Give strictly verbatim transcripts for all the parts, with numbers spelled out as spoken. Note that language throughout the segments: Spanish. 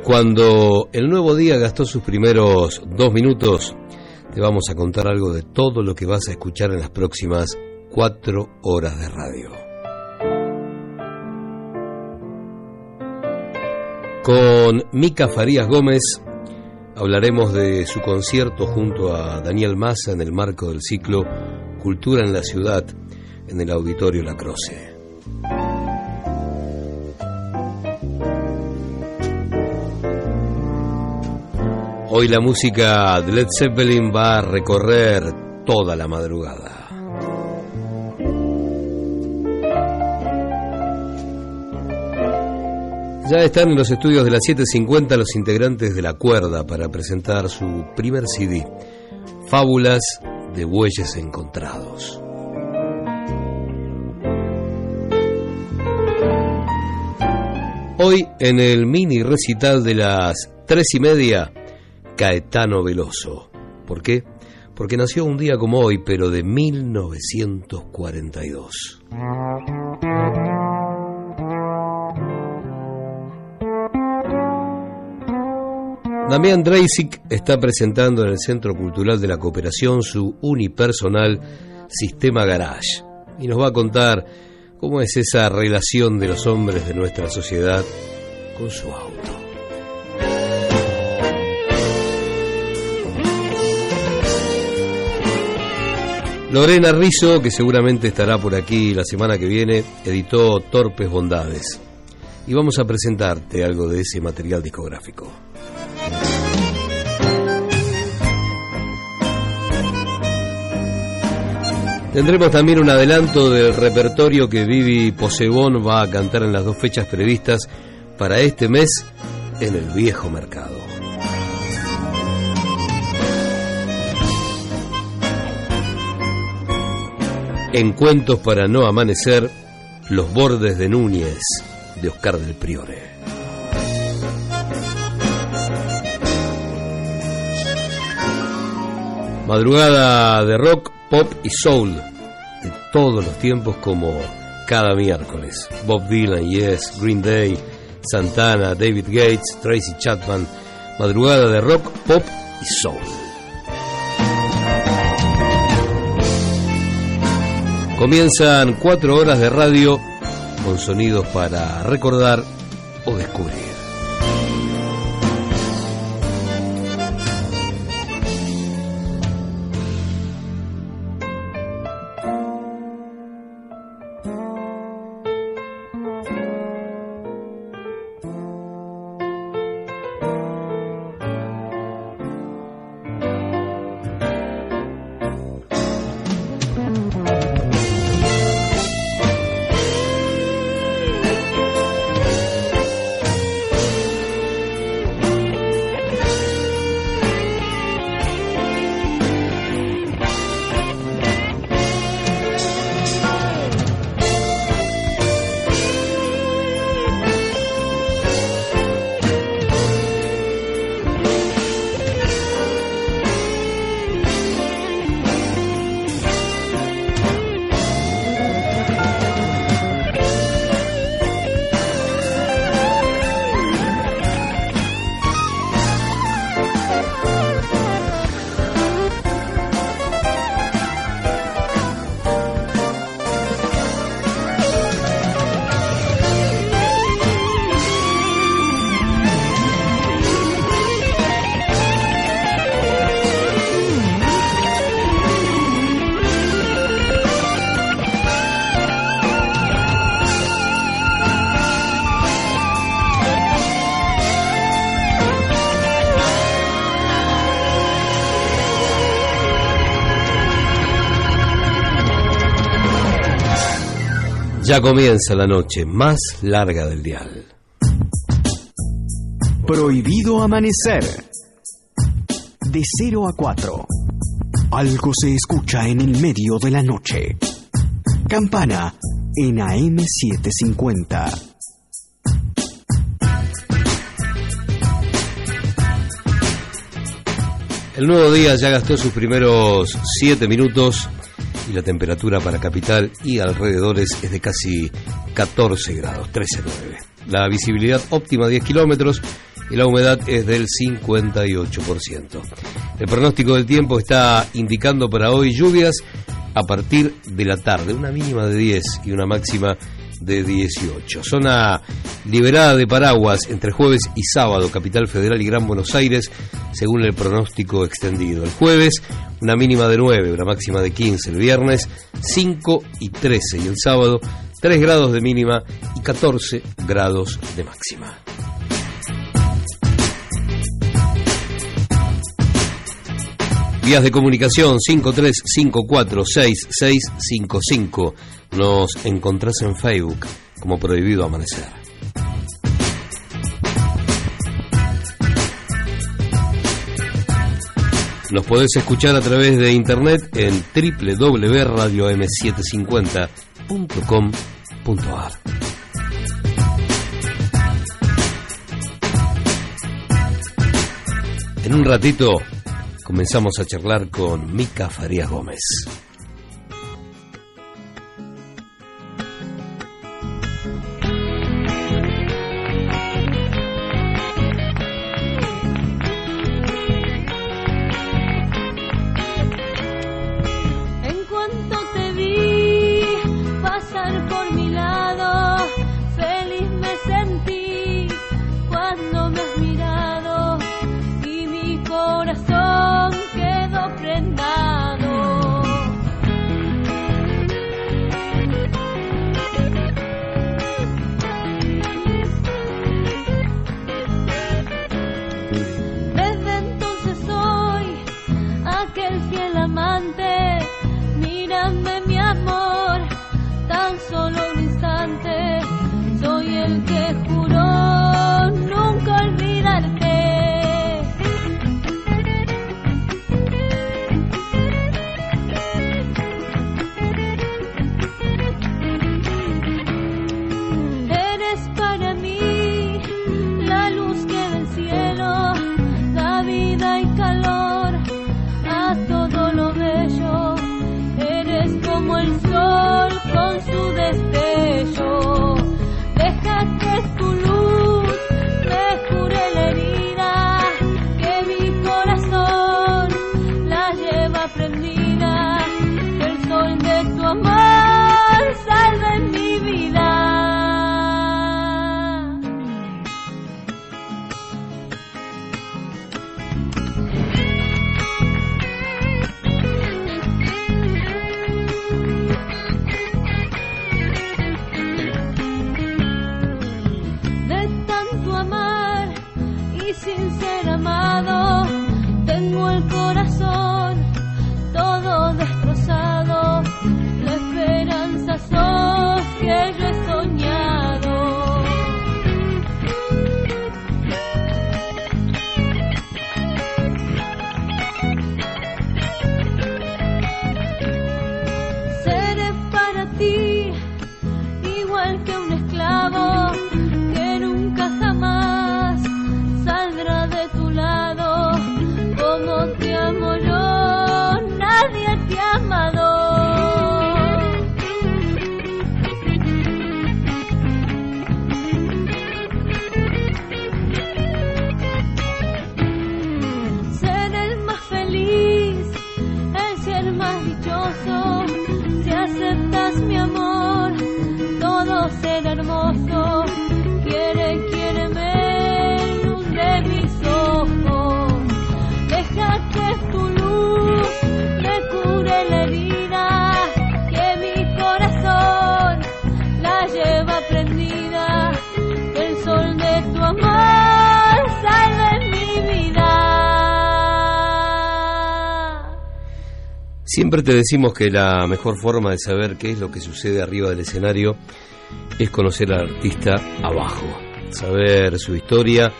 cuando el nuevo día gastó sus primeros dos minutos, te vamos a contar algo de todo lo que vas a escuchar en las próximas cuatro horas de radio. Con Mica Farías Gómez hablaremos de su concierto junto a Daniel Massa en el marco del ciclo Cultura en la Ciudad en el Auditorio La Croce. Hoy la música de Led Zeppelin va a recorrer toda la madrugada. Ya están en los estudios de las siete cincuenta los integrantes de La Cuerda para presentar su primer C D, Fábulas de Bueyes Encontrados. Hoy en el mini recital de las tres y media, Caetano Veloso. ¿Por qué? Porque nació un día como hoy, pero de mil novecientos cuarenta y dos. Damián Dreisig está presentando en el Centro Cultural de la Cooperación su unipersonal Sistema Garage y nos va a contar cómo es esa relación de los hombres de nuestra sociedad con su auto. Lorena Rizzo, que seguramente estará por aquí la semana que viene, editó Torpes Bondades y vamos a presentarte algo de ese material discográfico. Tendremos también un adelanto del repertorio que Vivi Posebón va a cantar en las dos fechas previstas para este mes en el Viejo Mercado. En Cuentos para no amanecer, Los bordes de Núñez, de Oscar del Priore. Madrugada de rock, pop y soul de todos los tiempos, como cada miércoles. Bob Dylan, Yes, Green Day, Santana, David Gates, Tracy Chapman. Madrugada de rock, pop y soul. Comienzan cuatro horas de radio con sonidos para recordar o descubrir. Ya comienza la noche más larga del dial. Prohibido amanecer. De cero a cuatro. Algo se escucha en el medio de la noche. Campana en A M setecientos cincuenta. El nuevo día ya gastó sus primeros siete minutos y la temperatura para capital y alrededores es de casi catorce grados, trece nueve. La visibilidad óptima diez kilómetros y la humedad es del cincuenta y ocho por ciento. El pronóstico del tiempo está indicando para hoy lluvias a partir de la tarde, una mínima de diez y una máxima de dieciocho. Zona liberada de paraguas entre jueves y sábado, Capital Federal y Gran Buenos Aires, según el pronóstico extendido. El jueves, una mínima de nueve, una máxima de quince. El viernes, cinco y trece. Y el sábado, tres grados de mínima y catorce grados de máxima. Vías de comunicación cinco tres cinco cuatro seis seis cinco cinco. Nos encontrás en Facebook como Prohibido Amanecer. Nos podés escuchar a través de internet en doble u doble u doble u punto radio eme setecientos cincuenta punto com punto a r. En un ratito comenzamos a charlar con Mica Farías Gómez. Siempre te decimos que la mejor forma de saber qué es lo que sucede arriba del escenario es conocer al artista abajo, saber su historia,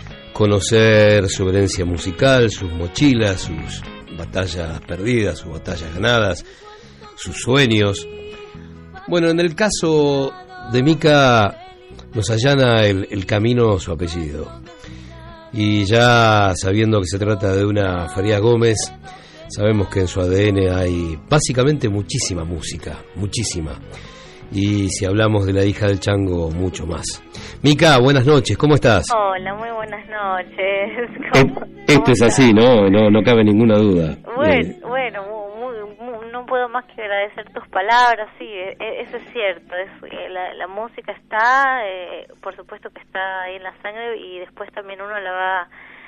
conocer su herencia musical, sus mochilas, sus batallas perdidas, sus batallas ganadas, sus sueños. Bueno, en el caso de Mica nos allana el, el camino su apellido. Y ya sabiendo que se trata de una Farías Gómez, sabemos que en su A D N hay básicamente muchísima música, muchísima. y si hablamos de la hija del chango, mucho más. Mica, buenas noches, ¿cómo estás? Hola, muy buenas noches. ¿Cómo, ¿Cómo Esto es así, ¿no? No no cabe ninguna duda. Bueno, eh. bueno muy, muy, no puedo más que agradecer tus palabras, sí, eso es cierto, es, la, la música está, eh, por supuesto que está ahí en la sangre y después también uno la va...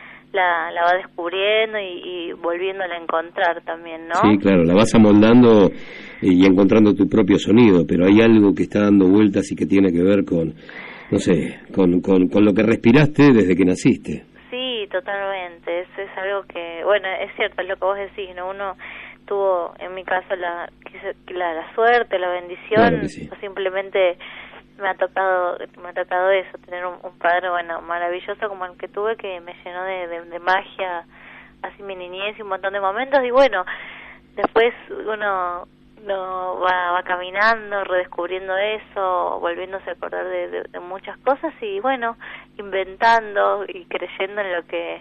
La, la va descubriendo y, y volviéndola a encontrar también, ¿no? Sí, claro, la vas amoldando y encontrando tu propio sonido, pero hay algo que está dando vueltas y que tiene que ver con, no sé, con, con, con lo que respiraste desde que naciste. Sí, totalmente, eso es algo que, bueno, es cierto, es lo que vos decís, ¿no? Uno tuvo, en mi caso, la, la, la suerte, la bendición, claro que sí. O simplemente... me ha tocado me ha tocado eso, tener un, un padre bueno maravilloso como el que tuve, que me llenó de, de, de magia así mi niñez y un montón de momentos, y bueno, después uno no va, va caminando, redescubriendo eso, volviéndose a acordar de, de, de muchas cosas y bueno, inventando y creyendo en lo que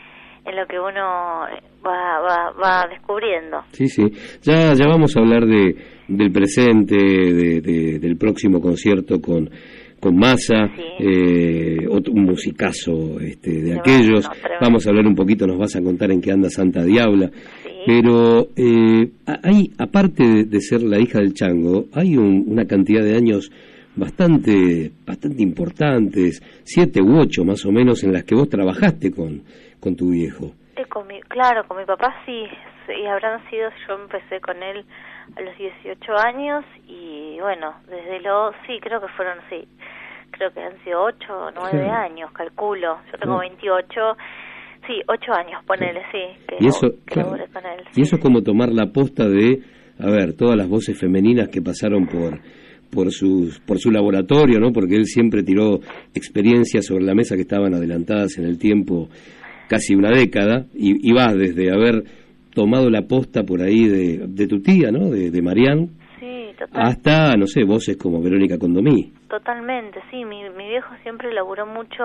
en lo que uno va, va, va descubriendo. Sí, sí. Ya, ya vamos a hablar de del presente, de, de, del próximo concierto con con Massa, sí. eh, otro, un musicazo este, de Pero aquellos. Bueno, no, vamos a hablar un poquito, nos vas a contar en qué anda Santa Diabla. Sí. Pero eh, hay, aparte de, de ser la hija del chango, hay un, una cantidad de años bastante bastante importantes, siete u ocho más o menos, en las que vos trabajaste con con tu viejo. Eh, con mi, claro, con mi papá sí, y habrán sido, yo empecé con él a los dieciocho años y bueno, desde los, sí, creo que fueron, sí, creo que han sido ocho o nueve sí. años, calculo, yo tengo sí. veintiocho, sí, ocho años, ponele, sí, que, y eso, que claro, laburé con él. Y sí. eso es como tomar la posta de, a ver, todas las voces femeninas que pasaron por... por sus por su laboratorio, ¿no? Porque él siempre tiró experiencias sobre la mesa que estaban adelantadas en el tiempo casi una década, y, y vas desde haber tomado la posta por ahí de, de tu tía, ¿no? De, de Marián, sí, total. Hasta, no sé, voces como Verónica Condomí. Totalmente, sí, mi, mi viejo siempre laburó mucho,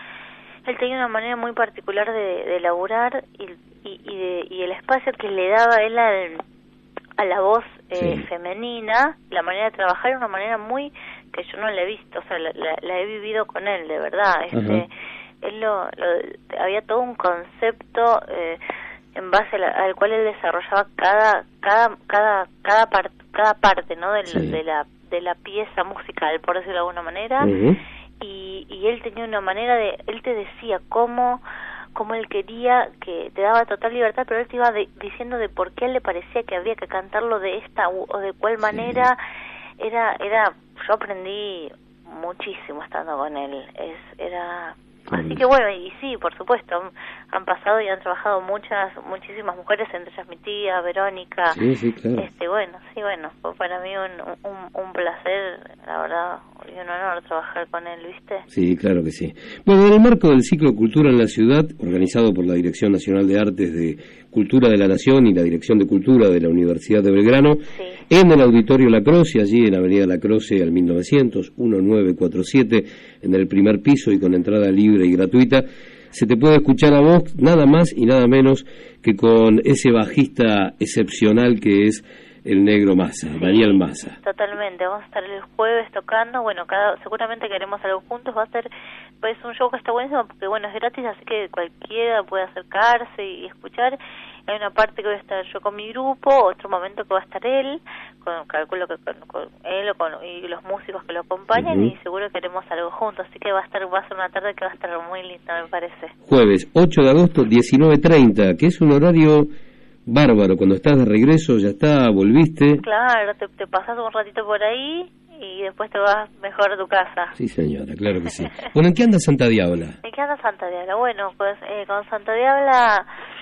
él tenía una manera muy particular de, de laburar y, y, y, de, y el espacio que le daba él al... a la voz eh, sí. femenina, la manera de trabajar era una manera muy que yo no la he visto, o sea, la, la, la he vivido con él, de verdad. Este, él lo, lo, había todo un concepto eh, en base a la, al cual él desarrollaba cada cada cada cada parte cada parte, ¿no? De, sí. de la de la pieza musical, por decirlo de alguna manera. Uh-huh. y, y él tenía una manera de, él te decía cómo como él quería, que te daba total libertad, pero él te iba de, diciendo de por qué a él le parecía que había que cantarlo de esta u, o de cuál manera. Sí. era era yo aprendí muchísimo estando con él, es era así que bueno, y sí, por supuesto, han pasado y han trabajado muchas, muchísimas mujeres, entre ellas mi tía, Verónica. Sí, sí, claro. Este, bueno, sí, bueno, fue para mí un, un, un placer, la verdad, y un honor trabajar con él, ¿viste? Sí, claro que sí. Bueno, en el marco del ciclo Cultura en la Ciudad, organizado por la Dirección Nacional de Artes de Cultura de la Nación y la Dirección de Cultura de la Universidad de Belgrano, sí. en el Auditorio La Croce, allí en Avenida La Croce al mil novecientos, diecinueve cuarenta y siete, en el primer piso y con entrada libre y gratuita, se te puede escuchar a vos nada más y nada menos que con ese bajista excepcional que es el negro Massa, sí, Daniel Massa. Totalmente, vamos a estar el jueves tocando, bueno, cada seguramente que haremos algo juntos, va a ser pues un show que está buenísimo porque bueno, es gratis, así que cualquiera puede acercarse y escuchar. Hay una parte que voy a estar yo con mi grupo, otro momento que va a estar él, con, calculo que con, con él o con, y los músicos que lo acompañan, uh-huh. y seguro que haremos algo juntos, así que va a estar va a ser una tarde que va a estar muy linda, me parece. Jueves ocho de agosto, diecinueve treinta, que es un horario bárbaro, cuando estás de regreso, ya está, volviste. Claro, te, te pasas un ratito por ahí y después te vas mejor a tu casa. Sí, señora, claro que sí. Bueno, ¿en qué anda Santa Diabla? ¿En qué anda Santa Diabla? Bueno, pues eh, con Santa Diabla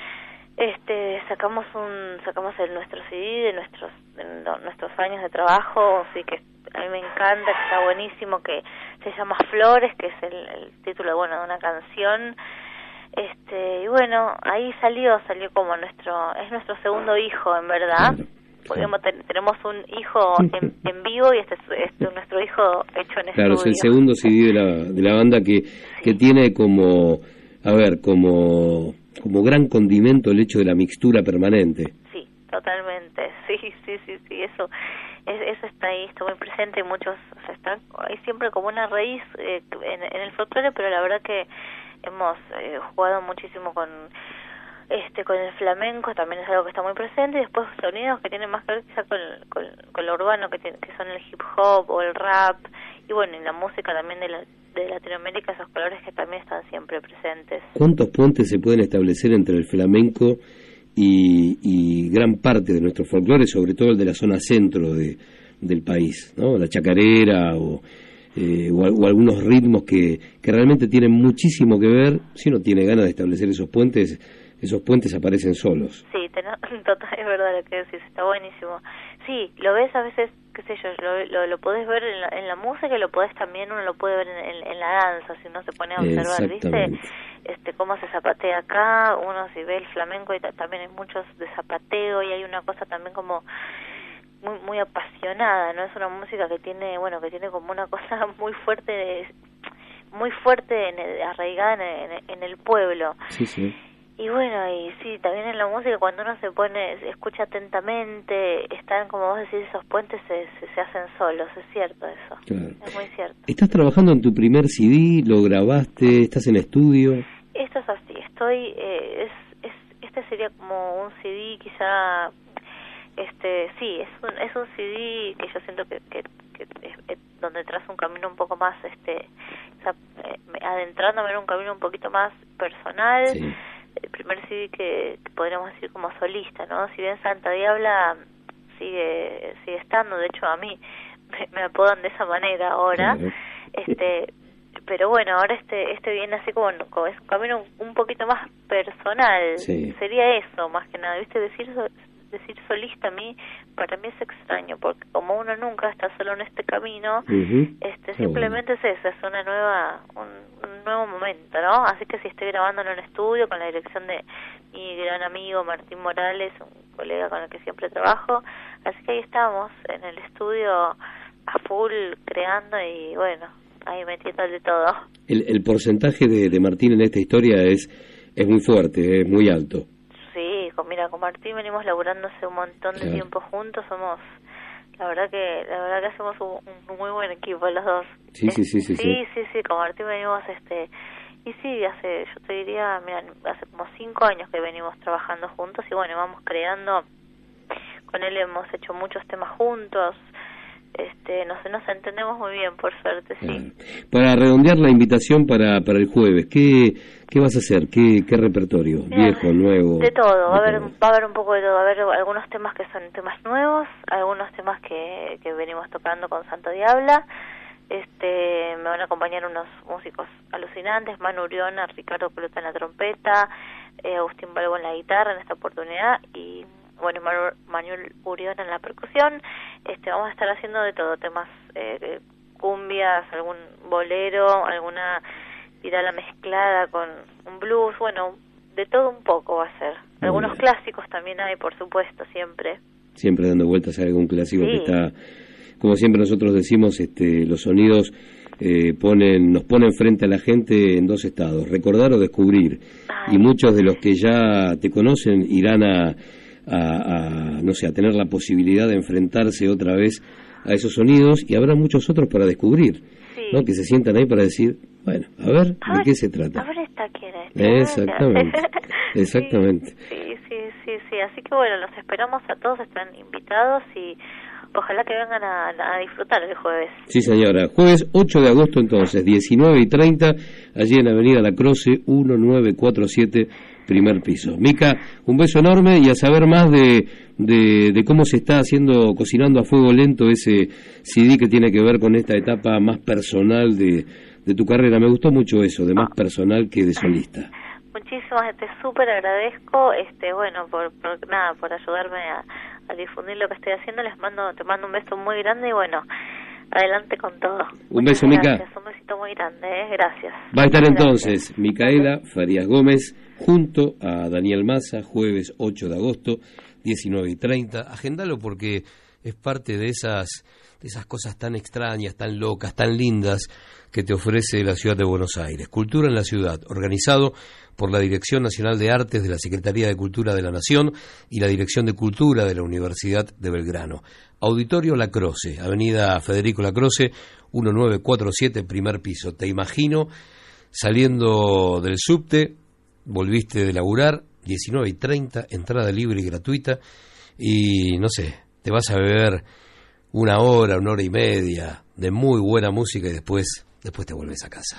este sacamos un sacamos el nuestro C D de nuestros de no, nuestros años de trabajo, así que a mí me encanta, que está buenísimo, que se llama Flores, que es el, el título, bueno, de una canción. Este, y bueno, ahí salió, salió como nuestro, es nuestro segundo hijo, en verdad. Claro, claro. Ten, tenemos un hijo en, en vivo y este, este es nuestro hijo hecho en claro, estudio. Claro, es el segundo C D de la, de la banda que, sí. que tiene como, a ver, como, como gran condimento el hecho de la mixtura permanente. Sí, totalmente, sí, sí, sí, sí, eso. es, eso está ahí, está muy presente, y muchos, o sea, está, hay siempre como una raíz eh, en, en el folclore, pero la verdad que hemos eh, jugado muchísimo con este con el flamenco, también es algo que está muy presente, y después sonidos que tienen más que ver quizá con, con, con lo urbano, que, tiene, que son el hip hop o el rap, y bueno, y la música también de, la, de Latinoamérica, esos colores que también están siempre presentes. ¿Cuántos puentes se pueden establecer entre el flamenco y, y gran parte de nuestro folclore, sobre todo el de la zona centro de, del país, ¿no? La chacarera o, eh, o, o algunos ritmos que, que realmente tienen muchísimo que ver. Si uno tiene ganas de establecer esos puentes, esos puentes aparecen solos. Sí, ten, total, es verdad lo que decís, está buenísimo. Sí, lo ves a veces, qué sé yo, lo, lo, lo podés ver en la, en la música, y lo podés también, uno lo puede ver en, en, en la danza, si uno se pone a observar, ¿viste? Este, cómo se zapatea acá, uno si ve el flamenco, y también hay muchos de zapateo, y hay una cosa también como muy muy apasionada, ¿no? Es una música que tiene, bueno, que tiene como una cosa muy fuerte, muy fuerte en el, arraigada en el, en el pueblo. Sí, sí. Y bueno, y sí, también en la música, cuando uno se pone, se escucha atentamente, están, como vos decís, esos puentes se, se, se hacen solos, es cierto eso. Claro. Es muy cierto. ¿Estás trabajando en tu primer C D? ¿Lo grabaste? ¿Estás en estudio? Esto es así, estoy, eh, es, es, este sería como un C D quizá, este, sí, es un, es un C D que yo siento que, que, que es, es donde trazo un camino un poco más, este, o sea, eh, adentrándome en un camino un poquito más personal. Sí. El primer C D que, que podríamos decir como solista, ¿no? Si bien Santa Diabla sigue sigue estando, de hecho a mí me, me apodan de esa manera ahora, uh-huh. este, pero bueno, ahora este este viene así como, como es un camino un, un poquito más personal, sí. Sería eso, más que nada, ¿viste? Decir decir solista a mí, para mí es extraño, porque como uno nunca está solo en este camino, uh-huh. este simplemente uh-huh. es eso, es una nueva un, un nuevo momento, ¿no? Así que si estoy grabando en un estudio con la dirección de mi gran amigo Martín Morales, un colega con el que siempre trabajo, así que ahí estamos en el estudio a full creando, y bueno, ahí metiendo de todo. El, el porcentaje de, de Martín en esta historia es es muy fuerte, es muy alto. Sí, con, mira, con Martín venimos laburando hace un montón de claro. tiempo juntos, somos, la verdad que la verdad que hacemos un, un muy buen equipo los dos. Sí, sí, sí, sí, sí, sí, sí, sí, con Martín venimos, este, y sí, hace, yo te diría, mira, hace como cinco años que venimos trabajando juntos, y bueno, vamos creando, con él hemos hecho muchos temas juntos, este, nos, nos entendemos muy bien, por suerte, sí. Claro. Para redondear la invitación para, para el jueves, ¿qué, qué vas a hacer? ¿Qué, qué repertorio? Mira, ¿viejo, nuevo? De todo, va a haber, va a haber un poco de todo, va a haber algunos temas que son temas nuevos, algunos temas que, que venimos tocando con Santa Diabla, este, me van a acompañar unos músicos alucinantes, Manu Uriona, Ricardo Pelota en la trompeta, eh, Agustín Balbo en la guitarra en esta oportunidad, y bueno, Manuel Urión en la percusión. Este, vamos a estar haciendo de todo, temas eh, cumbias, algún bolero, alguna tirala mezclada con un blues, bueno, de todo un poco va a ser. Muy algunos bien. Clásicos también hay, por supuesto, siempre. Siempre dando vueltas a algún clásico sí. que está, como siempre nosotros decimos, este, los sonidos eh, ponen, nos ponen frente a la gente en dos estados, recordar o descubrir. Ay. Y muchos de los que ya te conocen irán a A, a, no sé, a tener la posibilidad de enfrentarse otra vez a esos sonidos, y habrá muchos otros para descubrir, sí. ¿no? Que se sientan ahí para decir, bueno, a ver, a ¿de ver, qué se trata? A ver esta quién es. Exactamente, exactamente. Sí, sí, sí, sí, así que bueno, los esperamos a todos, están invitados, y ojalá que vengan a, a disfrutar el jueves. Sí, señora, jueves ocho de agosto entonces, diecinueve y treinta, allí en Avenida La Croce, mil novecientos cuarenta y siete, primer piso. Mica, un beso enorme, y a saber más de, de, de cómo se está haciendo, cocinando a fuego lento ese C D que tiene que ver con esta etapa más personal de, de tu carrera. Me gustó mucho eso, de más personal que de solista. Muchísimas, te súper agradezco, este, bueno, por, por nada, por ayudarme a, a difundir lo que estoy haciendo. Les mando, te mando un beso muy grande, y bueno, adelante con todo. Un Muchas beso, Mica. Gracias, un besito muy grande, ¿eh? Gracias. Va a estar Muchas entonces gracias. Micaela Farías Gómez junto a Daniel Massa, jueves ocho de agosto, diecinueve y treinta. Agendalo porque es parte de esas, de esas cosas tan extrañas, tan locas, tan lindas que te ofrece la ciudad de Buenos Aires. Cultura en la ciudad, organizado por la Dirección Nacional de Artes de la Secretaría de Cultura de la Nación y la Dirección de Cultura de la Universidad de Belgrano. Auditorio Lacroce, Avenida Federico Lacroce, mil novecientos cuarenta y siete, primer piso. Te imagino saliendo del subte, volviste de laburar, diecinueve y treinta, entrada libre y gratuita, y no sé, te vas a beber una hora, una hora y media de muy buena música y después, después te vuelves a casa.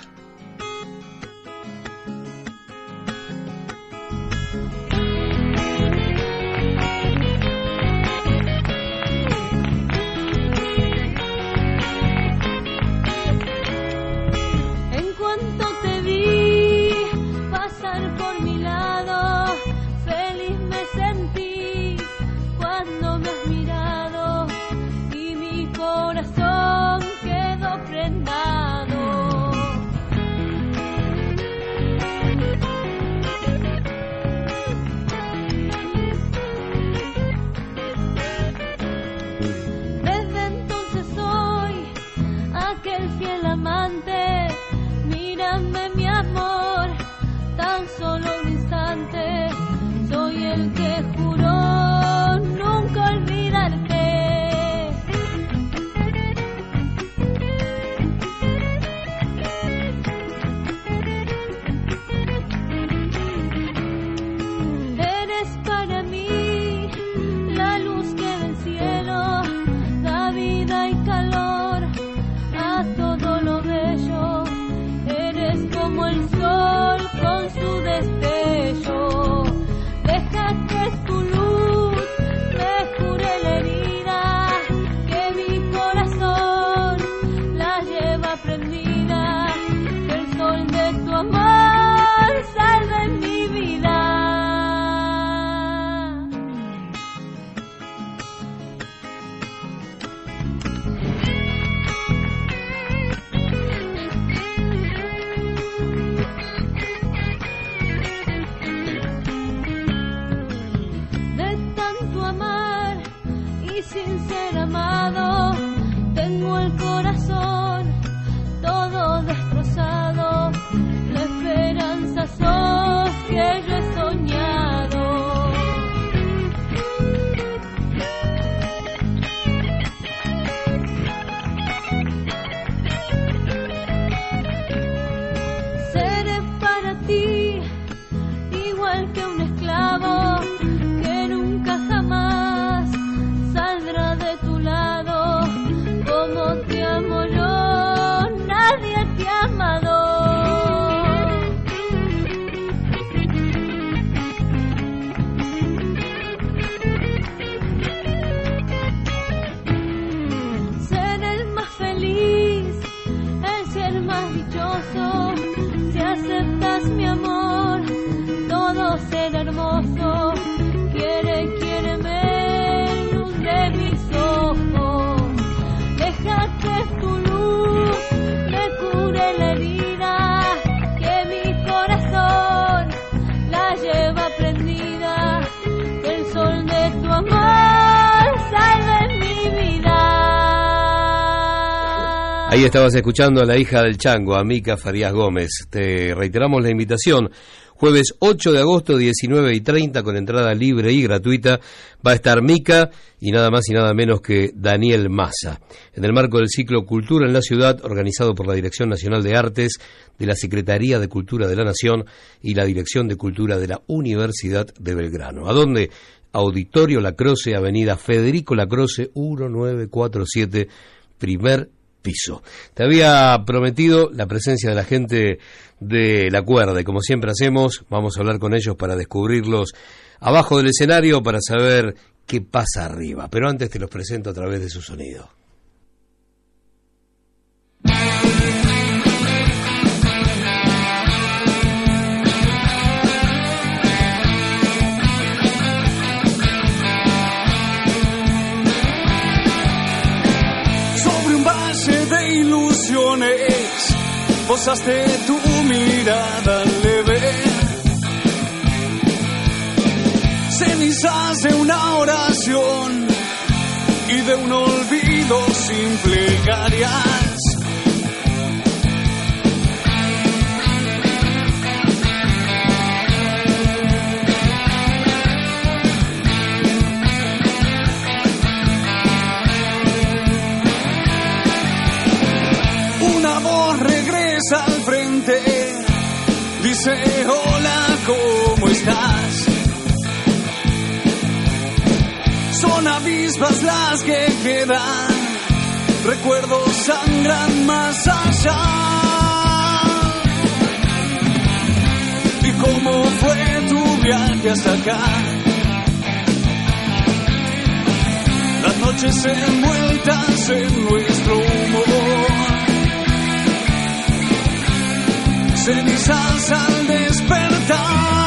Ahí estabas escuchando a la hija del Chango, a Mica Farías Gómez. Te reiteramos la invitación. Jueves ocho de agosto, diecinueve y treinta, con entrada libre y gratuita, va a estar Mica y nada más y nada menos que Daniel Massa. En el marco del ciclo Cultura en la Ciudad, organizado por la Dirección Nacional de Artes de la Secretaría de Cultura de la Nación y la Dirección de Cultura de la Universidad de Belgrano. ¿A dónde? Auditorio Lacroce, Avenida Federico Lacroce, mil novecientos cuarenta y siete, primer piso. Te había prometido la presencia de la gente de La Cuerda y como siempre hacemos, vamos a hablar con ellos para descubrirlos abajo del escenario para saber qué pasa arriba. Pero antes te los presento a través de su sonido. Posaste tu mirada leve, cenizas de una oración y de un olvido sin plegarias. Una voz regresa al frente, dice hola, ¿cómo estás? Son avispas las que quedan, recuerdos sangran más allá. ¿Y cómo fue tu viaje hasta acá? Las noches envueltas en nuestro humor, cenizas al despertar.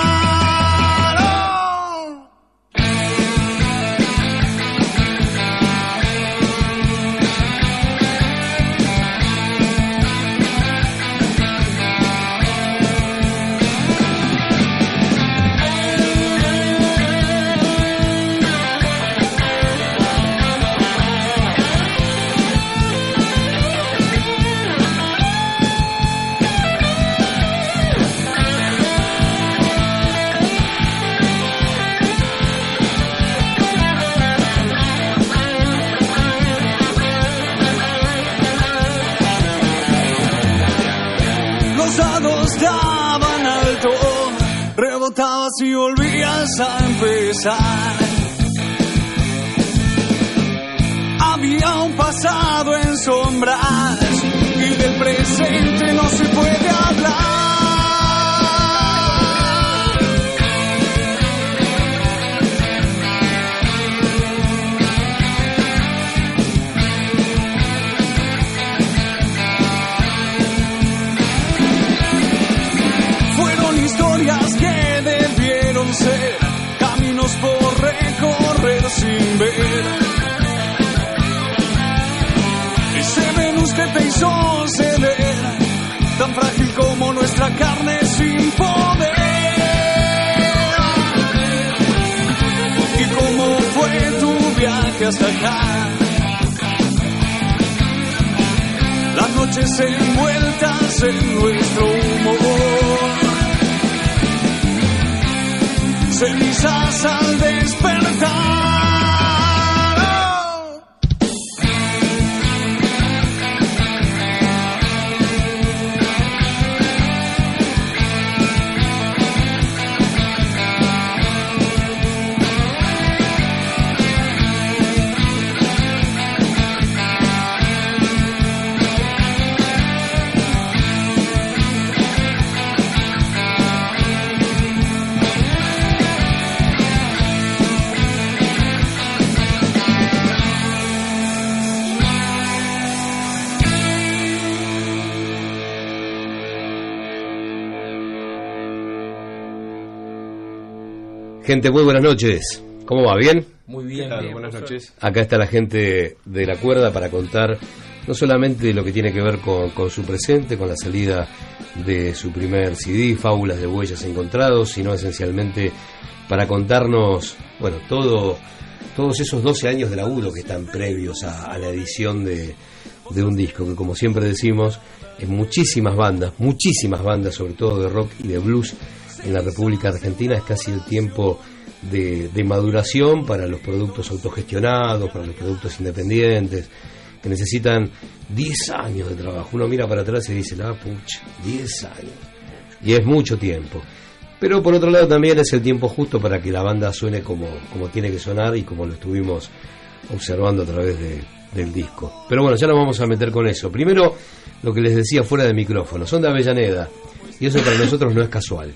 Daban alto, rebotabas y volvías a empezar. Había un pasado en sombras y del presente no se puede hablar. Historias que debieron ser caminos por recorrer sin ver. Ese Venus que te hizo ceder, tan frágil como nuestra carne sin poder. ¿Y cómo fue tu viaje hasta acá? Las noches envueltas en nuestro humor, cenizas al despertar. Gente, muy buenas noches. ¿Cómo va? ¿Bien? Muy bien, Claro, bien, buenas noches. Acá está la gente de La Cuerda para contar no solamente lo que tiene que ver con, con su presente, con la salida de su primer C D, Fábulas de Huellas Encontrados, sino esencialmente para contarnos, bueno, todo, todos esos doce años de laburo que están previos a, a la edición de, de un disco, que como siempre decimos, en muchísimas bandas, muchísimas bandas, sobre todo de rock y de blues, en la República Argentina es casi el tiempo de, de maduración para los productos autogestionados, para los productos independientes, que necesitan diez años de trabajo. Uno mira para atrás y dice, la pucha, diez años. Y es mucho tiempo. Pero por otro lado también es el tiempo justo para que la banda suene como, como tiene que sonar y como lo estuvimos observando a través de, del disco. Pero bueno, ya nos vamos a meter con eso. Primero, lo que les decía fuera de micrófono, son de Avellaneda, y eso para nosotros no es casual,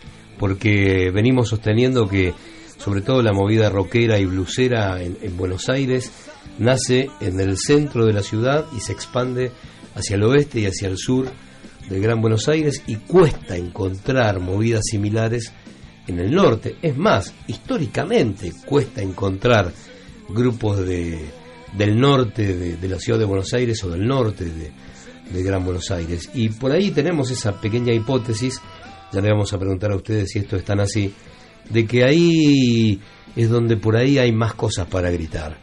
porque venimos sosteniendo que sobre todo la movida rockera y bluesera en, en Buenos Aires nace en el centro de la ciudad y se expande hacia el oeste y hacia el sur del Gran Buenos Aires, y cuesta encontrar movidas similares en el norte. Es más, históricamente cuesta encontrar grupos de, del norte de, de la ciudad de Buenos Aires o del norte de, de Gran Buenos Aires, y por ahí tenemos esa pequeña hipótesis. Ya le vamos a preguntar a ustedes si esto es tan así, de que ahí es donde por ahí hay más cosas para gritar.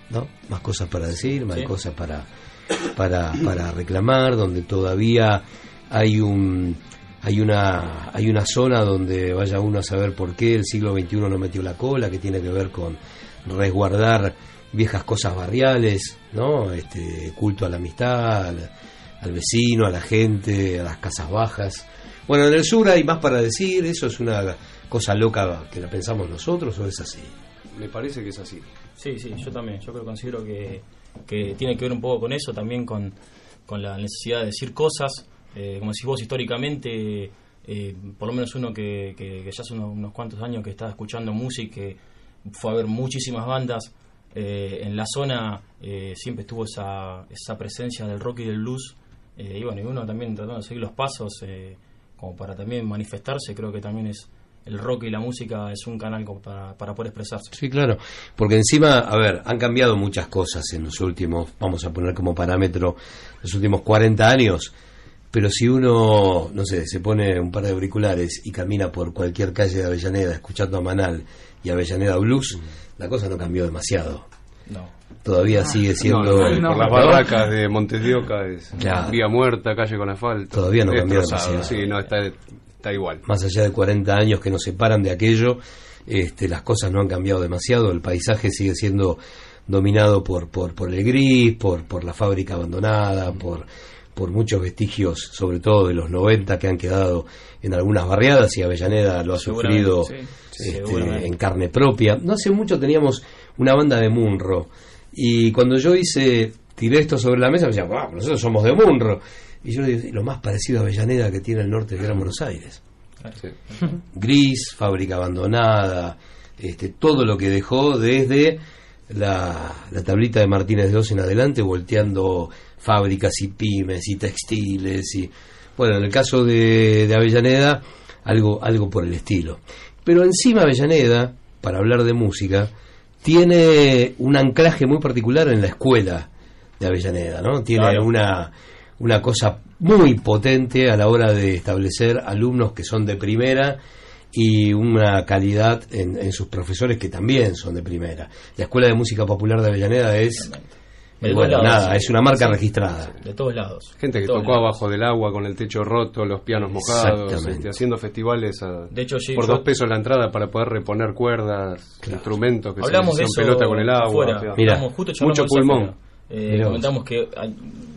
¿no? Más cosas para decir, más Sí. cosas para, para, para reclamar, donde todavía hay un hay una hay una zona donde vaya uno a saber por qué el siglo veintiuno no metió la cola, que tiene que ver con resguardar viejas cosas barriales, ¿no? Este, culto a la amistad, al, al vecino, a la gente, a las casas bajas. Bueno, en el sur hay más para decir. ¿Eso es una cosa loca que la pensamos nosotros o es así? Me parece que es así. Sí, sí, yo también. Yo creo, considero que, que tiene que ver un poco con eso, también con, con la necesidad de decir cosas. Eh, como decís vos, históricamente, eh, por lo menos uno que, que, que ya hace unos, unos cuantos años que estaba escuchando música, que fue a ver muchísimas bandas, eh, en la zona eh, siempre estuvo esa, esa presencia del rock y del blues, eh, y bueno, y uno también tratando de seguir los pasos, eh, como para también manifestarse. Creo que también es el rock y la música es un canal como para, para poder expresarse. Sí, claro, porque encima, a ver, han cambiado muchas cosas en los últimos, vamos a poner como parámetro, los últimos cuarenta años, pero si uno, no sé, se pone un par de auriculares y camina por cualquier calle de Avellaneda escuchando a Manal y Avellaneda Blues, la cosa no cambió demasiado. No. Todavía sigue siendo... No, no, no. por las barracas de Montes de Oca es Claro. vía muerta, calle con asfalto. Todavía no cambió Destrozado. demasiado. Sí, no, está, está igual. Más allá de cuarenta años que nos separan de aquello, este, las cosas no han cambiado demasiado. El paisaje sigue siendo dominado por por, por el gris, por, por la fábrica abandonada, por, por muchos vestigios, sobre todo de los noventa, que han quedado en algunas barriadas, y Avellaneda lo ha sufrido Sí, este, seguramente. en carne propia. No hace mucho teníamos una banda de Munro, y cuando yo hice tiré esto sobre la mesa, me decían, wow, nosotros somos de Munro. Y yo le digo, lo más parecido a Avellaneda que tiene el norte del Gran Buenos Aires. Sí. Gris, fábrica abandonada, este, todo lo que dejó desde la, la tablita de Martínez de Oz en adelante, volteando fábricas y pymes y textiles, y bueno, en el caso de, de Avellaneda, algo, algo por el estilo. Pero encima Avellaneda, para hablar de música, tiene un anclaje muy particular en la escuela de Avellaneda, ¿no? Tiene Claro. una, una cosa muy potente a la hora de establecer alumnos que son de primera y una calidad en, en sus profesores que también son de primera. La Escuela de Música Popular de Avellaneda es, De eh, todos bueno, lados, nada, sí. es una marca Sí. registrada. De todos lados. Gente que De todos tocó lados. abajo del agua con el techo roto, los pianos mojados, Exactamente. este, haciendo festivales a- De hecho, sí, por yo- dos pesos la entrada para poder reponer cuerdas, Claro. instrumentos que Hablamos se de hacían eso pelota con el agua. afuera. o sea, Mira, Hablamos, justo charlamos mucho de eso pulmón. afuera. Eh, Mirá vos. comentamos que a-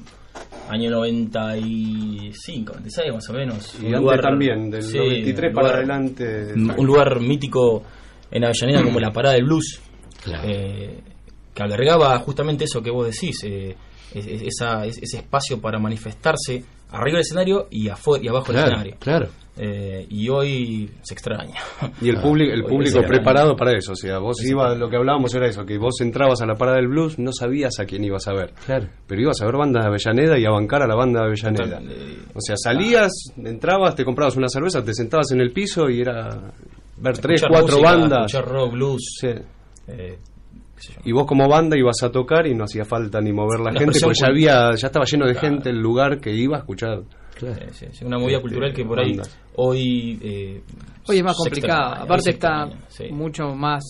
año noventa y cinco, noventa y seis más o menos. Y un antes también, del sí, noventa y tres un para lugar- adelante. Un lugar mítico en Avellaneda como la Parada del Blues, Claro. eh, que albergaba justamente eso que vos decís, eh, es- es- esa, es- ese espacio para manifestarse arriba del escenario y, afuera, y abajo del Claro, escenario. claro. Eh, y hoy se extraña. Y el público, el Hoy público es preparado para eso, o sea, vos ibas, lo que hablábamos era eso, que vos entrabas a la parada del blues, no sabías a quién ibas a ver, Claro. pero ibas a ver bandas de Avellaneda y a bancar a la banda de Avellaneda. Eh, O sea, salías, entrabas, te comprabas una cerveza, te sentabas en el piso y era ver tres, escuchar cuatro música, bandas. escuchar rock, blues, Sí. eh, qué sé yo. Y vos como banda ibas a tocar y no hacía falta ni mover la Una gente, expresión porque ya cul- había, ya estaba lleno de Claro. gente el lugar que iba a escuchar. Claro. Eh, sí, sí, una movida Este, cultural que por ahí bandas. hoy eh, Hoy es más se complicado. extraña, hoy Aparte se está extraña, sí. mucho más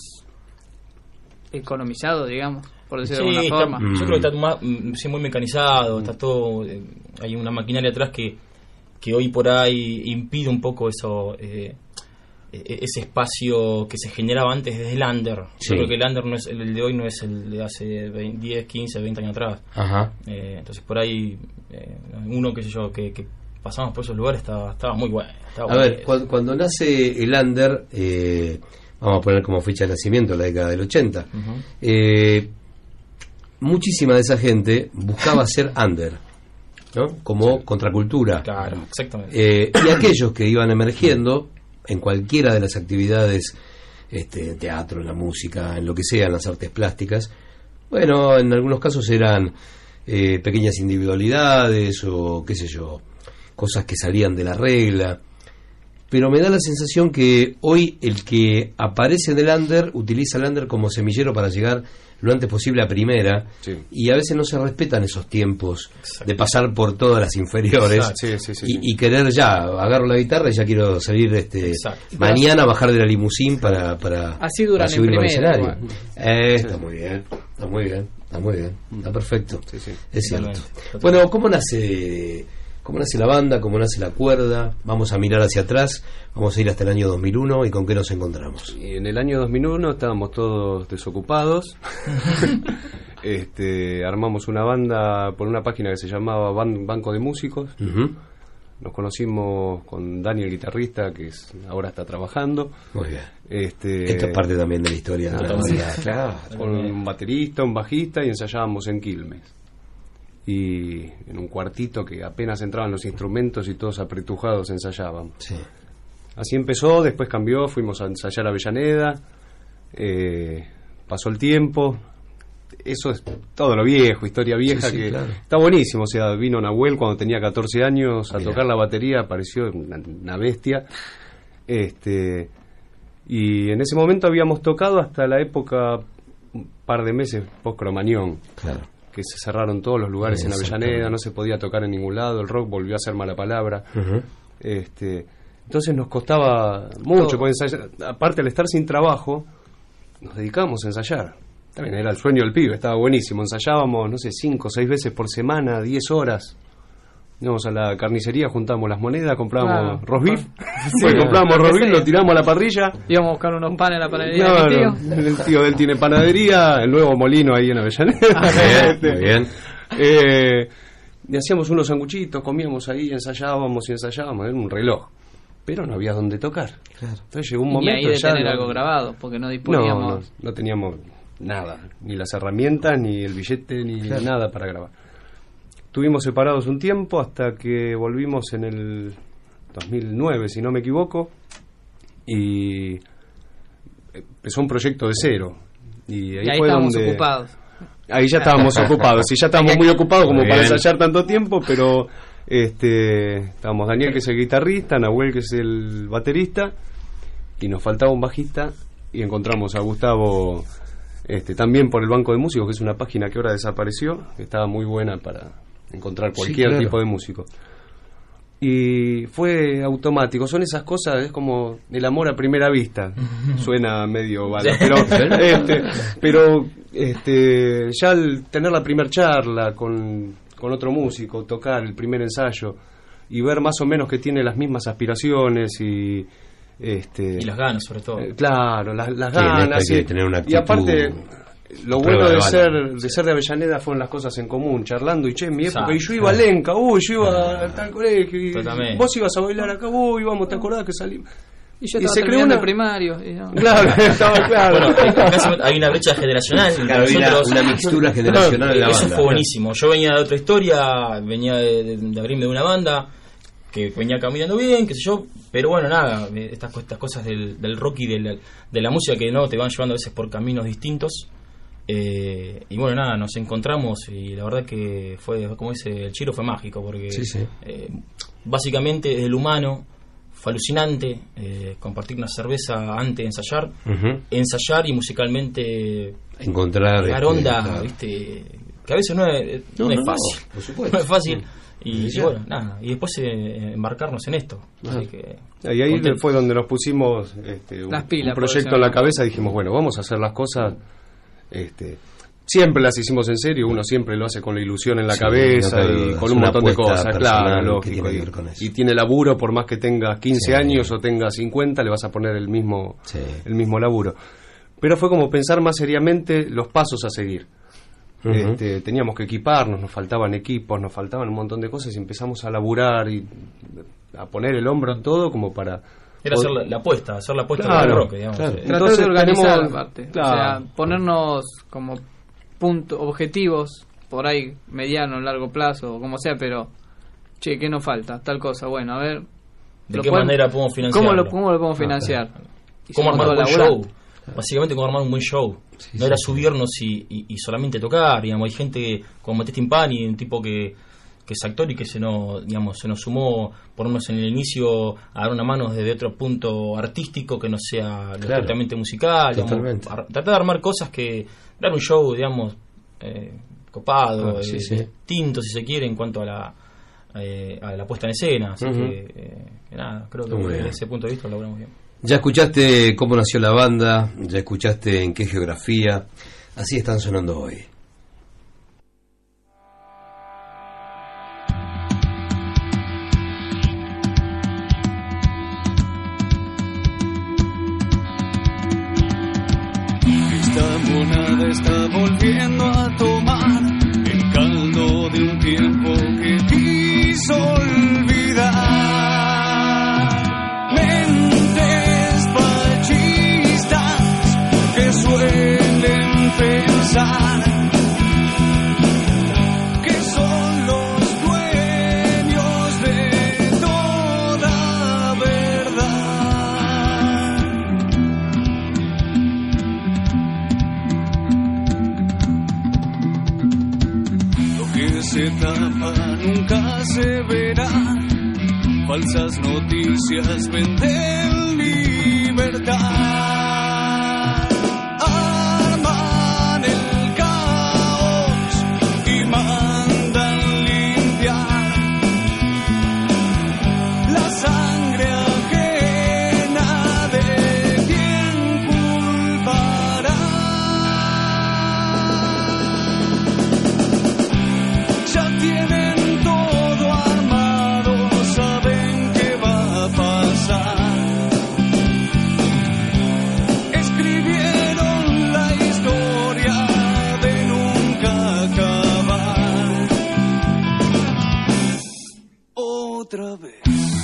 economizado, digamos, por decirlo Sí, de alguna está- forma. Mm. yo creo que está más, mm, sí, muy mecanizado, está todo, eh, hay una maquinaria atrás que, que hoy por ahí impide un poco eso, eh, e- ese espacio que se generaba antes desde el under. Sí. Yo creo que el under no es el de hoy, no es el de hace veinte, diez, quince, veinte años atrás. Ajá. Eh, entonces por ahí eh, uno, qué sé yo, que, que pasamos por esos lugares estaba, estaba muy bueno. Estaba A bueno. ver, cuando, cuando nace el under, eh, vamos a poner como fecha de nacimiento la década del ochenta, Ujú. eh, muchísima de esa gente buscaba ser under, ¿no? Como contracultura. Claro, exactamente. Eh, y aquellos que iban emergiendo en cualquiera de las actividades, este, en teatro, en la música, en lo que sea, en las artes plásticas, bueno, en algunos casos eran eh, pequeñas individualidades o qué sé yo, cosas que salían de la regla. pero me da la sensación que hoy el que aparece en el under utiliza el under como semillero para llegar lo antes posible a primera, sí. y a veces no se respetan esos tiempos de pasar por todas las inferiores sí, sí, sí, y, sí. y querer ya, agarro la guitarra y ya quiero salir este Exacto. mañana, bajar de la limusín para, para, Así duran para subirme en al primera, escenario. igual. Eh, Sí. Está muy bien, está muy bien, está muy bien, está perfecto, Sí, sí. es cierto. Totalmente. Bueno, ¿cómo nace... ¿Cómo nace la banda? ¿Cómo nace la cuerda? Vamos a mirar hacia atrás, vamos a ir hasta el año dos mil uno y con qué nos encontramos. Y en el año dos mil uno estábamos todos desocupados. este, armamos una banda por una página que se llamaba Ban- Banco de Músicos. Ujú. Nos conocimos con Dani, el guitarrista, que es, ahora está trabajando. Muy bien. Este, Esta es parte también de la historia de la Totalmente. banda. Claro. con un baterista, un bajista, y ensayábamos en Quilmes. Y en un cuartito que apenas entraban los instrumentos y todos apretujados ensayábamos. Sí. Así empezó, después cambió, fuimos a ensayar a Avellaneda, eh, pasó el tiempo, eso es todo lo viejo, historia vieja, Sí, sí, que claro. está buenísimo. O sea, vino Nahuel cuando tenía catorce años a Mirá. tocar la batería, apareció una, una bestia. Este, y en ese momento habíamos tocado hasta la época, un par de meses post Cromañón, Claro. que se cerraron todos los lugares en Avellaneda, Exactamente. no se podía tocar en ningún lado, el rock volvió a ser mala palabra. Ujú. Este, entonces nos costaba mucho, Todo. porque ensayar, aparte al estar sin trabajo, nos dedicábamos a ensayar. También era el sueño del pibe, estaba buenísimo. Ensayábamos, no sé, cinco o seis veces por semana, diez horas. Íbamos a la carnicería, juntábamos las monedas, comprábamos Claro. roast beef. Sí. Pues comprábamos Lo que roast beef, sea. lo tiramos a la parrilla. Íbamos a buscar unos panes en la panadería No, de mi no, tío. el tío de él tiene panadería, el nuevo molino ahí en Avellaneda. Bien, Este, muy bien. eh, y hacíamos unos sanguchitos, comíamos ahí, ensayábamos y ensayábamos, era un reloj. Pero no había dónde tocar. Claro. Entonces llegó un Y momento ahí de ya tener no- algo grabado, porque no no, disponíamos. no, no teníamos nada, ni las herramientas, ni el billete, ni Claro. nada para grabar. Estuvimos separados un tiempo hasta que volvimos en el dos mil nueve, si no me equivoco, y empezó un proyecto de cero. Y ahí, Y ahí fue estábamos donde... ocupados. Ahí ya estábamos ocupados, y ya estábamos muy ocupados como Muy para bien. ensayar tanto tiempo, pero este estábamos Daniel, que es el guitarrista, Nahuel, que es el baterista, y nos faltaba un bajista, y encontramos a Gustavo este también por el Banco de Músicos, que es una página que ahora desapareció, que estaba muy buena para encontrar cualquier claro. tipo de músico. Y fue automático, son esas cosas, es como el amor a primera vista. Suena medio bala, pero este, pero este ya al tener la primer charla con, con otro músico, tocar el primer ensayo y ver más o menos que tiene las mismas aspiraciones y este Y las ganas, sobre todo. eh, claro, las, las Sí, en esto ganas hay que y, tener una y actitud, aparte lo prueba bueno de de bala. ser de ser de Avellaneda fueron las cosas en común, charlando, y che, en mi época, Exacto. y yo iba a Lenca, uy, yo iba a tal colegio, y Totalmente. vos ibas a bailar acá, uy, vamos, ¿te acordás que salimos? Y yo Y estaba se creó terminando una- el primario. y no. Claro, estaba claro. Bueno, acá se- hay una brecha generacional. entre Claro, hay una, nosotros. una mixtura generacional en la Eso banda. fue buenísimo. Yo venía de otra historia, venía de, de, de abrirme de una banda que venía caminando bien, qué sé yo, pero bueno, nada, eh, estas, estas cosas del, del rock y de la, de la música que no te van llevando a veces por caminos distintos. Eh, y bueno, nada, nos encontramos y la verdad que fue, como dice el Chiro, fue mágico, porque Sí, sí. eh, básicamente desde el humano fue alucinante, eh, compartir una cerveza antes de ensayar, Ujú. ensayar y musicalmente Encontrar pegar este, onda, claro. ¿viste? Que a veces no es, no No, es no, fácil. por supuesto. No es fácil. Y, Sí, y ya. bueno, nada. Y después eh, embarcarnos en esto. Así que, Y ahí contento. fue donde nos pusimos este, un, Las pilas, un por proyecto decirlo. en la cabeza, y dijimos, bueno, vamos a hacer las cosas, este, siempre las hicimos en serio, uno siempre lo hace con la ilusión en la Sí, cabeza no cabe y duda. con Es un una montón de apuesta cosas, personal claro, que lógico. tiene que Y, ver con eso. y tiene laburo, por más que tengas quince Sí. años o tengas cincuenta, le vas a poner el mismo, Sí. el mismo laburo. Pero fue como pensar más seriamente los pasos a seguir. Ujú. Este, teníamos que equiparnos, nos faltaban equipos, nos faltaban un montón de cosas, y empezamos a laburar y a poner el hombro en todo como para... Era hacer la, la apuesta, hacer la apuesta Claro, del rock, digamos. claro. eh. Tratar Entonces de organizar, tenemos- aparte. claro. O sea, ponernos como punto, objetivos, por ahí, mediano, largo plazo, o como sea, pero, che, ¿qué nos falta? Tal cosa, bueno, a ver. ¿De ¿lo qué podemos- manera podemos financiarlo? ¿Cómo lo, cómo lo podemos financiar? Ah, ¿Cómo armar un buen Hicimos todo show? Básicamente, cómo armar un buen show. Sí, no era sí, subirnos y, y, y solamente tocar, digamos. Hay gente que, como Matías Timpani, un tipo que que es actor y que se nos, digamos, se nos sumó, por lo menos en el inicio, a dar una mano desde otro punto artístico que no sea claro, estrictamente musical, digamos, a, tratar de armar cosas que, dar un show, digamos, eh, copado, ah, sí, eh, sí. distinto, si se quiere, en cuanto a la eh, a la puesta en escena, así uh-huh. que, eh, que nada, creo que desde ese punto de vista lo logramos bien. Ya escuchaste cómo nació la banda, ya escuchaste en qué geografía, así están sonando hoy. Esta monada está volviendo a tomar el caldo de un tiempo que quiso olvidar. Mentes machistas que suelen pensar que son los dueños de toda verdad. Lo que se tapa nunca se verá. Falsas noticias venden libertad. Arman el caos y mandan limpiar la sangre ajena. ¿De quién culpará? Ya tienen todo armado, saben qué va a pasar. Escribieron la historia de nunca acabar. Otra vez.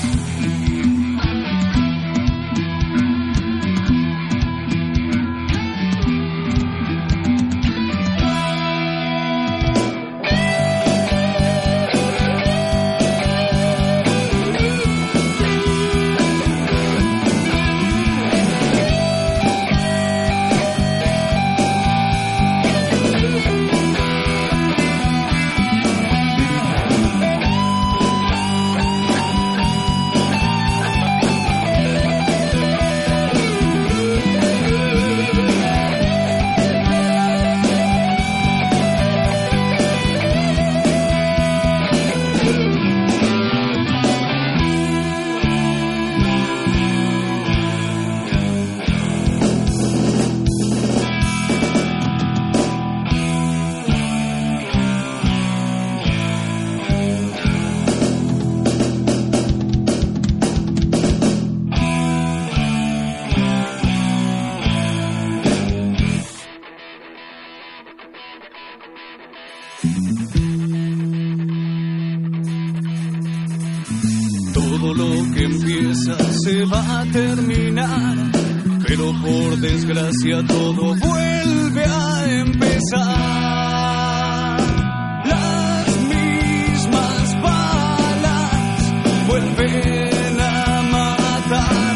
Todo lo que empieza se va a terminar, pero por desgracia todo vuelve a empezar. Las mismas balas vuelven a matar.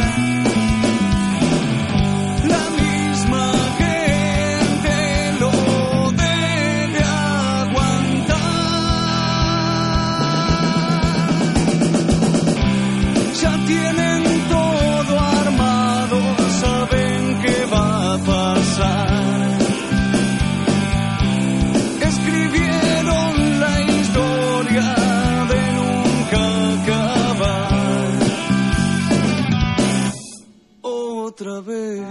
La misma gente lo debe aguantar. Ya tienen todo armado, saben qué va a pasar. Escribieron la historia de nunca acabar. Otra vez.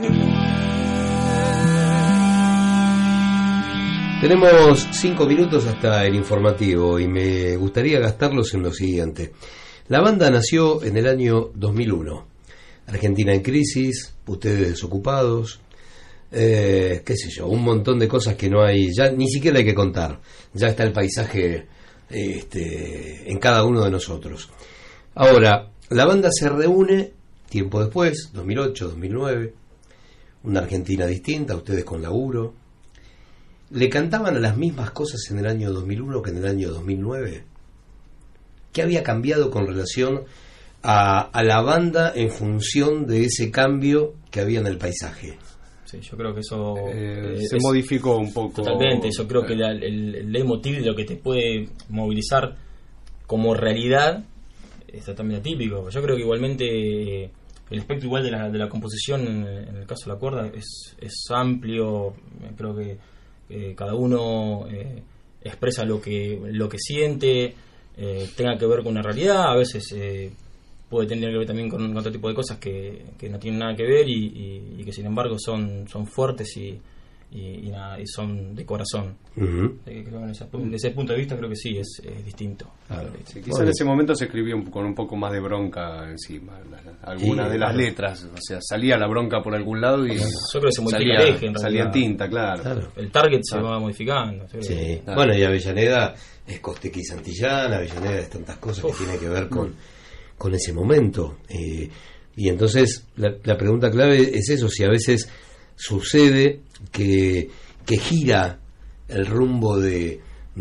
Tenemos cinco minutos hasta el informativo y me gustaría gastarlos en lo siguiente. La banda nació en el año dos mil uno. Argentina en crisis, ustedes desocupados, eh, qué sé yo, un montón de cosas que no hay, ya ni siquiera hay que contar. Ya está el paisaje este, en cada uno de nosotros. Ahora, la banda se reúne tiempo después, dos mil ocho, dos mil nueve, una Argentina distinta, ustedes con laburo. ¿Le cantaban a las mismas cosas en el año dos mil uno que en el año dos mil nueve? ¿Qué había cambiado con relación a, a la banda en función de ese cambio que había en el paisaje? Sí, yo creo que eso eh, eh, se es, modificó un poco. Totalmente, yo creo que la, el, el leitmotiv de lo que te puede movilizar como realidad es totalmente atípico. Yo creo que igualmente eh, el espectro igual de la, de la composición en, en el caso de la cuerda es, es amplio. Creo que eh, cada uno eh, expresa lo que lo que siente, eh, tenga que ver con una realidad, a veces eh, puede tener que ver también con, con otro tipo de cosas que, que no tienen nada que ver y, y, y que sin embargo son, son fuertes y, y, y, nada, y son de corazón. Uh-huh. eh, creo que ese, desde ese punto de vista creo que sí, es, es distinto. Claro. Sí, quizá bueno. En ese momento se escribió un, con un poco más de bronca encima, algunas sí, de las claro. letras, o sea, salía la bronca por algún lado y yo creo que se modifica salía, el eje, en salía en tinta, claro. claro. El target se ah. va modificando. Sí. Claro. Bueno, y Avellaneda es Costequi y Santillán, Avellaneda es tantas cosas Uf. que tiene que ver con, con ese momento. Eh, y entonces la, la pregunta clave es eso, si a veces sucede que, que gira el rumbo de,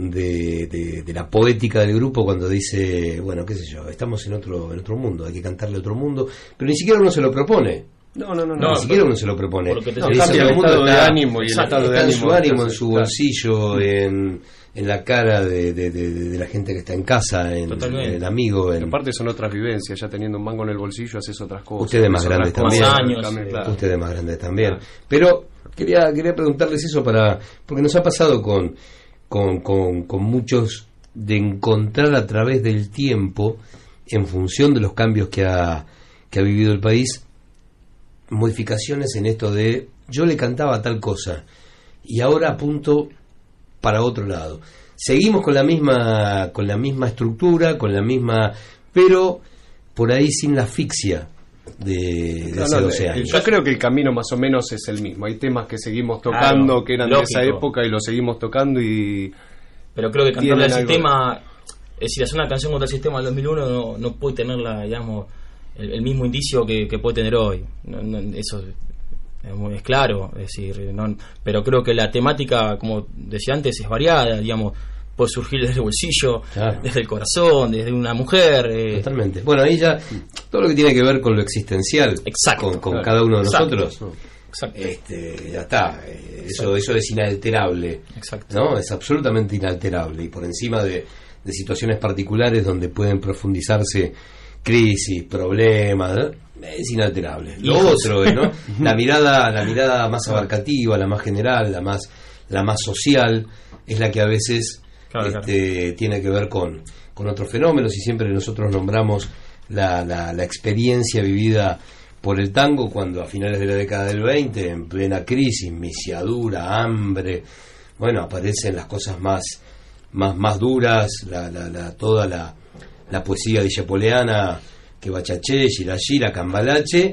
de, de, de la poética del grupo cuando dice, bueno, qué sé yo, estamos en otro, en otro mundo, hay que cantarle otro mundo, pero ni siquiera uno se lo propone. No, no, no, no, ni siquiera uno se lo propone. Porque te no, cambia el estado de ánimo y el estado de ánimo, en su ánimo, en su bolsillo, en, en la cara de, de, de, de la gente que está en casa, en, en el amigo. En... Aparte son otras vivencias, ya teniendo un mango en el bolsillo haces otras cosas. Ustedes más grandes también. Más años, también, claro. Ustedes más grandes también. Claro. Pero quería quería preguntarles eso para porque nos ha pasado con con, con con muchos de encontrar a través del tiempo, en función de los cambios que ha que ha vivido el país, modificaciones en esto de yo le cantaba tal cosa y ahora apunto para otro lado. Seguimos con la misma con la misma estructura, con la misma, pero por ahí sin la asfixia de, de no, hace no, doce años. Yo creo que el camino más o menos es el mismo. Hay temas que seguimos tocando, claro, que eran lógico. De esa época y los seguimos tocando y... Pero creo que cantarle al sistema, es decir, hacer una canción contra el sistema del dos mil uno no, no puede tener la, digamos, el, el mismo indicio que, que puede tener hoy. No, no, eso es, muy, es claro, es decir, no, pero creo que la temática, como decía antes, es variada, digamos, puede surgir desde el bolsillo, claro. desde el corazón, desde una mujer. Eh. Totalmente. Bueno, ahí ya todo lo que tiene que ver con lo existencial, exacto, con, con claro. cada uno de exacto. nosotros, exacto. Este, ya está. Eso, eso es inalterable, exacto. ¿no? Es absolutamente inalterable y por encima de, de situaciones particulares donde pueden profundizarse crisis, problemas, ¿no? Es inalterable. Lo Hijos. Otro, ¿no? La mirada, la mirada más abarcativa, la más general, la más, la más social, es la que a veces claro, este, claro. tiene que ver con, con otros fenómenos y siempre nosotros nombramos la, la, la experiencia vivida por el tango cuando a finales de la década del veinte, en plena crisis, misiadura, hambre, bueno, aparecen las cosas más, más, más duras, la, la, la, toda la, la poesía dillapoleana, que Bachaché, Shirashira, Cambalache,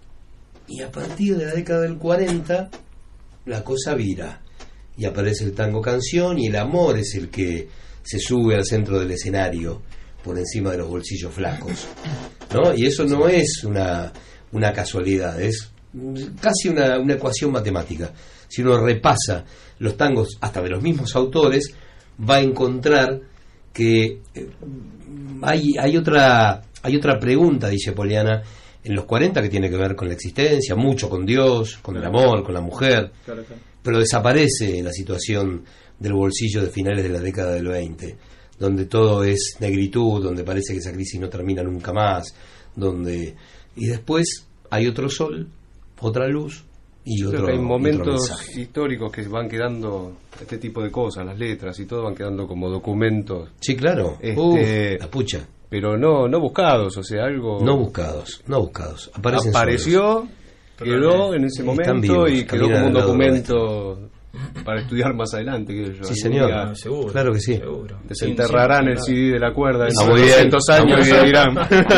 y a partir de la década del cuarenta la cosa vira y aparece el tango canción y el amor es el que se sube al centro del escenario por encima de los bolsillos flacos, ¿no? Y eso no es una, una casualidad, es casi una, una ecuación matemática. Si uno repasa los tangos hasta de los mismos autores, va a encontrar que eh, hay, hay otra hay otra pregunta, dice Poliana, en los cuarenta que tiene que ver con la existencia, mucho con Dios, con el amor, con la mujer, claro, claro. Pero desaparece la situación del bolsillo de finales de la década del veinte, donde todo es negritud, donde parece que esa crisis no termina nunca más, donde y después hay otro sol, otra luz y Yo otro creo que hay momentos otro históricos que van quedando este tipo de cosas, las letras y todo van quedando como documentos. Sí, claro. Este, Uf, la pucha. Pero no no buscados, o sea, algo no buscados, no buscados. Aparecen apareció, solos. Quedó en ese momento vivos, y quedó como un documento para estudiar más adelante. Que yo, sí, señor. Día, seguro, claro que sí. Seguro. Desenterrarán sí, sí, el C D de la cuerda en ah, doscientos años y dirán.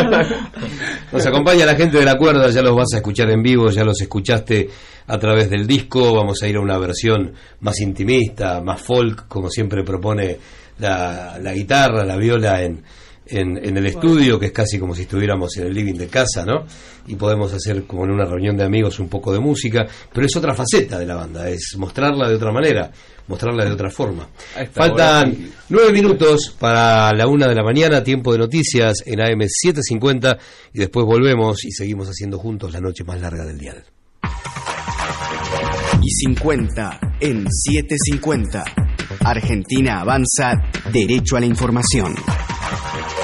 Nos acompaña la gente de la cuerda, ya los vas a escuchar en vivo, ya los escuchaste a través del disco. Vamos a ir a una versión más intimista, más folk, como siempre propone la, la guitarra, la viola en En, en el estudio, que es casi como si estuviéramos en el living de casa, ¿no? Y podemos hacer como en una reunión de amigos un poco de música, pero es otra faceta de la banda, es mostrarla de otra manera, mostrarla de otra forma. Faltan nueve minutos para la una de la mañana, tiempo de noticias en A M setecientos cincuenta y después volvemos y seguimos haciendo juntos la noche más larga del dial. Y cincuenta en setecientos cincuenta. Argentina avanza derecho a la información.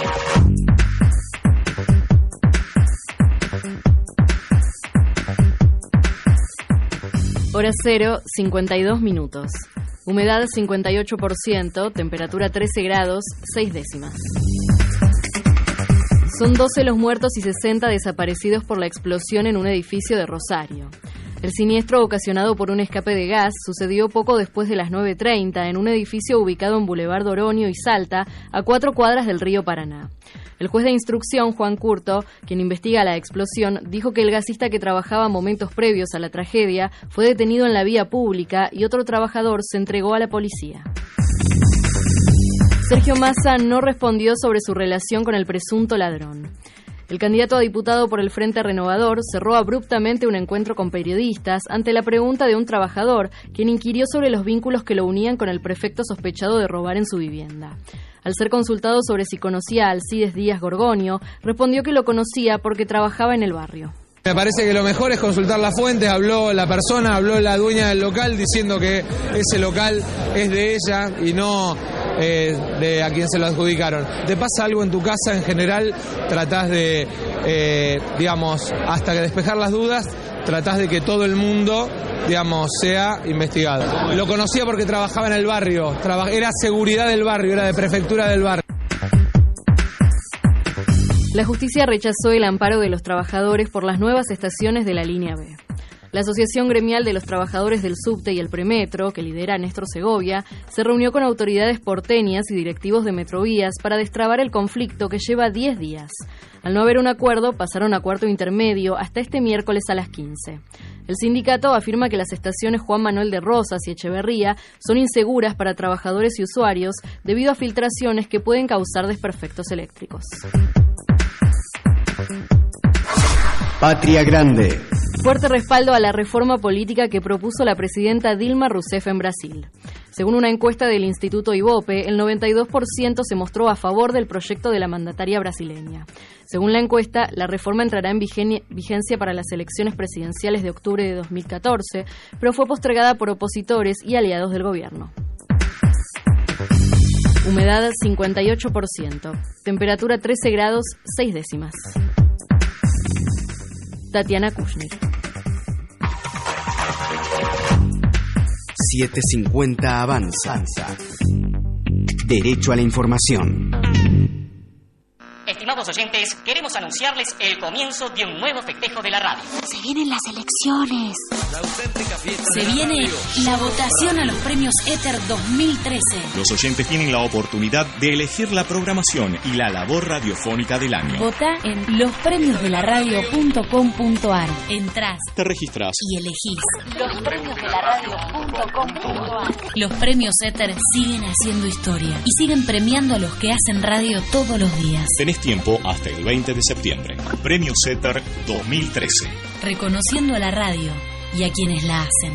Hora cero, cincuenta y dos minutos. Humedad cincuenta y ocho por ciento, temperatura trece grados, seis décimas. Son doce los muertos y sesenta desaparecidos por la explosión en un edificio de Rosario. El siniestro, ocasionado por un escape de gas, sucedió poco después de las nueve treinta en un edificio ubicado en Boulevard Oroño y Salta, a cuatro cuadras del río Paraná. El juez de instrucción, Juan Curto, quien investiga la explosión, dijo que el gasista que trabajaba momentos previos a la tragedia fue detenido en la vía pública y otro trabajador se entregó a la policía. Sergio Massa no respondió sobre su relación con el presunto ladrón. El candidato a diputado por el Frente Renovador cerró abruptamente un encuentro con periodistas ante la pregunta de un trabajador, quien inquirió sobre los vínculos que lo unían con el prefecto sospechado de robar en su vivienda. Al ser consultado sobre si conocía a Alcides Díaz Gorgonio, respondió que lo conocía porque trabajaba en el barrio. Me parece que lo mejor es consultar las fuentes. Habló la persona, habló la dueña del local diciendo que ese local es de ella y no eh, de a quien se lo adjudicaron. ¿Te pasa algo en tu casa en general? Tratás de, eh, digamos, hasta que despejar las dudas, tratás de que todo el mundo, digamos, sea investigado. Lo conocía porque trabajaba en el barrio, traba- era seguridad del barrio, era de prefectura del barrio. La justicia rechazó el amparo de los trabajadores por las nuevas estaciones de la línea B. La Asociación Gremial de los Trabajadores del Subte y el Premetro, que lidera Néstor Segovia, se reunió con autoridades porteñas y directivos de Metrovías para destrabar el conflicto que lleva diez días. Al no haber un acuerdo, pasaron a cuarto intermedio hasta este miércoles a las quince. El sindicato afirma que las estaciones Juan Manuel de Rosas y Echeverría son inseguras para trabajadores y usuarios debido a filtraciones que pueden causar desperfectos eléctricos. Patria Grande. Fuerte respaldo a la reforma política que propuso la presidenta Dilma Rousseff en Brasil. Según una encuesta del Instituto Ibope, el noventa y dos por ciento se mostró a favor del proyecto de la mandataria brasileña. Según la encuesta, la reforma entrará en vigencia para las elecciones presidenciales de octubre de dos mil catorce, pero fue postergada por opositores y aliados del gobierno. Humedad cincuenta y ocho por ciento. Temperatura trece grados, seis décimas. Tatiana Kushner. setecientos cincuenta Avanza. Derecho a la información. Estimados oyentes, queremos anunciarles el comienzo de un nuevo festejo de la radio. Se vienen las elecciones. Se viene la votación a los premios Éter dos mil trece. Los oyentes tienen la oportunidad de elegir la programación y la labor radiofónica del año. Vota en los premios de la radio punto com punto ar. Entrás, te registras y elegís los premios de la radio punto com punto ar. Los premios Éter siguen haciendo historia y siguen premiando a los que hacen radio todos los días. Tenés tiempo hasta el veinte de septiembre. Premios Éter dos mil trece. Reconociendo a la radio y a quienes la hacen.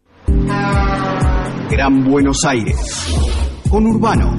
Gran Buenos Aires. Conurbano.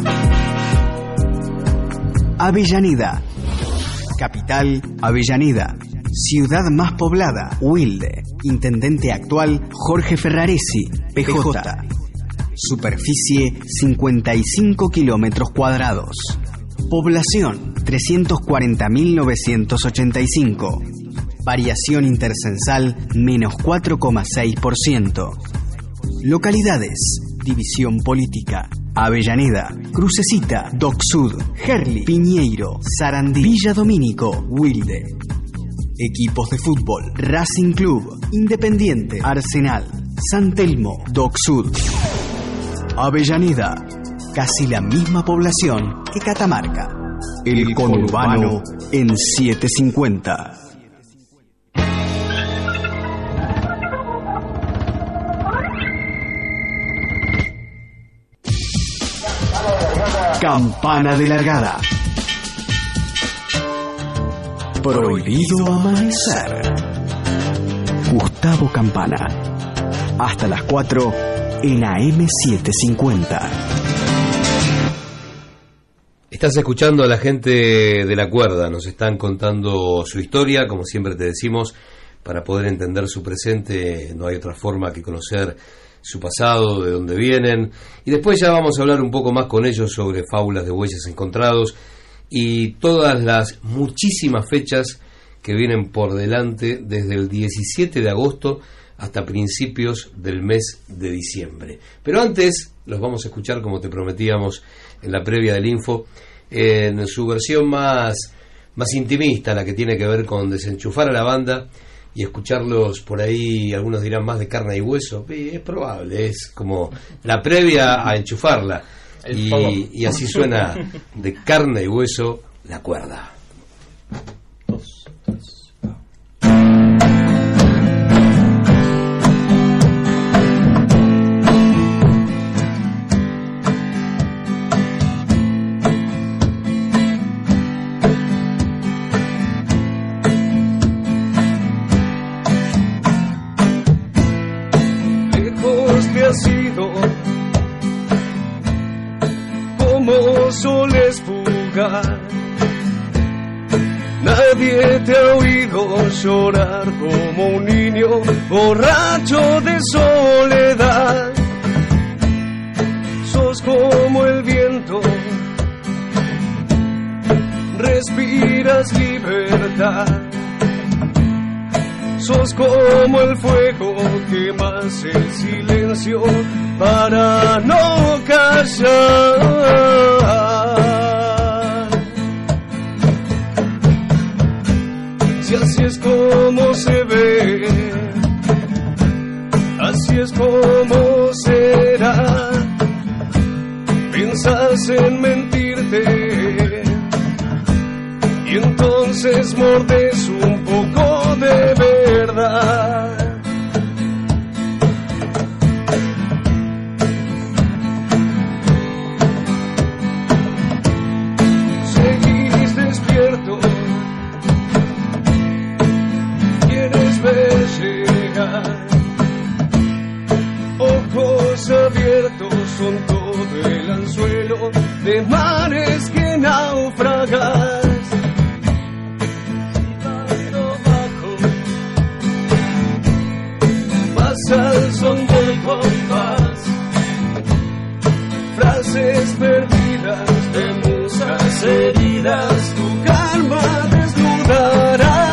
Avellaneda. Capital, Avellaneda. Ciudad más poblada, Wilde. Intendente actual, Jorge Ferraresi, P J. Superficie, cincuenta y cinco kilómetros cuadrados. Población, trescientos cuarenta mil novecientos ochenta y cinco. Variación intercensal, menos cuatro coma seis por ciento. Localidades, división política: Avellaneda, Crucecita, Doc Sud, Gerli, Piñeiro, Sarandí, Villa Domínico, Wilde. Equipos de fútbol: Racing Club, Independiente, Arsenal, San Telmo, Doc Sud. Avellaneda, casi la misma población que Catamarca. El conurbano en setecientos cincuenta. Campana de largada. Prohibido amanecer. Gustavo Campana. Hasta las cuatro en A M setecientos cincuenta. Estás escuchando a la gente de La Cuerda, nos están contando su historia, como siempre te decimos, para poder entender su presente no hay otra forma que conocer su pasado, de dónde vienen, y después ya vamos a hablar un poco más con ellos sobre fábulas de bueyes encontrados y todas las muchísimas fechas que vienen por delante desde el diecisiete de agosto hasta principios del mes de diciembre. Pero antes los vamos a escuchar, como te prometíamos en la previa del Info, en su versión más, más intimista, la que tiene que ver con desenchufar a la banda y escucharlos por ahí. Algunos dirán más de carne y hueso, y es probable, es como la previa a enchufarla, y, y así suena de carne y hueso La Cuerda. Dos, tres, va. Lejos te has ido, como soles fugar. Nadie te ha oído llorar como un niño borracho de soledad. Sos como el viento, respiras libertad. Sos como el fuego, quemas el silencio para no callar. Si así es como se ve, así es como será. Piensas en mentirte y entonces mordes un poco de verdad. Seguís despierto, quieres ver llegar. Ojos abiertos son todo el anzuelo de mares que naufragas. Al son del compás, frases perdidas de musas heridas, tu calma desnudará.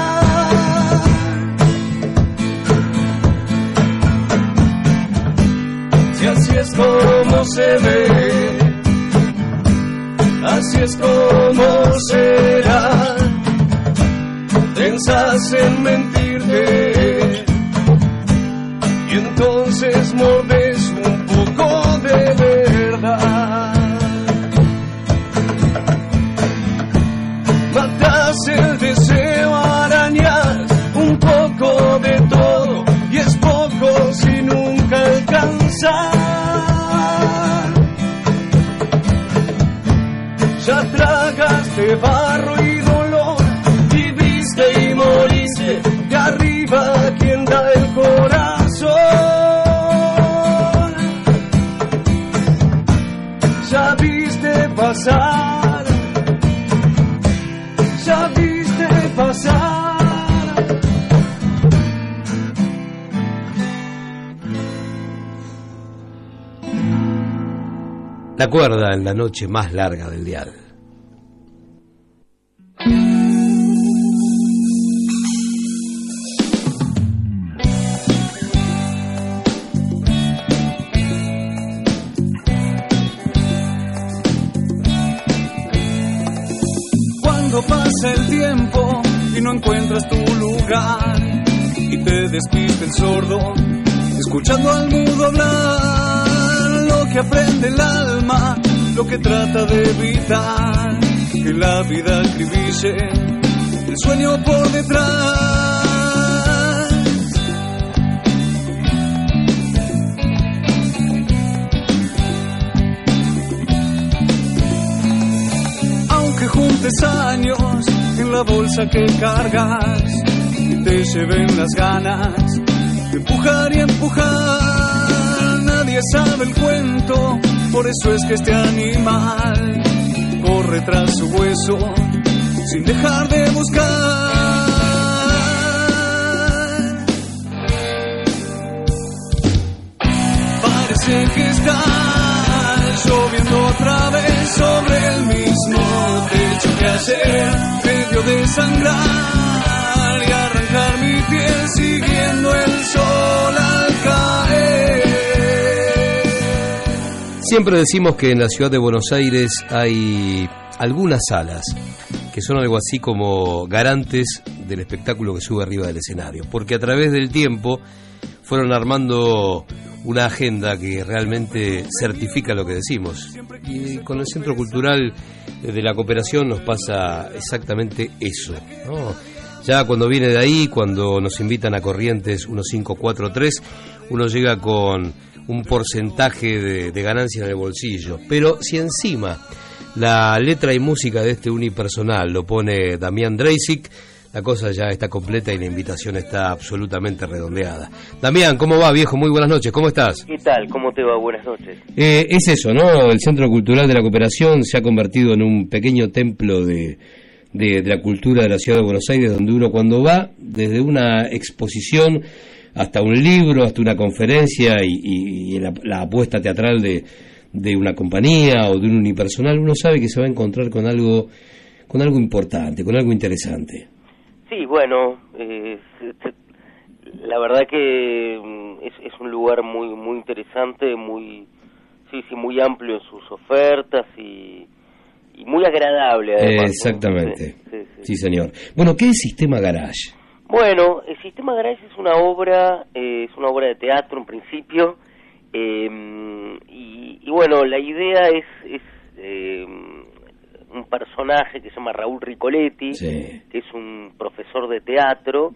Si así es como se ve, así es como será. Pensás en mentirte y entonces mordes un poco de verdad. Matas el deseo, arañas un poco de todo, y es poco si nunca alcanzas. Ya tragaste barro y dolor, viviste y moriste, de arriba quien da el corazón. Ya viste pasar, ya viste pasar. La Cuerda, en la noche más larga del dial. Pasa el tiempo y no encuentras tu lugar, y te despiste el sordo, escuchando al mudo hablar. Lo que aprende el alma, lo que trata de evitar, que la vida acribille el sueño por detrás. Aunque juntes años en la bolsa que cargas y te lleven las ganas de empujar y empujar, nadie sabe el cuento, por eso es que este animal corre tras su hueso sin dejar de buscar. Parece que está lloviendo otra vez sobre el mismo techo que ayer me dio de sangrar y arrancar mi piel siguiendo el sol. siempre decimos que en la ciudad de Buenos Aires hay algunas salas que son algo así como garantes del espectáculo que sube arriba del escenario, porque a través del tiempo fueron armando una agenda que realmente certifica lo que decimos. Y con el Centro Cultural de la Cooperación nos pasa exactamente eso, ¿no? Ya cuando viene de ahí, cuando nos invitan a Corrientes quince cuarenta y tres, uno llega con un porcentaje de, de ganancia en el bolsillo. Pero si encima la letra y música de este unipersonal lo pone Damián Dreisig, la cosa ya está completa y la invitación está absolutamente redondeada. Damián, ¿cómo va, viejo? Muy buenas noches, ¿cómo estás? ¿Qué tal? ¿Cómo te va? Buenas noches. Eh, es eso, ¿no? El Centro Cultural de la Cooperación se ha convertido en un pequeño templo de, de, de la cultura de la ciudad de Buenos Aires, donde uno cuando va, desde una exposición hasta un libro, hasta una conferencia y, y, y la, la apuesta teatral de, de una compañía o de un unipersonal, uno sabe que se va a encontrar con algo, con algo importante, con algo interesante. Sí, bueno, eh, la verdad que es, es un lugar muy muy interesante, muy sí sí muy amplio en sus ofertas y, y muy agradable además. Exactamente, ¿no? sí, sí, sí. Sí, señor. Bueno, ¿qué es Sistema Garage? Bueno, el Sistema Garage es una obra, eh, es una obra de teatro en principio, eh, y, y bueno, la idea es, es eh, un personaje que se llama Raúl Ricoletti, sí, que es un profesor de teatro,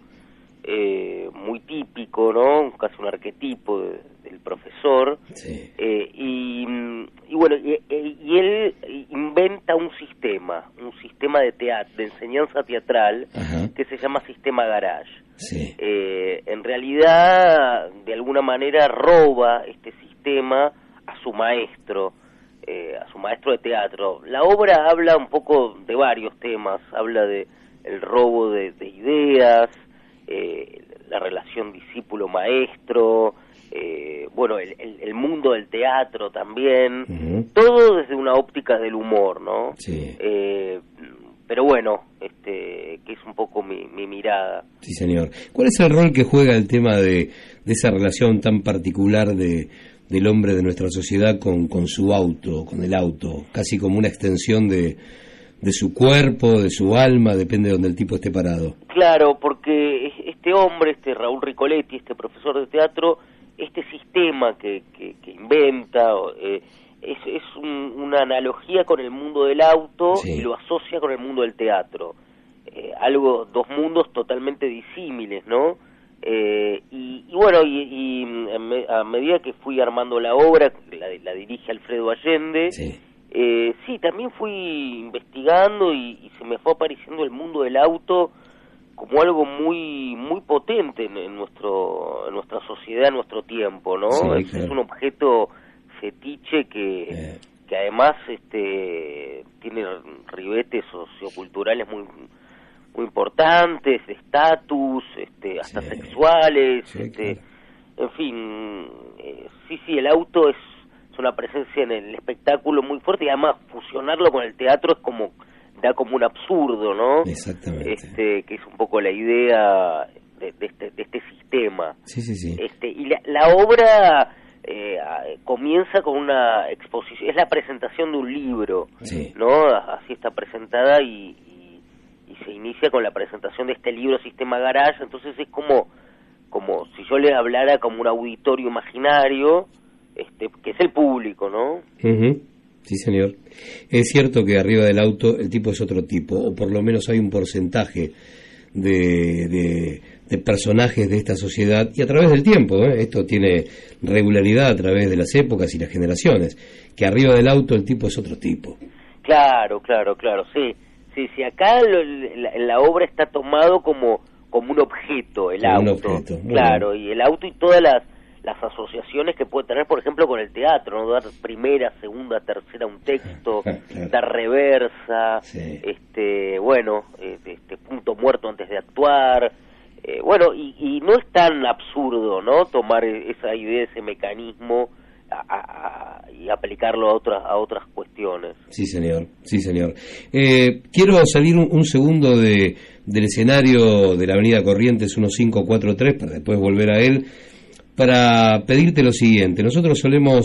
eh, muy típico, ¿no? Casi un arquetipo de, del profesor, sí. eh, y, y bueno, y, y él inventa un sistema, un sistema de teatro, de enseñanza teatral, ajá, que se llama Sistema Garage. Sí. Eh, en realidad, de alguna manera, roba este sistema a su maestro, Eh, a su maestro de teatro. La obra habla un poco de varios temas, habla de el robo de, de ideas, eh, la relación discípulo-maestro, eh, bueno, el, el, el mundo del teatro también, uh-huh, todo desde una óptica del humor, ¿no? Sí. Eh, pero bueno, este, que es un poco mi, mi mirada. Sí, señor. ¿Cuál es el rol que juega el tema de, de esa relación tan particular de del hombre de nuestra sociedad con, con su auto, con el auto, casi como una extensión de, de su cuerpo, de su alma, depende de donde el tipo esté parado? Claro, porque este hombre, este Raúl Ricoletti, este profesor de teatro, este sistema que, que, que inventa, eh, es, es un, una analogía con el mundo del auto, sí, y lo asocia con el mundo del teatro. Eh, algo, dos mundos totalmente disímiles, ¿no? Eh, y, y bueno, y, y a medida que fui armando la obra, la, la dirige Alfredo Allende, sí, eh, sí, también fui investigando y, y se me fue apareciendo el mundo del auto como algo muy muy potente en, en nuestro en nuestra sociedad, en nuestro tiempo, ¿no? Sí, es, claro, es un objeto fetiche que, eh. que además este tiene ribetes socioculturales muy muy importantes, de estatus, este, hasta sí, sexuales, sí, este, claro, en fin, eh, sí, sí, el auto es, es una presencia en el espectáculo muy fuerte y además fusionarlo con el teatro es como, da como un absurdo, ¿no? Exactamente. Este, que es un poco la idea de, de, este, de este sistema. Sí, sí, sí. Este, y la, la obra eh, comienza con una exposición, es la presentación de un libro, sí, ¿no? Así está presentada y y se inicia con la presentación de este libro Sistema Garage, entonces es como como si yo le hablara como un auditorio imaginario, este que es el público, ¿no? Uh-huh. Sí, señor. Es cierto que arriba del auto el tipo es otro tipo, o por lo menos hay un porcentaje de, de, de personajes de esta sociedad, y a través del tiempo, ¿eh? Esto tiene regularidad a través de las épocas y las generaciones, que arriba del auto el tipo es otro tipo. Claro, claro, claro, sí. Sí, sí, acá lo, la, la obra está tomado como como un objeto, el como auto, un objeto. Claro, bien. Y el auto y todas las las asociaciones que puede tener, por ejemplo, con el teatro, ¿no? Dar primera, segunda, tercera un texto, claro, dar reversa, sí, este, bueno, este punto muerto antes de actuar, eh, bueno, y, y no es tan absurdo, ¿no? Tomar esa idea, ese mecanismo A, a, y aplicarlo a otras a otras cuestiones. Sí, señor, sí, señor. Eh, quiero salir un, un segundo de del escenario de la avenida Corrientes quince cuarenta y tres para después volver a él, para pedirte lo siguiente. Nosotros solemos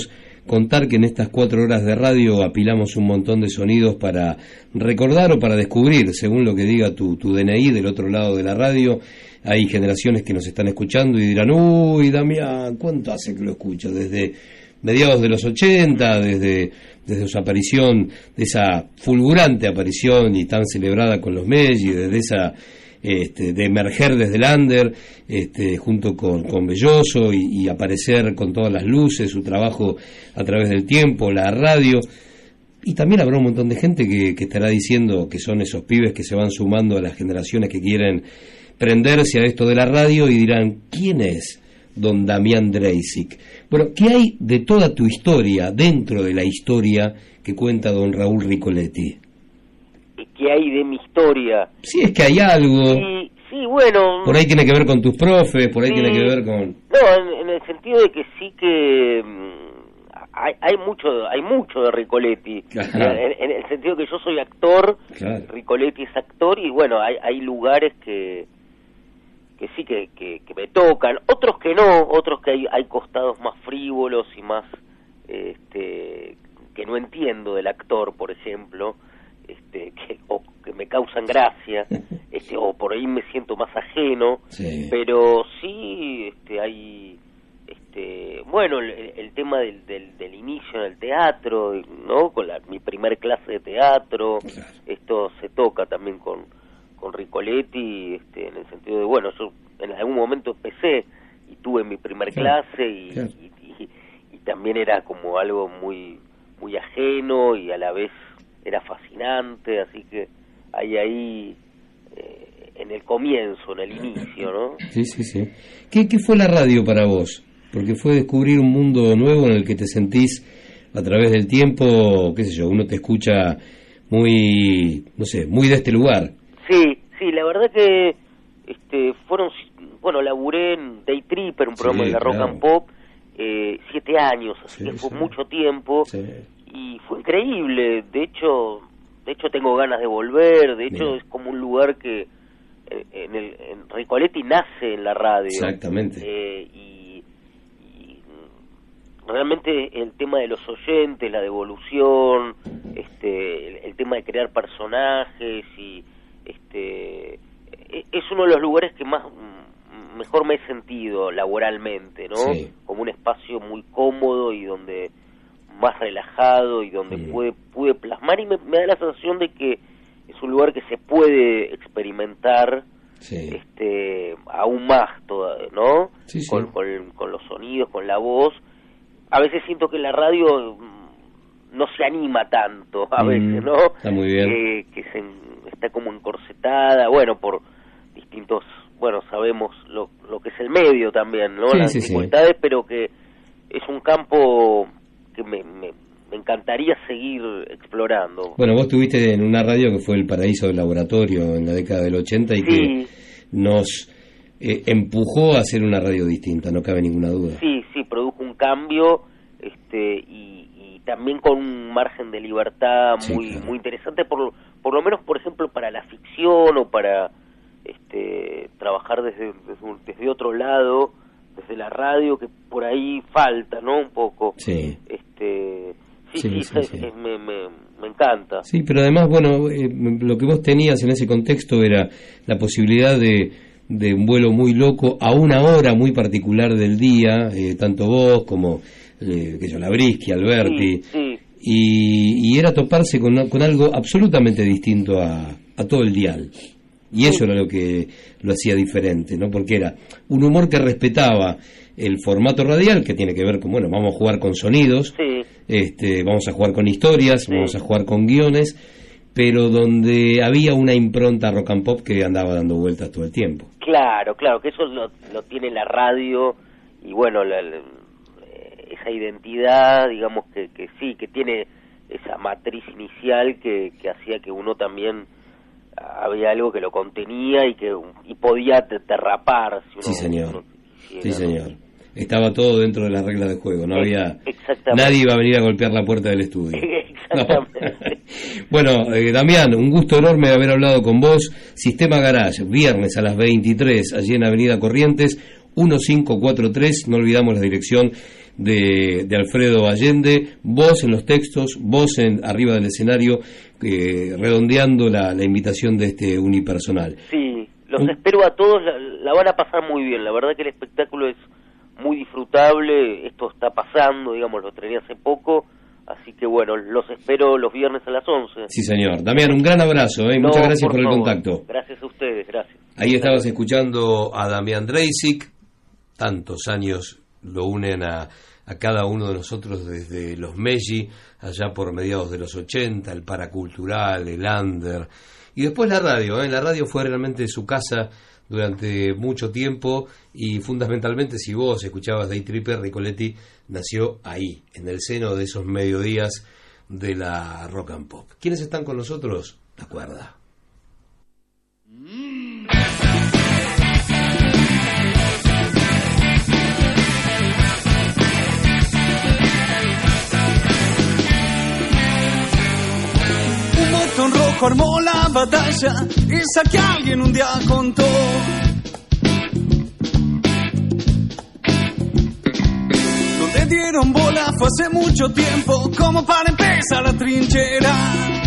contar que en estas cuatro horas de radio apilamos un montón de sonidos para recordar o para descubrir, según lo que diga tu, tu D N I del otro lado de la radio. Hay generaciones que nos están escuchando y dirán, uy, Damián, ¿cuánto hace que lo escucho? Desde mediados de los ochenta, desde, desde su aparición, de esa fulgurante aparición y tan celebrada con los Meggi, desde esa... Este, de emerger desde el under este, junto con, con Belloso y, y aparecer con todas las luces, su trabajo a través del tiempo, la radio. Y también habrá un montón de gente que, que estará diciendo que son esos pibes que se van sumando a las generaciones que quieren prenderse a esto de la radio y dirán, ¿quién es don Damián Dreisig? Bueno, ¿qué hay de toda tu historia, dentro de la historia que cuenta don Raúl Ricoletti? ¿Qué hay de mi historia? Sí, es que hay algo. Sí, sí, bueno. Por ahí tiene que ver con tus profes, por ahí sí, tiene que ver con... No, en, en el sentido de que sí que mmm, hay, hay mucho hay mucho de Ricoletti. Claro. En, en el sentido que yo soy actor, claro. Ricoletti es actor y bueno, hay, hay lugares que que sí que, que, que me tocan, otros que no, otros que hay, hay costados más frívolos y más este que no entiendo del actor, por ejemplo. Este, que, o que me causan gracia, este, o por ahí me siento más ajeno, sí. Pero sí, este, hay, este, bueno, el, el tema del, del, del inicio en el teatro, ¿no? Con la, mi primer clase de teatro, claro. Esto se toca también con, con Ricoletti, este, en el sentido de, bueno, yo en algún momento empecé y tuve mi primer claro. clase y, claro. y, y, y también era como algo muy, muy ajeno y a la vez era fascinante, así que hay ahí eh, en el comienzo, en el inicio, ¿no? Sí, sí, sí. ¿Qué, ¿Qué fue la radio para vos? Porque fue descubrir un mundo nuevo en el que te sentís a través del tiempo, qué sé yo, uno te escucha muy, no sé, muy de este lugar. Sí, sí, la verdad que este fueron, bueno, laburé en Day Tripper, un programa sí, de la Rock claro. and Pop, eh, siete años, así sí, que fue sí. mucho tiempo. Sí. Y fue increíble, de hecho de hecho tengo ganas de volver, de hecho Bien. Es como un lugar que en, el, en Ricoletti nace en la radio. Exactamente. Eh, y, y realmente el tema de los oyentes, la devolución, este, el, el tema de crear personajes y este es uno de los lugares que más mejor me he sentido laboralmente, ¿no? Sí. Como un espacio muy cómodo y donde más relajado y donde sí. pude, pude plasmar y me, me da la sensación de que es un lugar que se puede experimentar sí. este aún más, toda, ¿no? Sí, sí. Con, con, con los sonidos, con la voz. A veces siento que la radio no se anima tanto, a mm, veces, ¿no? Está muy bien. Que, que se, está como encorsetada, bueno, por distintos, bueno, sabemos lo, lo que es el medio también, ¿no? Sí, Las sí, dificultades, sí. pero que es un campo que me, me, me encantaría seguir explorando. Bueno, vos estuviste en una radio que fue el paraíso del laboratorio en la década del ochenta y sí. que nos eh, empujó a hacer una radio distinta, no cabe ninguna duda. Sí, sí, produjo un cambio este y, y también con un margen de libertad muy sí, claro. muy interesante, por, por lo menos, por ejemplo, para la ficción o para este trabajar desde, desde, desde otro lado, desde la radio, que por ahí falta, ¿no? Un poco. Sí. Este, sí, sí, sí, sí, sí. Es, me, me, me encanta. Sí, pero además, bueno, eh, lo que vos tenías en ese contexto era la posibilidad de, de un vuelo muy loco a una hora muy particular del día, eh, tanto vos como, eh, que yo, Labrisky, Alberti, sí, sí. Y, y era toparse con, con algo absolutamente distinto a, a todo el dial. Y eso era lo que lo hacía diferente, ¿no? Porque era un humor que respetaba el formato radial, que tiene que ver con, bueno, vamos a jugar con sonidos, sí. este, vamos a jugar con historias, sí. vamos a jugar con guiones, pero donde había una impronta rock and pop que andaba dando vueltas todo el tiempo. Claro, claro, que eso lo, lo tiene la radio, y bueno, la, la, esa identidad, digamos, que, que sí, que tiene esa matriz inicial que, que hacía que uno también... había algo que lo contenía y que y podía derrapar. Si uno, sí, señor. Uno quisiera, sí, señor. ¿No? Estaba todo dentro de las reglas del juego. No había. Nadie iba a venir a golpear la puerta del estudio. Exactamente. Bueno, eh, Damián, un gusto enorme de haber hablado con vos. Sistema Garage, viernes a las veintitrés, allí en Avenida Corrientes, mil quinientos cuarenta y tres. No olvidamos la dirección de, de Alfredo Allende, vos en los textos, vos en arriba del escenario, eh, redondeando la, la invitación de este unipersonal. Sí, los ¿Mm? espero a todos, la, la van a pasar muy bien, la verdad que el espectáculo es muy disfrutable, esto está pasando, digamos, lo estrené hace poco, así que bueno, los espero los viernes a las once. Sí, señor. Damián, un gran abrazo, ¿eh? No, muchas gracias por, por el favor. contacto. Gracias a ustedes, gracias. Ahí estabas escuchando a Damián Dreisig, tantos años lo unen a, a cada uno de nosotros desde los Meggi, allá por mediados de los ochenta, el Paracultural, el Under, y después la radio, ¿eh? La radio fue realmente su casa durante mucho tiempo y fundamentalmente si vos escuchabas Day Tripper, Ricoletti nació ahí, en el seno de esos mediodías de la rock and pop. ¿Quiénes están con nosotros? La Cuerda. Un botón rojo armó la batalla, esa que alguien un día contó. Donde dieron bola fue hace mucho tiempo, como para empezar a trincherar.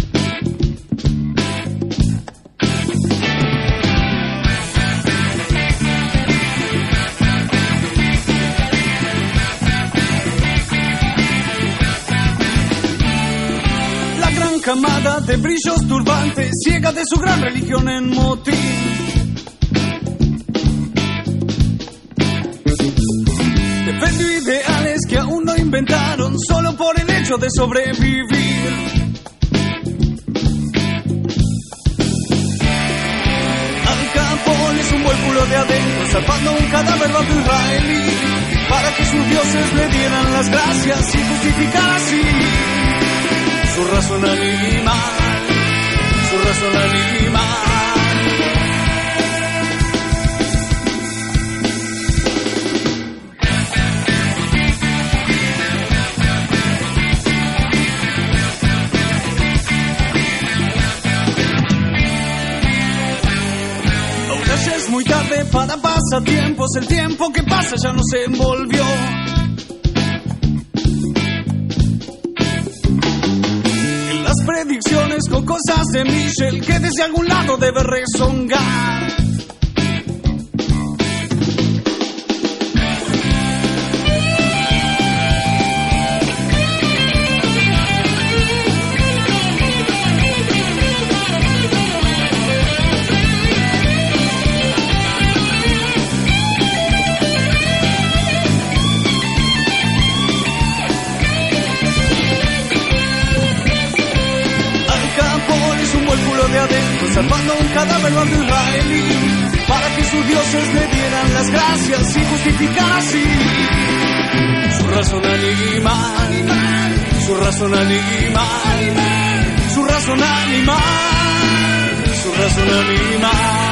Camada de brillos turbantes, ciega de su gran religión en motín. Defendió ideales que aún no inventaron, solo por el hecho de sobrevivir. Al Capone es un vuelculo de adentro, salvando un cadáver bajo israelí, para que sus dioses le dieran las gracias y justificar así su razón animal, su razón animal. Ahora ya es muy tarde para pasatiempos, el tiempo que pasa ya no se envolvió. Predicciones con cosas de Michel que desde algún lado debe rezongar. De adentro, salvando un cadáver bajo israelí, para que sus dioses le dieran las gracias y justificar así su razón animal, su razón animal, su razón animal, su razón animal.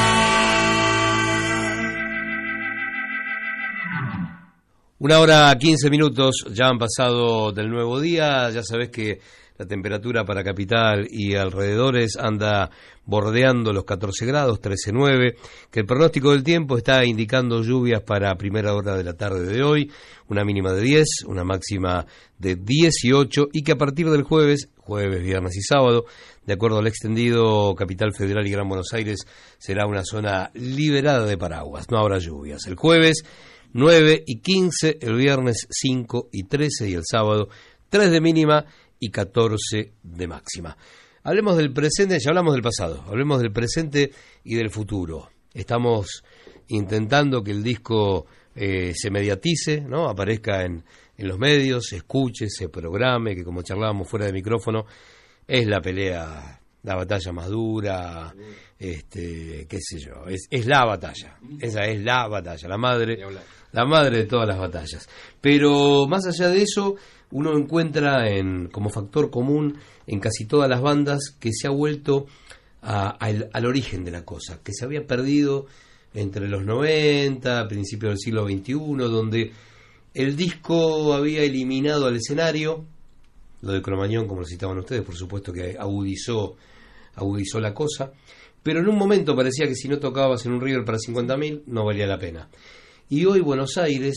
Una hora quince minutos ya han pasado del nuevo día, ya sabés que la temperatura para Capital y alrededores anda bordeando los catorce grados, trece punto nueve, que el pronóstico del tiempo está indicando lluvias para primera hora de la tarde de hoy, una mínima de diez, una máxima de dieciocho, y que a partir del jueves, jueves, viernes y sábado, de acuerdo al extendido Capital Federal y Gran Buenos Aires, será una zona liberada de paraguas, no habrá lluvias. El jueves, nueve y quince, el viernes cinco y trece y el sábado tres de mínima y catorce de máxima. Hablemos del presente, ya hablamos del pasado, hablemos del presente y del futuro. Estamos intentando que el disco eh, se mediatice, ¿no? Aparezca en, en los medios, se escuche, se programe, que como charlábamos fuera de micrófono, es la pelea, la batalla más dura, este, qué sé yo, es, es la batalla, esa es la batalla, la madre, la madre de todas las batallas. Pero más allá de eso, uno encuentra en, como factor común en casi todas las bandas que se ha vuelto a, a el, al origen de la cosa, que se había perdido entre los noventa, principios del siglo veintiuno, donde el disco había eliminado al escenario, lo de Cromañón, como lo citaban ustedes, por supuesto que agudizó, agudizó la cosa, pero en un momento parecía que si no tocabas en un River para cincuenta mil no valía la pena. Y hoy Buenos Aires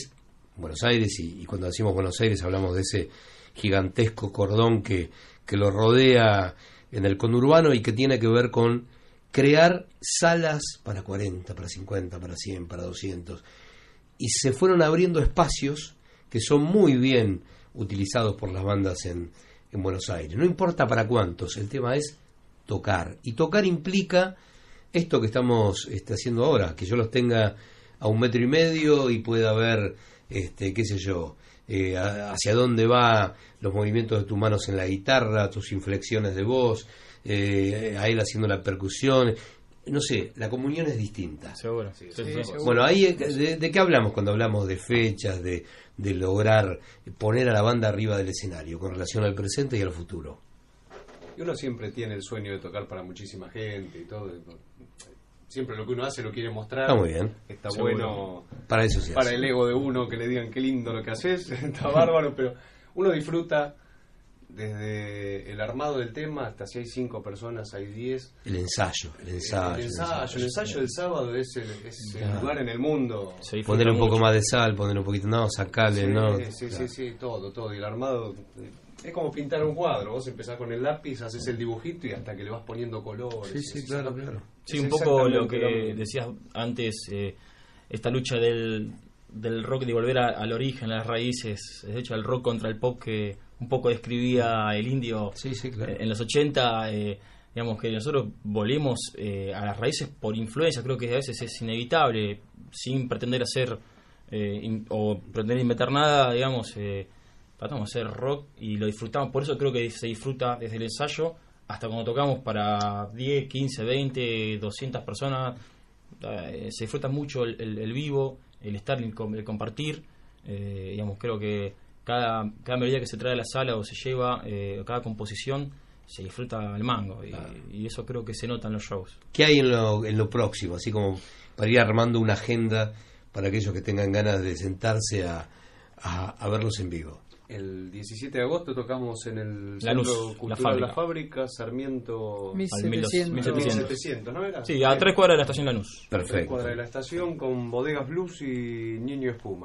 Buenos Aires, y, y cuando decimos Buenos Aires hablamos de ese gigantesco cordón que, que lo rodea en el conurbano y que tiene que ver con crear salas para cuarenta, para cincuenta, para cien, para doscientos. Y se fueron abriendo espacios que son muy bien utilizados por las bandas en, en Buenos Aires. No importa para cuántos, el tema es tocar. Y tocar implica esto que estamos este, haciendo ahora, que yo los tenga a un metro y medio y pueda ver, este, qué sé yo, eh, hacia dónde va los movimientos de tus manos en la guitarra, tus inflexiones de voz, eh, a él haciendo la percusión. No sé, la comunión es distinta. Seguro. Sí, sí, sí, seguro. Bueno, ahí de, ¿de qué hablamos cuando hablamos de fechas, de, de lograr poner a la banda arriba del escenario con relación al presente y al futuro? Y uno siempre tiene el sueño de tocar para muchísima gente y todo. Siempre lo que uno hace lo quiere mostrar. Está muy bien. Está Seguro. Bueno para eso se para hace. El ego de uno, que le digan qué lindo lo que haces. Está bárbaro, pero uno disfruta desde el armado del tema hasta si hay cinco personas, hay diez. El ensayo, el ensayo. El ensayo, el ensayo del sábado es el, es el Claro. lugar en el mundo. Poner un poco más de sal, poner un poquito, no, sacarle, Sí, no. sí, Claro. sí, sí, todo, todo. Y el armado es como pintar un cuadro. Vos empezás con el lápiz, haces el dibujito y hasta que le vas poniendo colores. Sí, sí, claro, claro. Sí, Es un poco lo exactamente que mismo. decías antes, eh, esta lucha del, del rock, de volver a- al origen, a las raíces, de hecho el rock contra el pop que un poco describía el Indio sí, sí, claro. eh, en los ochenta, eh, digamos que nosotros volvemos eh, a las raíces por influencia, creo que a veces es inevitable, sin pretender hacer eh, in- o pretender inventar nada, digamos, eh, tratamos de hacer rock y lo disfrutamos, por eso creo que se disfruta desde el ensayo hasta cuando tocamos para diez, quince, veinte, doscientas personas, eh, se disfruta mucho el, el- el vivo, el estar, el, com- el compartir, eh, digamos, creo que cada, cada melodía que se trae a la sala o se lleva, eh, cada composición, se disfruta al mango, y, Claro. y eso creo que se nota en los shows. ¿Qué hay en lo, en lo próximo? Así como para ir armando una agenda para aquellos que tengan ganas de sentarse a, a, a verlos en vivo. El diecisiete de agosto tocamos en el Lanús, Centro la Cultural fábrica. La Fábrica, Sarmiento mil setecientos. mil setecientos. mil setecientos, ¿no era? Sí, a tres cuadras de la estación Lanús. Tres cuadras de la estación con Bodegas Blues y Niño Espuma.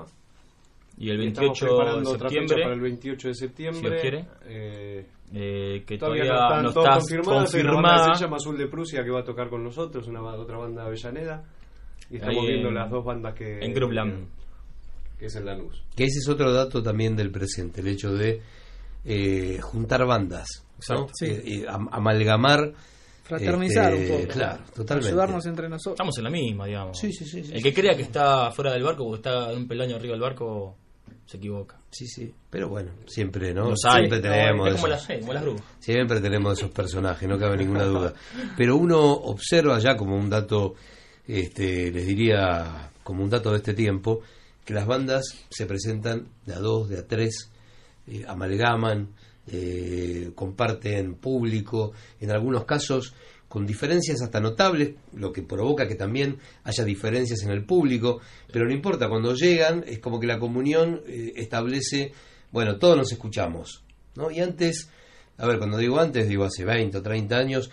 Y el Y estamos veintiocho de preparando otra fecha septiembre, para el veintiocho de septiembre. si Dios quiere, Eh, eh, que todavía, todavía no están no todos está confirmados. Hay una banda confirmada. que se llama Azul de Prusia que va a tocar con nosotros, una ba- otra banda de Avellaneda. Y estamos Ahí viendo en- las dos bandas que... en Grubland. Que es en Lanús. Que ese es otro dato también del presente, el hecho de eh, juntar bandas, ¿no? Exacto. Sí. Eh, eh, am- amalgamar, Fraternizar este, un poco. claro, totalmente. Ayudarnos entre nosotros. Estamos en la misma, digamos. Sí, sí, sí, sí, el sí, que sí, crea sí. que está fuera del barco porque está en un peldaño arriba del barco se equivoca. Sí, sí, pero bueno, siempre, ¿no? Los hay. Siempre tenemos Es como esos- las, como las grúas. Siempre tenemos esos personajes, no cabe ninguna duda. Pero uno observa ya como un dato, este, les diría, como un dato de este tiempo, que las bandas se presentan de a dos, de a tres, eh, amalgaman, eh, comparten público, en algunos casos con diferencias hasta notables, lo que provoca que también haya diferencias en el público, pero no importa, cuando llegan es como que la comunión eh, establece, bueno, todos nos escuchamos, ¿no? Y antes, a ver, cuando digo antes, digo hace veinte o treinta años,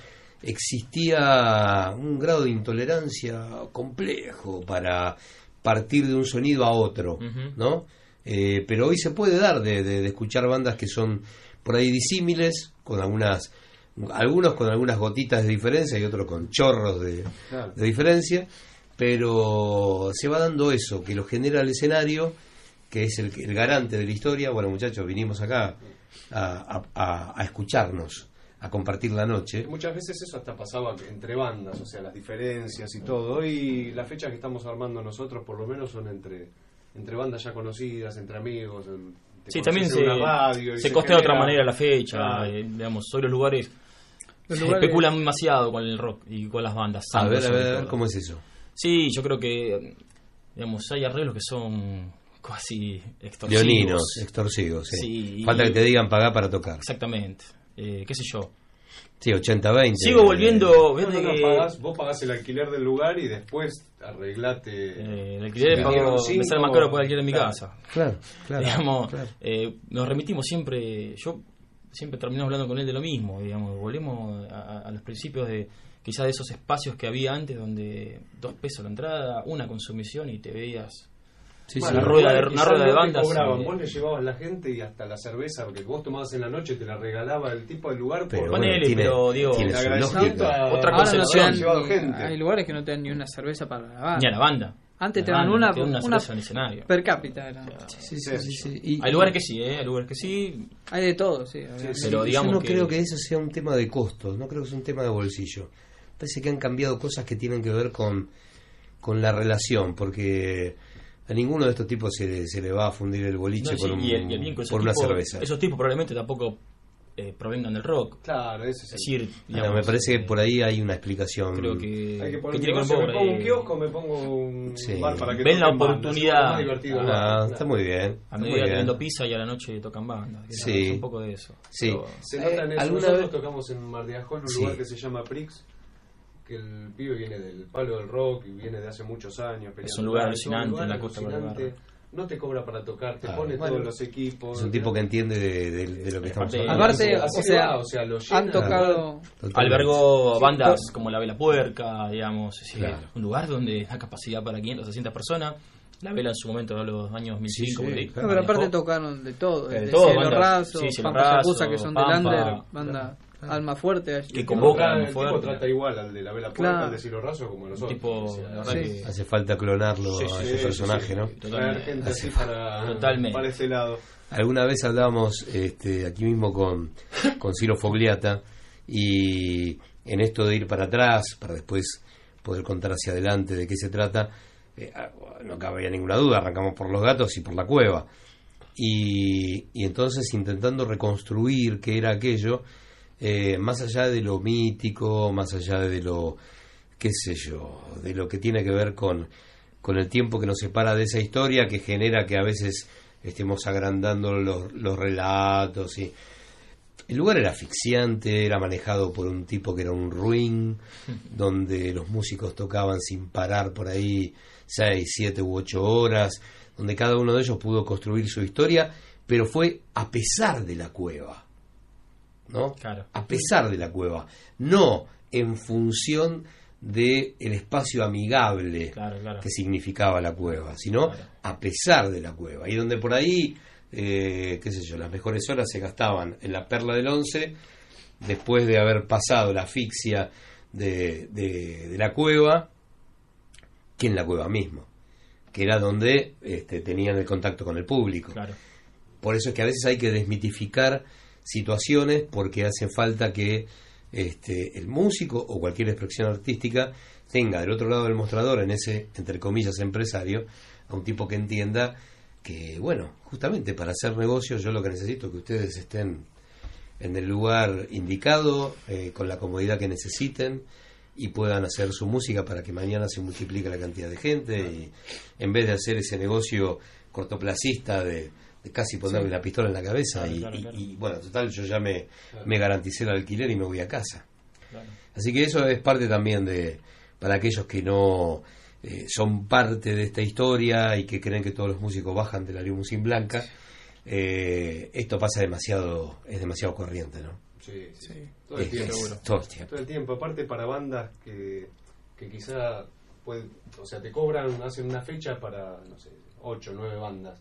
existía un grado de intolerancia complejo para partir de un sonido a otro, Ujú. ¿no? Eh, pero hoy se puede dar de, de- de escuchar bandas que son por ahí disímiles, con algunas, algunos con algunas gotitas de diferencia y otros con chorros de, Claro. de diferencia, pero se va dando eso, que lo genera el escenario, que es el, el garante de la historia. Bueno, muchachos, vinimos acá a, a- a- a escucharnos, a compartir la noche. Muchas veces eso hasta pasaba entre bandas, o sea, las diferencias y todo. Hoy las fechas que estamos armando nosotros por lo menos son entre entre bandas ya conocidas, entre amigos. en- te Sí, conoces también en se, una radio y se costea de otra genera- manera la fecha. Claro. eh, digamos, hoy los lugares Los se lugares- especulan demasiado con el rock y con las bandas. A ver, a sobre ver, a ver, todo. ¿cómo es eso? Sí, yo creo que, digamos, hay arreglos que son casi extorsivos. Leoninos, extorsivos, sí. Sí, Falta y- que te digan pagar para tocar. Exactamente. Eh, ¿Qué sé yo? Sí, ochenta veinte. Sigo volviendo. No, viste no, no, que pagás- vos pagás el alquiler del lugar y después arreglate. eh, el alquiler Sí, pago, claro, me cinco- sale más caro por el alquiler en mi claro. casa. Claro, claro. Digamos, claro. eh, nos remitimos siempre. Yo siempre terminamos hablando con él de lo mismo. Digamos, volvemos a, a los principios de quizás de esos espacios que había antes, donde dos pesos la entrada, una consumición y te veías Sí, bueno, una rueda, de, una rueda de bandas. Sí. Vos le llevabas la gente y hasta la cerveza, porque vos tomabas en la noche te la regalaba el tipo del lugar. Pero, por, bueno, ponele, tiene, pero digo, tiene otra concepción. No hay lugares que no te dan ni una cerveza para la banda. Ni a la banda. Antes te dan una, una, una en escenario. Per cápita. Era. Sí, sí, sí, sí. Y, hay lugares que sí, ¿eh? Hay lugares que sí. Hay de todo, sí. sí pero digamos yo no que... creo que eso sea un tema de costos, no creo que sea un tema de bolsillo. Parece que han cambiado cosas que tienen que ver con, con la relación, porque a ninguno de estos tipos se le, se le va a fundir el boliche no, sí, por, un, y el, y el por tipo, una cerveza. Esos tipos probablemente tampoco eh, provengan del rock. Claro, eso es decir, digamos, no, me parece que por ahí hay una explicación. Creo que, hay que poner que un negocio, me pongo un kiosco, me pongo un sí. bar para que ven la oportunidad. Ah, está muy bien. A medida teniendo pizza y a la noche tocan bandas. Sí. Es un poco de eso. Sí. Pero, se nota en eso. Nosotros vez... tocamos en Mar de Ajó, en un sí. lugar que se llama Prix, que el pibe viene del palo del rock y viene de hace muchos años. Es un lugar alucinante en la costa de no te cobra para tocar, te ah, pone bueno, todos los equipos. Es un tipo que entiende de, de, de lo que estamos hablando. Aparte, o sea, o sea lo han tocado... Albergó bandas como La Vela Puerca, digamos, es decir, claro. Un lugar donde da capacidad para quinientas, seiscientas personas. La Vela en su momento de los años mil cinco. Sí, sí, claro. No, pero aparte tocaron de todo, de, de todo, Cielo Raso, sí, Cielo Pampa Raso, Yakuza, que son Pampa, de Lander, banda... Claro. Alma Fuerte que convoca el tipo trata igual al de La Vela Puerca, claro. Al de Cielo Raso como nosotros. Tipo, o sea, sí. que... hace falta clonarlo sí, a ese sí, personaje, sí, ¿no? Traer gente así para, totalmente. para ese lado. Alguna vez hablábamos este, aquí mismo con, con Ciro Fogliata y en esto de ir para atrás para después poder contar hacia adelante de qué se trata, eh, no cabía ninguna duda, arrancamos por Los Gatos y por La Cueva. Y, y entonces intentando reconstruir qué era aquello, eh, más allá de lo mítico, más allá de lo, qué sé yo, de lo que tiene que ver con, con el tiempo que nos separa de esa historia, que genera que a veces estemos agrandando los, los relatos. Y el lugar era asfixiante, era manejado por un tipo que era un ruin, donde los músicos tocaban sin parar por ahí seis, siete u ocho horas, donde cada uno de ellos pudo construir su historia, pero fue a pesar de La Cueva, ¿no? Claro. A pesar de La Cueva, no en función de el espacio amigable claro, claro. que significaba La Cueva, sino claro. a pesar de La Cueva, y donde por ahí, eh, qué sé yo, las mejores horas se gastaban en la Perla del Once, después de haber pasado la asfixia de, de, de La Cueva, que en La Cueva mismo, que era donde este, tenían el contacto con el público. Claro. Por eso es que a veces hay que desmitificar situaciones, porque hace falta que este, el músico o cualquier expresión artística tenga del otro lado del mostrador, en ese, entre comillas, empresario, a un tipo que entienda que, bueno, justamente para hacer negocios yo lo que necesito es que ustedes estén en el lugar indicado, eh, con la comodidad que necesiten, y puedan hacer su música para que mañana se multiplique la cantidad de gente, y en vez de hacer ese negocio cortoplacista de, de casi ponerle sí. la pistola en la cabeza, claro, y, claro, claro. Y, y bueno, total, yo ya me, claro. me garanticé el alquiler y me voy a casa. Claro. Así que eso es parte también de, para aquellos que no eh, son parte de esta historia y que creen que todos los músicos bajan de la limusín blanca, eh, esto pasa demasiado, es demasiado corriente, ¿no? Sí, sí. Todo el, tiempo, es, todo el tiempo. Todo el tiempo. Aparte para bandas que, que quizá pueden, o sea, te cobran, hacen una fecha para, no sé, ocho o nueve bandas.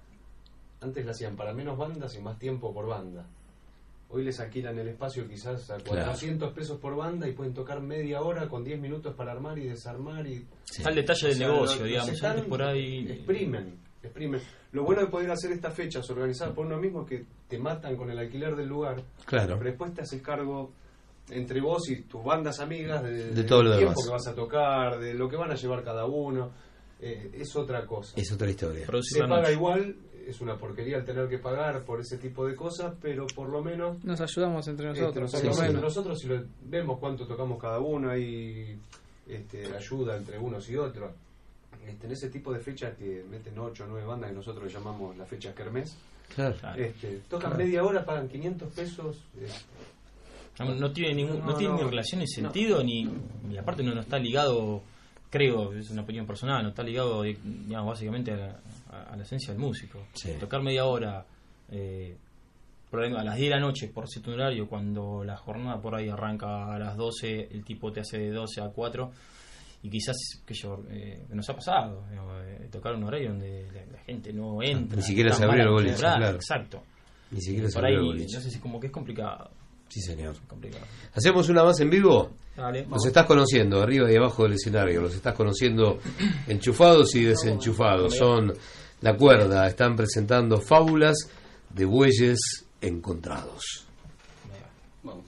Antes la hacían para menos bandas y más tiempo por banda. Hoy les alquilan el espacio quizás a cuatrocientos claro. pesos por banda y pueden tocar media hora con diez minutos para armar y desarmar. Y sí. Está el detalle del sea, negocio, lo, digamos. Están, por ahí exprimen, exprimen. Lo bueno de poder hacer estas fechas organizadas por uno mismo es que te matan con el alquiler del lugar. Claro. Pero después te haces cargo entre vos y tus bandas amigas de, de todo del lo tiempo demás. que vas a tocar, de lo que van a llevar cada uno. Eh, es otra cosa. Es otra historia. Se paga noche. Igual, es una porquería el tener que pagar por ese tipo de cosas, pero por lo menos nos ayudamos entre nosotros. Este, nos ayudamos entre nosotros y lo, vemos cuánto tocamos cada uno, hay este, ayuda entre unos y otros. Este, en ese tipo de fechas que meten ocho o nueve bandas, que nosotros le llamamos las fechas kermés, claro. este, tocan claro. media hora, pagan quinientos pesos. Eh, no, no tiene ningún, no, no tiene no, ni relación ni sentido, no. ni, ni aparte no, no está ligado, creo, es una opinión personal, no está ligado, digamos, básicamente a la, a, a la esencia del músico. Sí. Tocar media hora eh, a las diez de la noche por cierto horario, cuando la jornada por ahí arranca a las doce, el tipo te hace de doce a cuatro. y quizás, que yo, eh, nos ha pasado, eh, tocar un horario donde la, la gente no entra. Ni siquiera se abrió el boliche, claro. Exacto. Ni siquiera se Por abrió ahí, el boliche. no sé si como que es complicado. Sí, señor. Es complicado. ¿Hacemos una más en vivo? Dale, los vamos. estás conociendo, arriba y abajo del escenario. Los estás conociendo enchufados y desenchufados. Son La Cuerda. Están presentando Fábulas de Bueyes Encontrados. Vamos.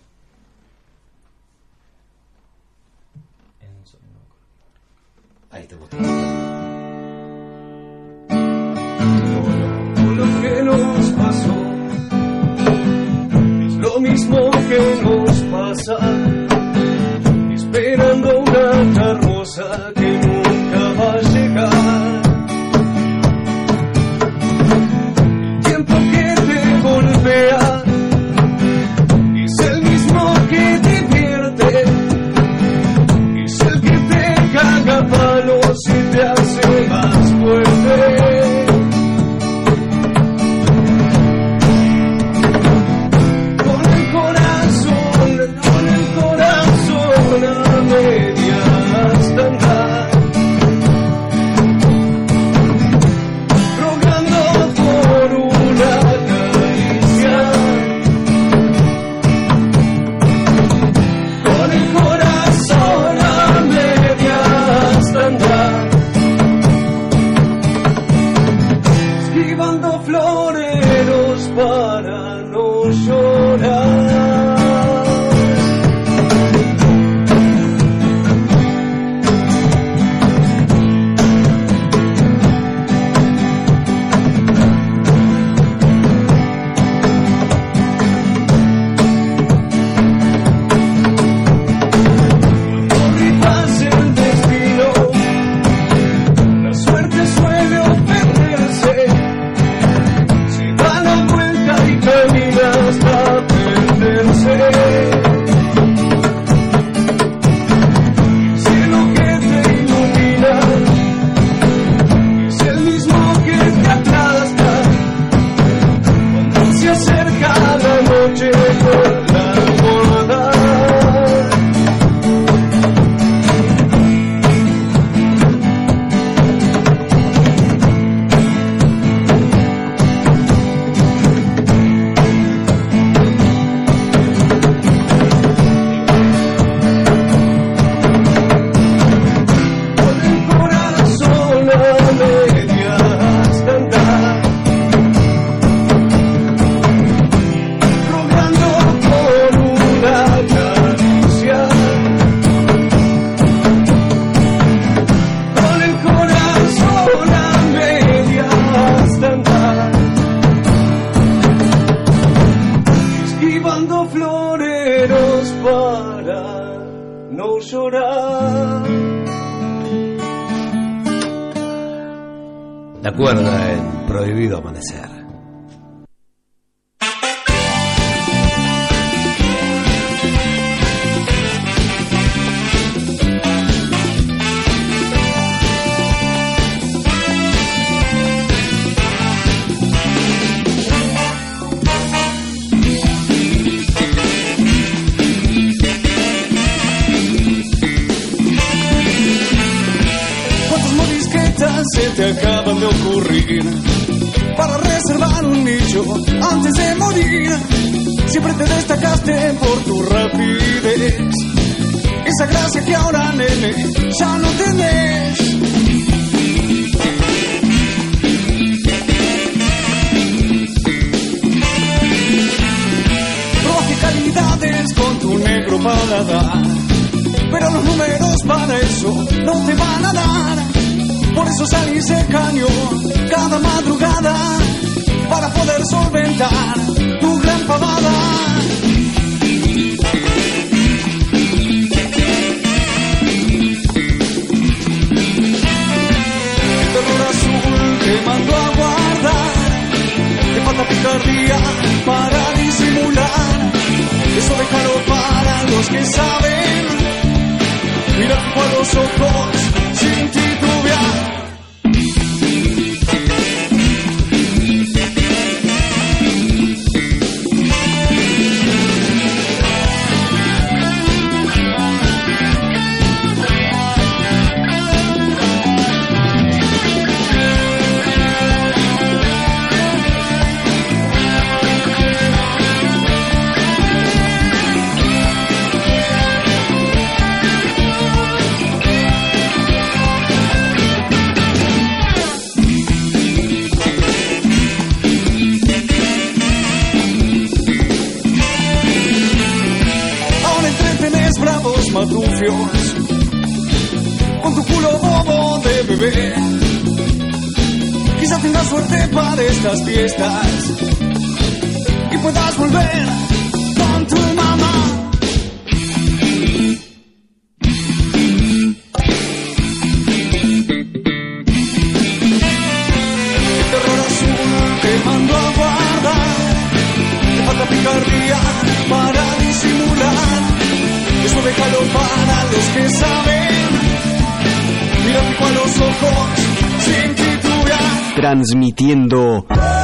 Ahí estamos. Lo que nos pasó es lo mismo que nos pasa, esperando una carroza que nunca va a llegar. El tiempo que te golpea es el mismo que te pierde, es el que te caga palos y te hace más fuerte. Floreros para no llorar. Cuando rifas el destino, la suerte suele ofenderse. Camina hasta perderse. El cielo que te ilumina es el mismo que te aplasta cuando se acerca la noche con la almohada. Floreros para no llorar. La Cuerda en Prohibido Amanecer. Se te acaban de ocurrir para reservar un nicho antes de morir. Siempre te destacaste por tu rapidez, esa gracia que ahora, nene, ya no tenés. Robaste calidades con tu negro paladar, pero los números para eso no te van a dar. Por eso salís de caño cada madrugada para poder solventar tu gran pavada. El terror azul te mandó a guardar, te falta picardía para disimular. Eso déjalo para los que saben. Mira tú a los ojos sin titubear. nervios, con tu culo bobo de bebé. Quizá tengas suerte para estas fiestas y puedas volver con tu mamá. El terror azul te mando a guardar, te falta picardía para disimular. Eso déjalo para los que saben. Mira pico a los ojos sin titubear. Transmitiendo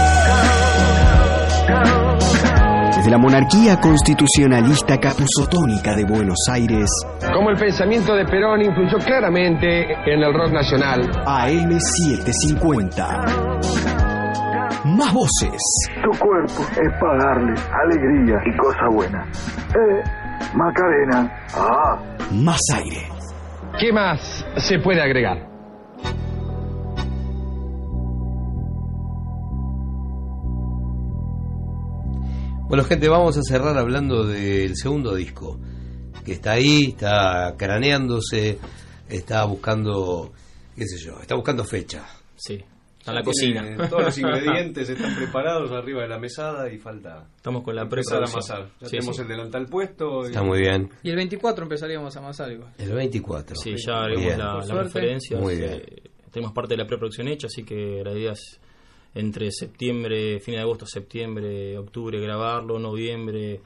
desde la monarquía constitucionalista capuzotónica de Buenos Aires. Como el pensamiento de Perón influyó claramente en el rock nacional. A M setecientos cincuenta. Más voces. Tu cuerpo es para darle alegría y cosa buena. Eh, Macarena. Ah. Más aire. ¿Qué más se puede agregar? Bueno, gente, vamos a cerrar hablando del segundo disco, que está ahí, está craneándose, está buscando, qué sé yo, está buscando fecha. Sí, está en la cocina. Todos los ingredientes están preparados arriba de la mesada y falta... Estamos con la empezar a preproducción. amasar. Ya Sí, tenemos sí. el delantal puesto. Y... Está muy bien. Y el veinticuatro empezaríamos a amasar igual. El veinticuatro. Sí, ya haremos Bien. la, Por las suerte. referencias. Muy bien. eh, tenemos parte de la preproducción hecha, así que la idea es entre septiembre, fin de agosto, septiembre, octubre grabarlo, noviembre.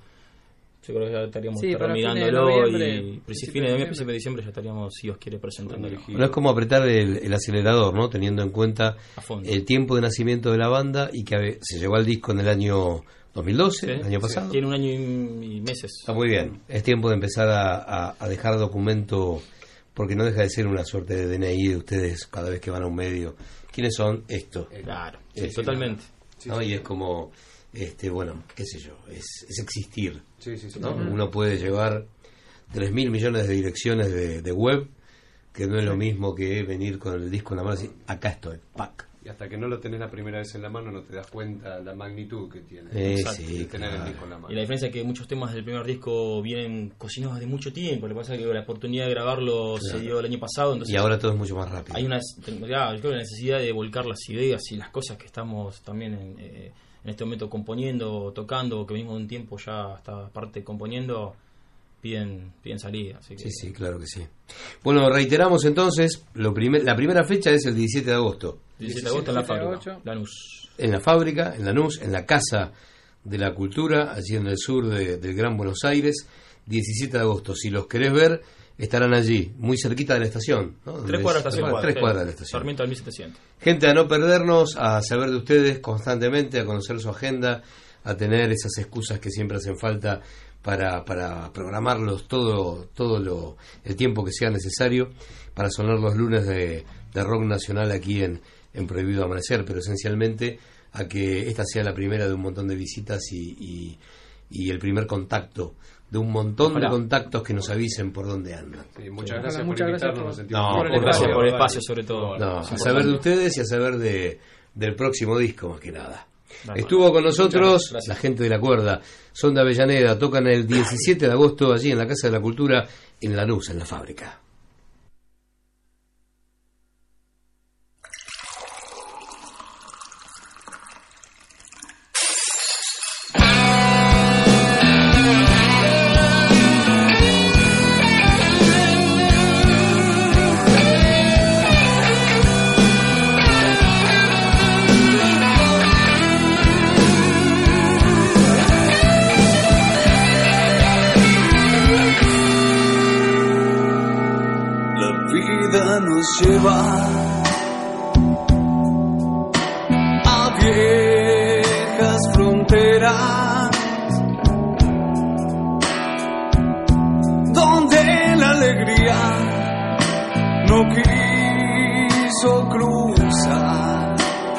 Yo creo que ya estaríamos Sí, para fines de terminándolo noviembre, y principio principio de de noviembre, noviembre. principio de diciembre ya estaríamos, si Dios quiere, presentándolo. No es como apretar el, el acelerador, ¿no? Teniendo en cuenta A fondo. el tiempo de nacimiento de la banda y que ave- se llegó al disco en el año dos mil doce, Sí, el año sí. pasado. Tiene un año y, y meses. Está muy bien. Es tiempo de empezar a, a- a dejar documento, porque no deja de ser una suerte de D N I de ustedes cada vez que van a un medio. ¿Quiénes son? Esto. Claro, sí, Es- totalmente. ¿no? Y es como, este bueno, qué sé yo, es, es existir. Sí, sí, sí. ¿no? Ujú. Uno puede llevar tres mil millones de direcciones de, de web, que no es lo mismo que venir con el disco en la mano y decir, acá estoy, pack. Y hasta que no lo tenés la primera vez en la mano no te das cuenta la magnitud que tiene. Eh, Exacto, sí, de tener claro. el disco en la mano. Y la diferencia es que muchos temas del primer disco vienen cocinados de mucho tiempo. Lo que pasa es que la oportunidad de grabarlo Claro. se dio el año pasado. Entonces Y ahora todo es mucho más rápido. Hay una, ya, yo creo, la necesidad de volcar las ideas y las cosas que estamos también en, eh, en este momento componiendo, tocando, que venimos de un tiempo ya esta parte componiendo, piden, piden salida. Así que, Sí, sí, claro que sí. Bueno, reiteramos entonces, lo primer, la primera fecha es el diecisiete de agosto. diecisiete de agosto en la diecisiete de fábrica, agosto. Lanús. En la fábrica, en Lanús, en la Casa de la Cultura, allí en el sur de- del Gran Buenos Aires, diecisiete de agosto. Si los querés ver, estarán allí, muy cerquita de la estación. ¿no? Donde Tres cuadras de es- estación. Tres Sí. cuadras de la estación. Sarmiento al mil setecientos. Gente, a no perdernos, a saber de ustedes constantemente, a conocer su agenda, a tener esas excusas que siempre hacen falta para, para programarlos todo, todo lo, el tiempo que sea necesario para sonar los lunes de, de rock nacional aquí en, en Prohibido Amanecer, pero esencialmente a que esta sea la primera de un montón de visitas y, y, y el primer contacto de un montón Ojalá. de contactos que nos avisen por dónde andan. Sí, muchas Sí. gracias Muchas por gracias invitarnos. por- nos sentimos No, muy por el honrados. espacio, por el espacio sobre todo. No, Es a saber de importante. ustedes y a saber de, del próximo disco, más que nada. Vale. Estuvo con nosotros Muchas gracias. la gente de la cuerda, son de Avellaneda, tocan el diecisiete de agosto allí en la Casa de la Cultura, en Lanús, en la fábrica. La vida nos lleva a viejas fronteras donde la alegría no quiso cruzar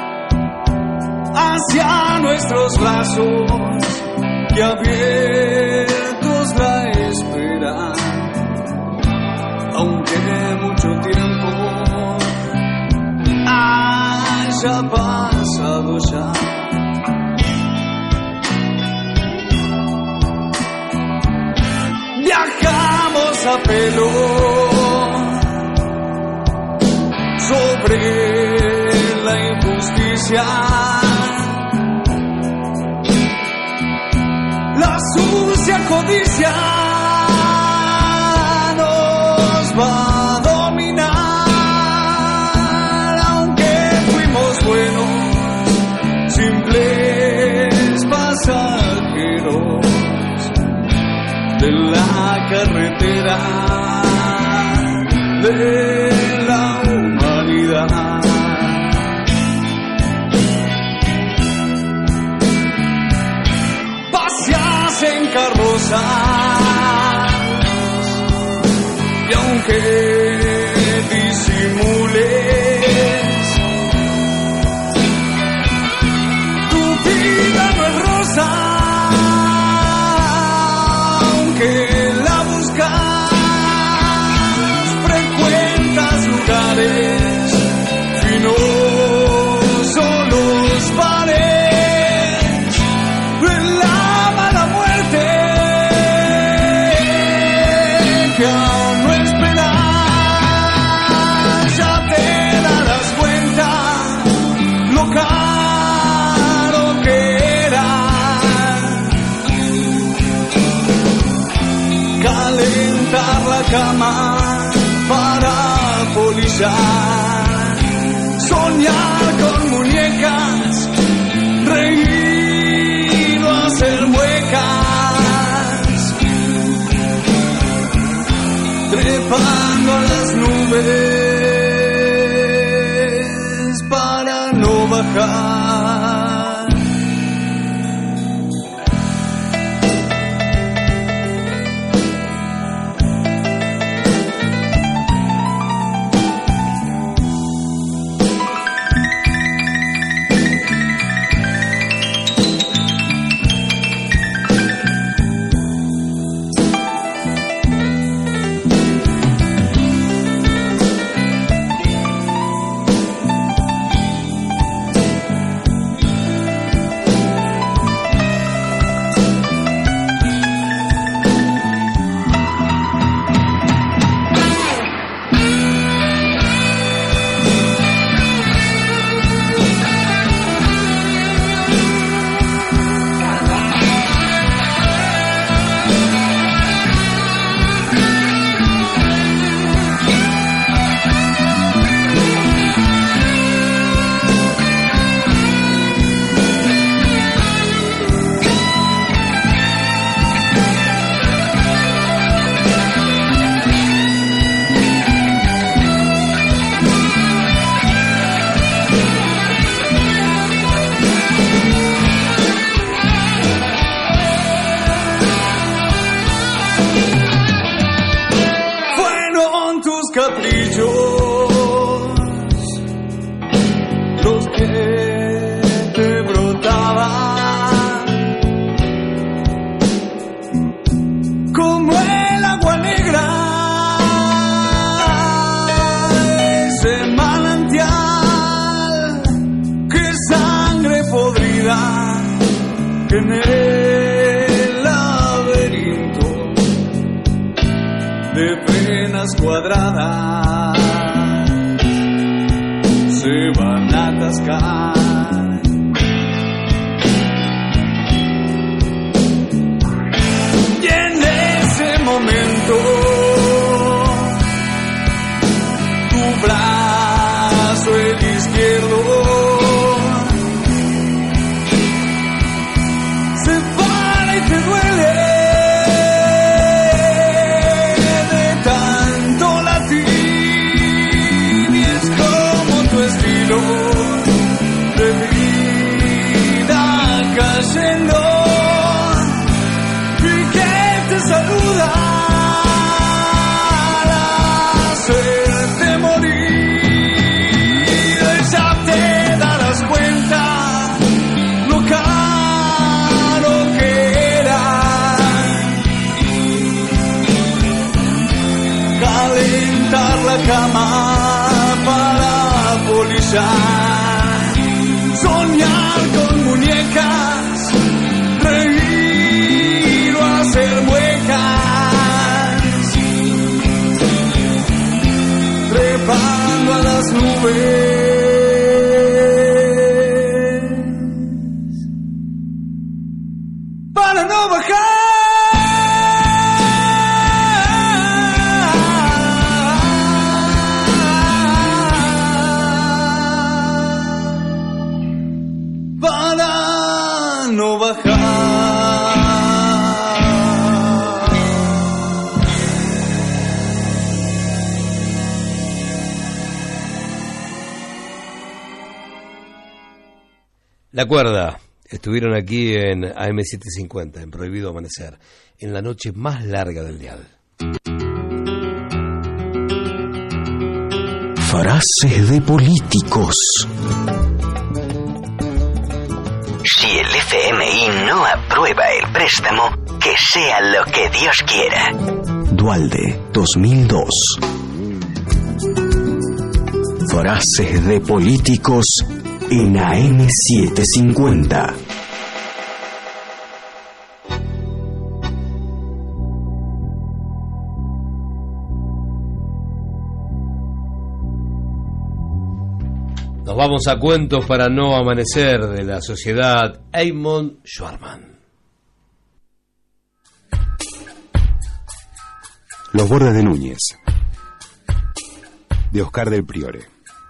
hacia nuestros brazos que abiertos la esperan. Aunque mucho tiempo haya pasado ya, viajamos a pelo sobre la injusticia. La sucia codicia nos va a dominar, aunque fuimos buenos, simples pasajeros de la carretera de la humanidad. Paseas en carrozas y aunque disimules, tu vida no es rosa, aunque la buscas, frecuentas lugares finos o los bares de la mala muerte que aún no esperas. Ya te darás cuenta lo caro que era calentar la cama para polillar, soñar con muñecas, reír o hacer muecas, trepando a las nubes para no bajar. Los que te brotaban como el agua negra, ese manantial que sangre podrida que en el laberinto de penas cuadradas se van a atascar. Y en ese momento tu brazo el izquierdo se para y te duele de tanto latir, y es como tu estilo de vida cayendo y que te saluda al hacerte morir. Ya te darás cuenta lo caro que era calentar la cama para polillar, soñar con muñecas, reír o hacer muecas, trepando a las nubes La Cuerda estuvieron aquí en A M setecientos cincuenta, en Prohibido Amanecer, en la noche más larga del dial. Frases de políticos. Si el F M I no aprueba el préstamo, que sea lo que Dios quiera. Dualde, dos mil dos. Frases de políticos en A M setecientos cincuenta. Nos vamos a Cuentos para no amanecer, de la sociedad Eamon Schwarman. Los bordes de Núñez, de Oscar del Priore.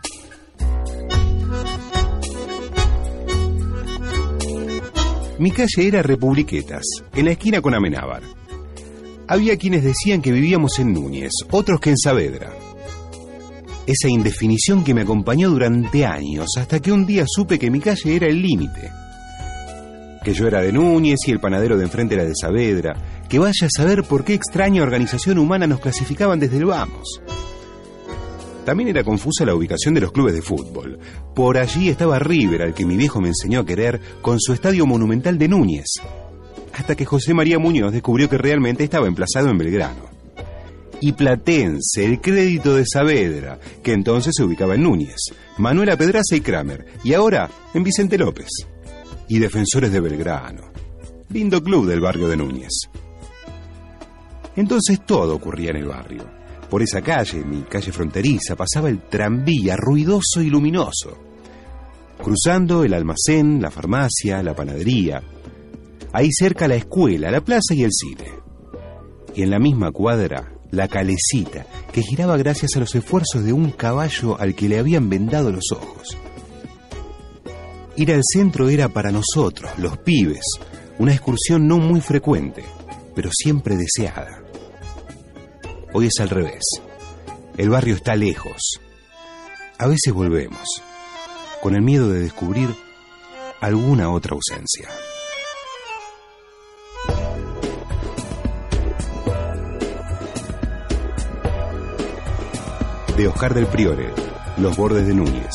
Mi calle era Republiquetas, en la esquina con Amenábar. Había quienes decían que vivíamos en Núñez, otros que en Saavedra. Esa indefinición que me acompañó durante años, hasta que un día supe que mi calle era el límite. Que yo era de Núñez y el panadero de enfrente era de Saavedra. Que vaya a saber por qué extraña organización humana nos clasificaban desde el vamos. También era confusa la ubicación de los clubes de fútbol. Por allí estaba River, al que mi viejo me enseñó a querer, con su estadio monumental de Núñez. Hasta que José María Muñoz descubrió que realmente estaba emplazado en Belgrano. Y Platense, el crédito de Saavedra, que entonces se ubicaba en Núñez, Manuela Pedraza y Kramer, y ahora en Vicente López. Y Defensores de Belgrano, lindo club del barrio de Núñez. Entonces todo ocurría en el barrio. Por esa calle, mi calle fronteriza, pasaba el tranvía ruidoso y luminoso, cruzando el almacén, la farmacia, la panadería. Ahí cerca la escuela, la plaza y el cine. Y en la misma cuadra, la calecita, que giraba gracias a los esfuerzos de un caballo al que le habían vendado los ojos. Ir al centro era para nosotros, los pibes, una excursión no muy frecuente, pero siempre deseada. Hoy es al revés. El barrio está lejos. A veces volvemos, con el miedo de descubrir alguna otra ausencia. De Oscar del Priore, Los bordes de Núñez.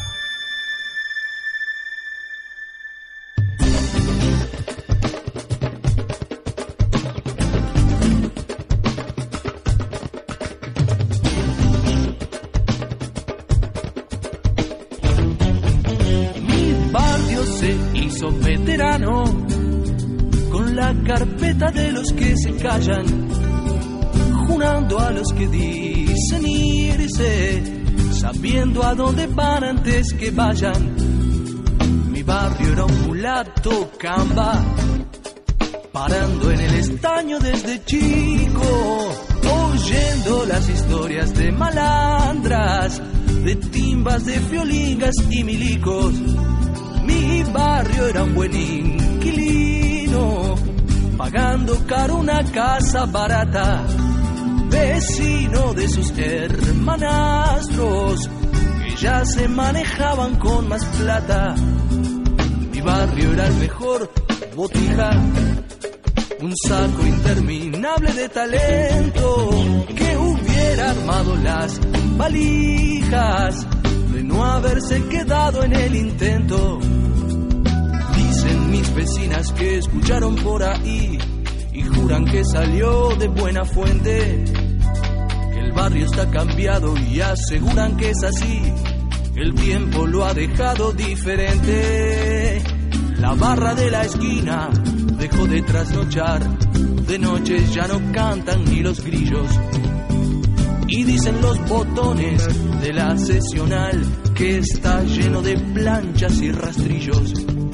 Mi barrio se hizo veterano con la carpeta de los que se callan, jurando a los que dicen irse, sabiendo a dónde van antes que vayan. Mi barrio era un mulato camba, parando en el estaño desde chico, oyendo las historias de malandras, de timbas, de fiolingas y milicos. Mi barrio era un buen inquilino, pagando caro una casa barata, vecino de sus hermanastros que ya se manejaban con más plata. Mi barrio era el mejor botija, un saco interminable de talento que hubiera armado las valijas de no haberse quedado en el intento. Dicen mis vecinas que escucharon por ahí y juran que salió de buena fuente, que el barrio está cambiado y aseguran que es así, que el tiempo lo ha dejado diferente. La barra de la esquina dejó de trasnochar, de noche ya no cantan ni los grillos, y dicen los botones de la sesional que está lleno de planchas y rastrillos.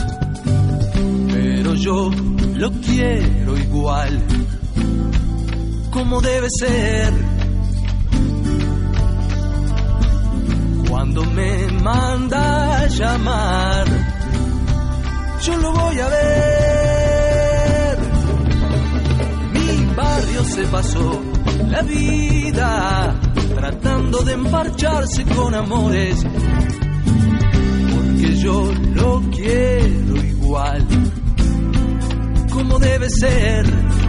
Pero yo lo quiero igual, como debe ser. Cuando me manda a llamar, yo lo voy a ver. Mi barrio se pasó la vida tratando de emparcharse con amores, porque yo lo quiero igual, como debe ser.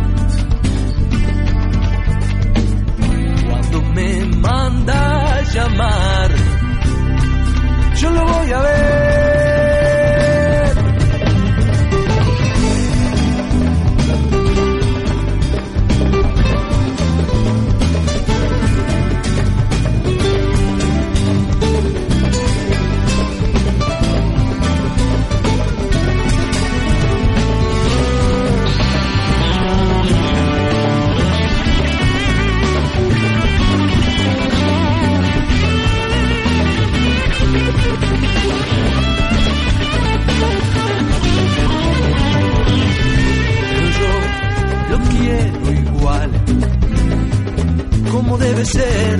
Cuando me manda a llamar, yo lo voy a ver. Como debe ser.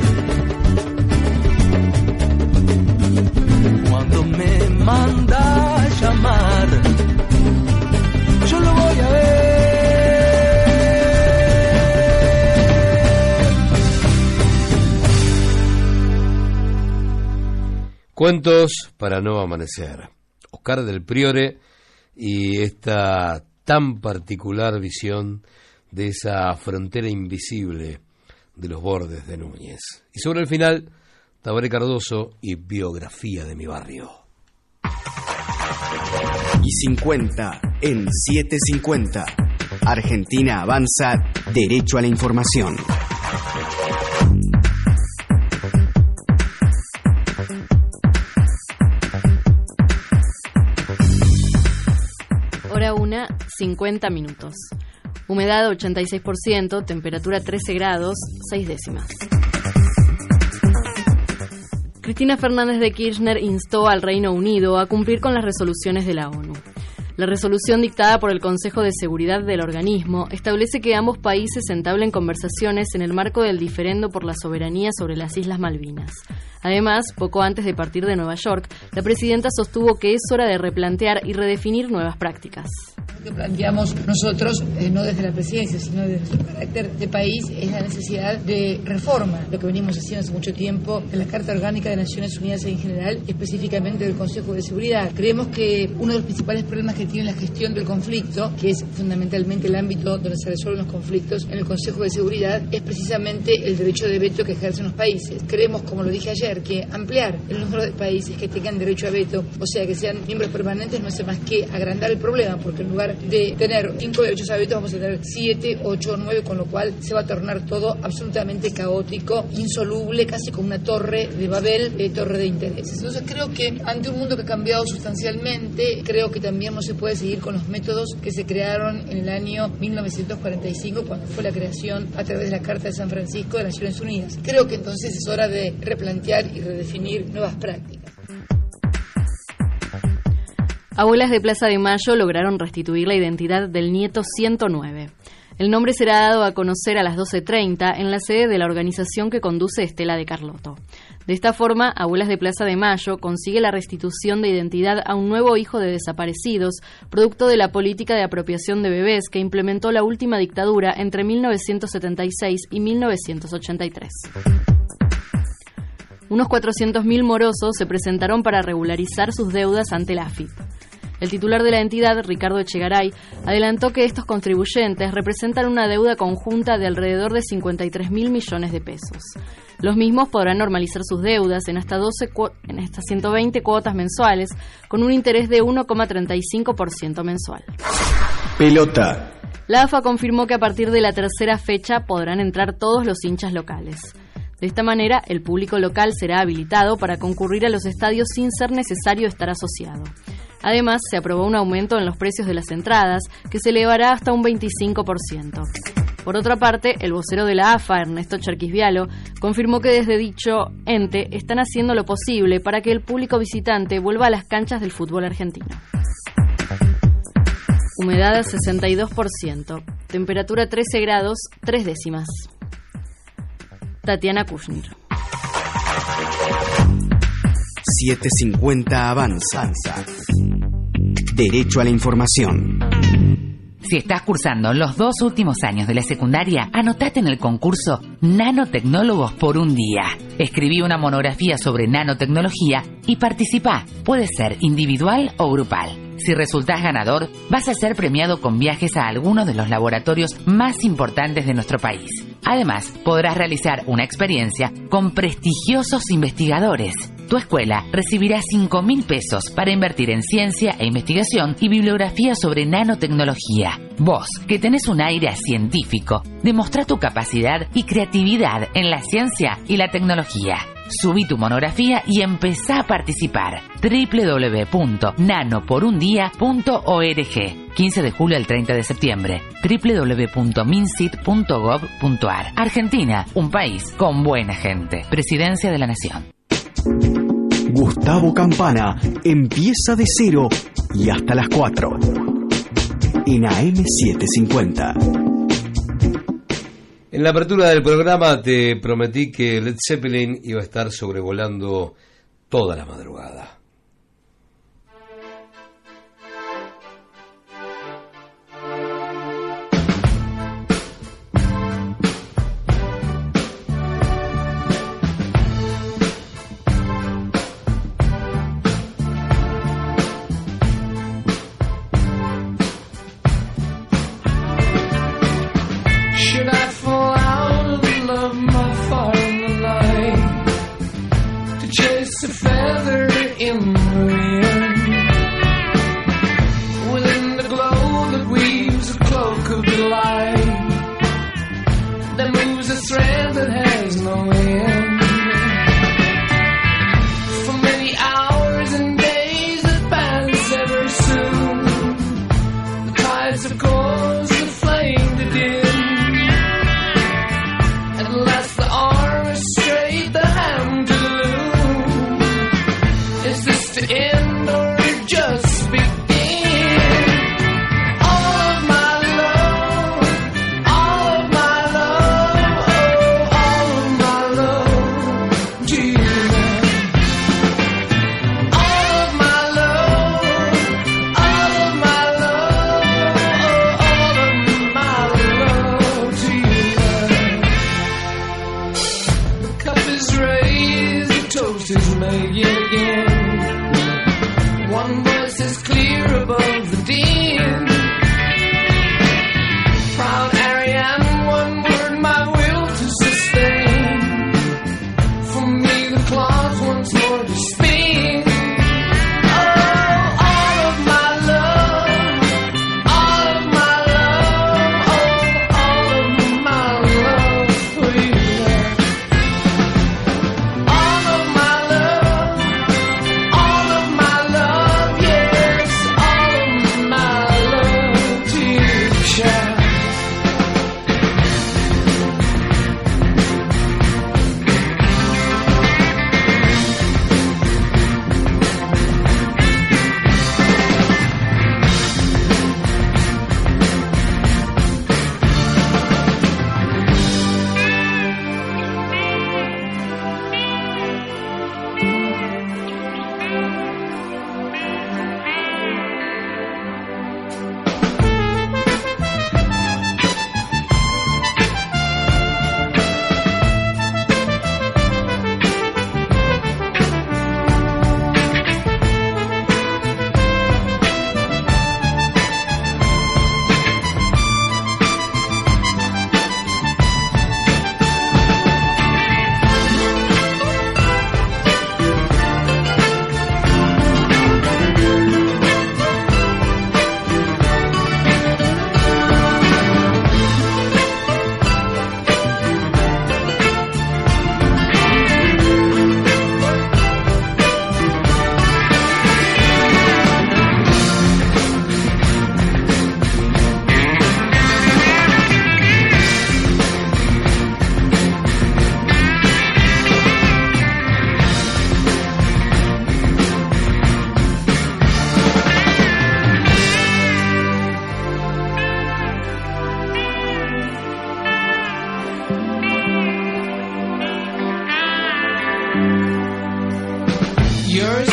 Cuando me manda a llamar, yo lo voy a ver. Cuentos para no amanecer. Oscar del Priore y esta tan particular visión de esa frontera invisible de los bordes de Núñez. Y sobre el final, Tabaré Cardoso y Biografía de mi barrio. Y cincuenta en setecientos cincuenta. Argentina avanza, derecho a la información. Hora una, cincuenta minutos. Humedad ochenta y seis por ciento, temperatura trece grados, seis décimas. Cristina Fernández de Kirchner instó al Reino Unido a cumplir con las resoluciones de la ONU. La resolución dictada por el Consejo de Seguridad del organismo establece que ambos países entablen conversaciones en el marco del diferendo por la soberanía sobre las Islas Malvinas. Además, poco antes de partir de Nueva York, la presidenta sostuvo que es hora de replantear y redefinir nuevas prácticas. Lo que planteamos nosotros, eh, no desde la presidencia, sino desde nuestro carácter de país, es la necesidad de reforma, lo que venimos haciendo hace mucho tiempo en la Carta Orgánica de Naciones Unidas en general, específicamente del Consejo de Seguridad. Creemos que uno de los principales problemas que tiene la gestión del conflicto, que es fundamentalmente el ámbito donde se resuelven los conflictos en el Consejo de Seguridad, es precisamente el derecho de veto que ejercen los países. Creemos, como lo dije ayer, que ampliar el número de países que tengan derecho a veto, o sea, que sean miembros permanentes, no hace más que agrandar el problema, porque en lugar de tener cinco derechos a veto vamos a tener siete, ocho o nueve, con lo cual se va a tornar todo absolutamente caótico, insoluble, casi como una torre de Babel, eh, torre de intereses. Entonces creo que ante un mundo que ha cambiado sustancialmente, creo que también no se puede seguir con los métodos que se crearon en el año mil novecientos cuarenta y cinco, cuando fue la creación a través de la Carta de San Francisco de Naciones Unidas. Creo que entonces es hora de replantear y redefinir nuevas prácticas. Abuelas de Plaza de Mayo lograron restituir la identidad del nieto ciento nueve. El nombre será dado a conocer a las doce treinta en la sede de la organización que conduce Estela de Carlotto. De esta forma, Abuelas de Plaza de Mayo consigue la restitución de identidad a un nuevo hijo de desaparecidos, producto de la política de apropiación de bebés que implementó la última dictadura entre mil novecientos setenta y seis y mil novecientos ochenta y tres. Unos cuatrocientos mil morosos se presentaron para regularizar sus deudas ante la A F I P. El titular de la entidad, Ricardo Echegaray, adelantó que estos contribuyentes representan una deuda conjunta de alrededor de cincuenta y tres mil millones de pesos. Los mismos podrán normalizar sus deudas en hasta, doce cu- en hasta ciento veinte cuotas mensuales, con un interés de uno coma treinta y cinco por ciento mensual. Pelota. La A F A confirmó que a partir de la tercera fecha podrán entrar todos los hinchas locales. De esta manera, el público local será habilitado para concurrir a los estadios sin ser necesario estar asociado. Además, se aprobó un aumento en los precios de las entradas, que se elevará hasta un veinticinco por ciento. Por otra parte, el vocero de la A F A, Ernesto Cherquisvialo, confirmó que desde dicho ente están haciendo lo posible para que el público visitante vuelva a las canchas del fútbol argentino. Humedad a sesenta y dos por ciento. Temperatura trece grados, tres décimas. Tatiana Kushner. setecientos cincuenta avanza. Derecho a la información. Si estás cursando los dos últimos años de la secundaria, anotate en el concurso Nanotecnólogos por un día. Escribí una monografía sobre nanotecnología y participá. Puede ser individual o grupal. Si resultás ganador, vas a ser premiado con viajes a algunos de los laboratorios más importantes de nuestro país. Además, podrás realizar una experiencia con prestigiosos investigadores. Tu escuela recibirá cinco mil pesos para invertir en ciencia e investigación y bibliografía sobre nanotecnología. Vos, que tenés un aire científico, demostrá tu capacidad y creatividad en la ciencia y la tecnología. Subí tu monografía y empezá a participar. doble u doble u doble u punto nano por un día punto org. quince de julio al treinta de septiembre. doble u doble u doble u punto mincit punto gov punto ar. Argentina, un país con buena gente. Presidencia de la Nación. Gustavo Campana empieza de cero y hasta las cuatro. En A M setecientos cincuenta. En la apertura del programa te prometí que Led Zeppelin iba a estar sobrevolando toda la madrugada.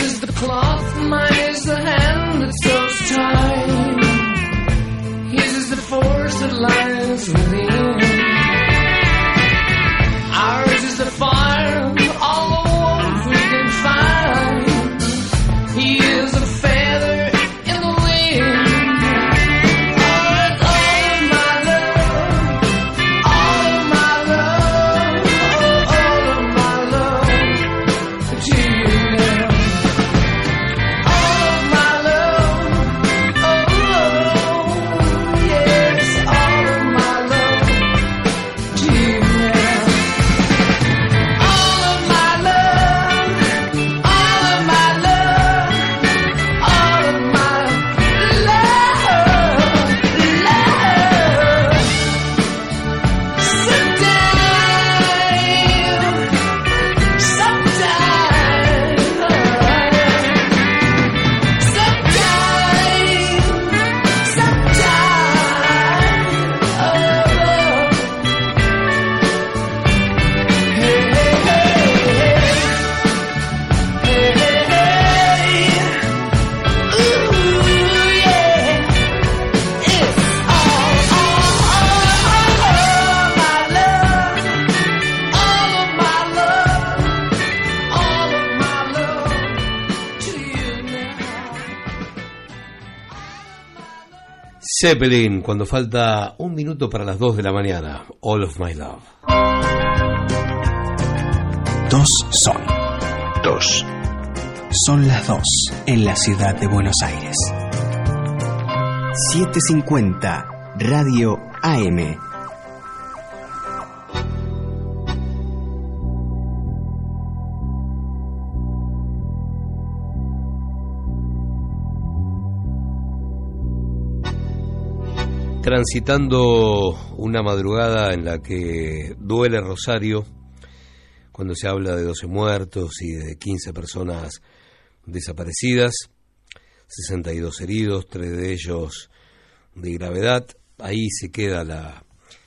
cloth, mine is the hand that sews time. His is the that lies within. Ours is the farm, all the ones we can find. He is a feather in the wind. Zeppelin, cuando falta un minuto para las dos de la mañana. All of My Love. Dos son. Dos. Son las dos en la ciudad de Buenos Aires. setecientos cincuenta Radio A M. Transitando una madrugada en la que duele Rosario, cuando se habla de doce muertos y de quince personas desaparecidas, sesenta y dos heridos, tres de ellos de gravedad. Ahí se queda la,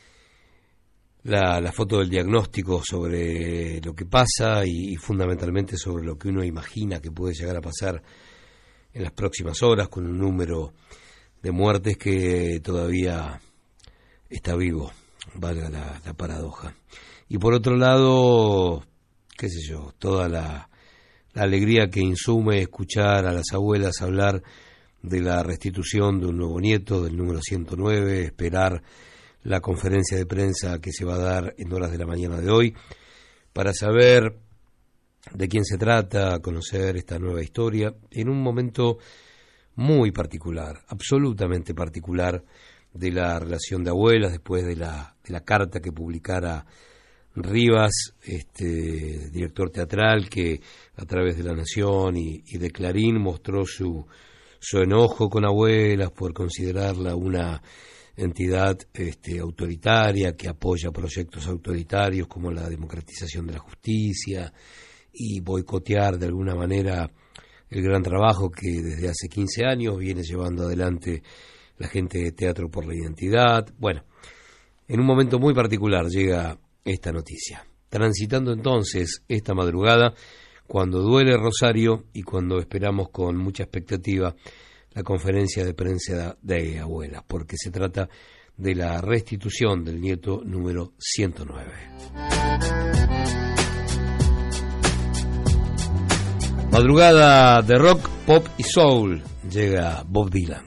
la, la foto del diagnóstico sobre lo que pasa y, y fundamentalmente sobre lo que uno imagina que puede llegar a pasar en las próximas horas, con un número de muertes que todavía está vivo, valga la, la paradoja. Y por otro lado, qué sé yo, toda la, la alegría que insume escuchar a las abuelas hablar de la restitución de un nuevo nieto, del número ciento nueve, esperar la conferencia de prensa que se va a dar en horas de la mañana de hoy, para saber de quién se trata, conocer esta nueva historia, en un momento muy particular, absolutamente particular, de la relación de abuelas, después de la, de la carta que publicara Rivas, este director teatral, que a través de La Nación y, y de Clarín mostró su, su enojo con abuelas por considerarla una entidad este, autoritaria, que apoya proyectos autoritarios como la democratización de la justicia y boicotear de alguna manera el gran trabajo que desde hace quince años viene llevando adelante la gente de Teatro por la Identidad. Bueno, en un momento muy particular llega esta noticia. Transitando entonces esta madrugada, cuando duele Rosario y cuando esperamos con mucha expectativa la conferencia de prensa de abuelas, porque se trata de la restitución del nieto número ciento nueve. Madrugada de rock, pop y soul. Llega Bob Dylan.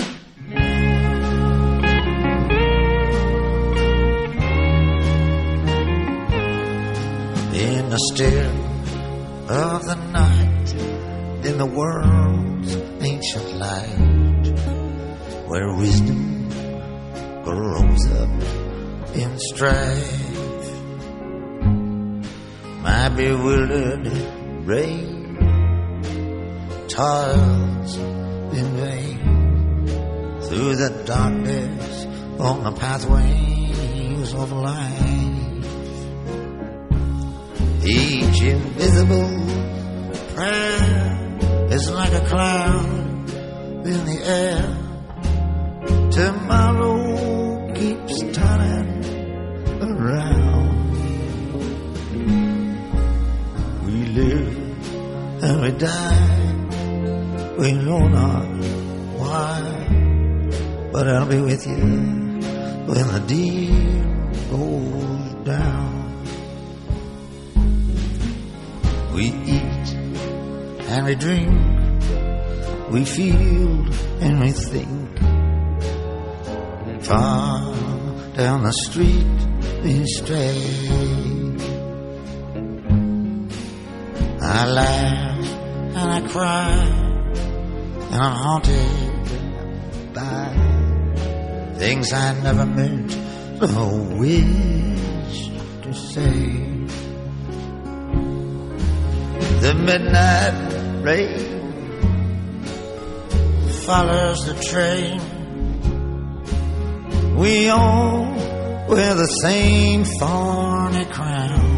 In the still of the night, in the world's ancient light, where wisdom grows up in strife, my bewildered brain toils in vain through the darkness on the pathways of life. Each invisible prayer is like a cloud in the air. Tomorrow keeps turning around. We live and we die. We know not why, but I'll be with you when the deal goes down. We eat and we drink, we feel and we think. Far down the street we stray. I laugh and I cry, and I'm haunted by things I never meant or wish to say. The midnight rain follows the train. We all wear the same thorny crown.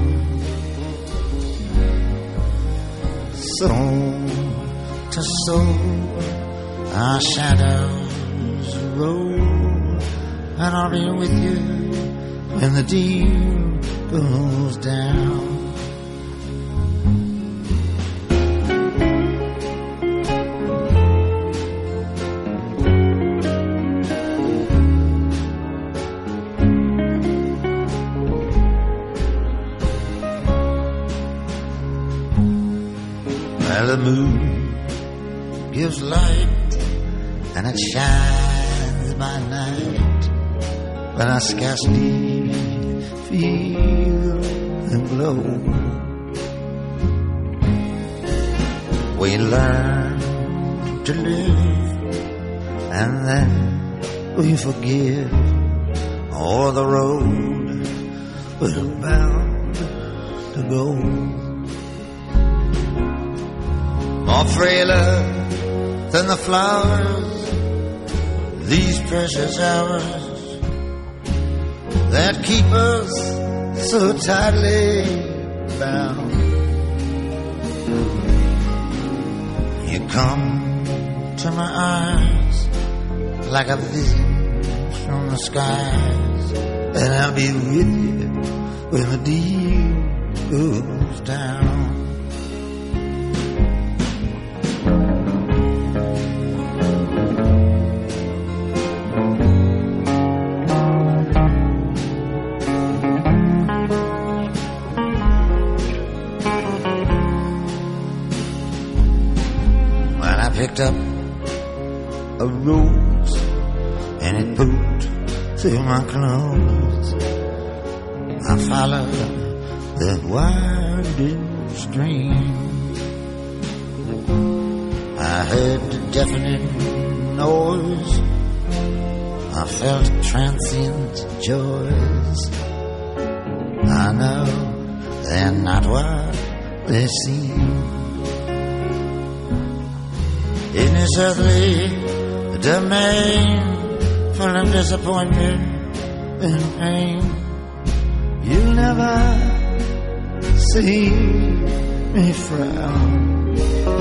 Soul to soul, our shadows roll, and I'll be with you when the deal goes down. The moon gives light and it shines by night, but I scarcely feel the glow. We learn to live and then we forgive, or the road we're bound to go. More frailer than the flowers, these precious hours that keep us so tightly bound. You come to my eyes like a vision from the skies, and I'll be with you when the deal goes down. Picked up a rose and it pooped through my clothes. I followed the winding stream. I heard the deafening noise. I felt transient joys. I know they're not what they seem. In this earthly domain, full of disappointment and pain, you'll never see me frown.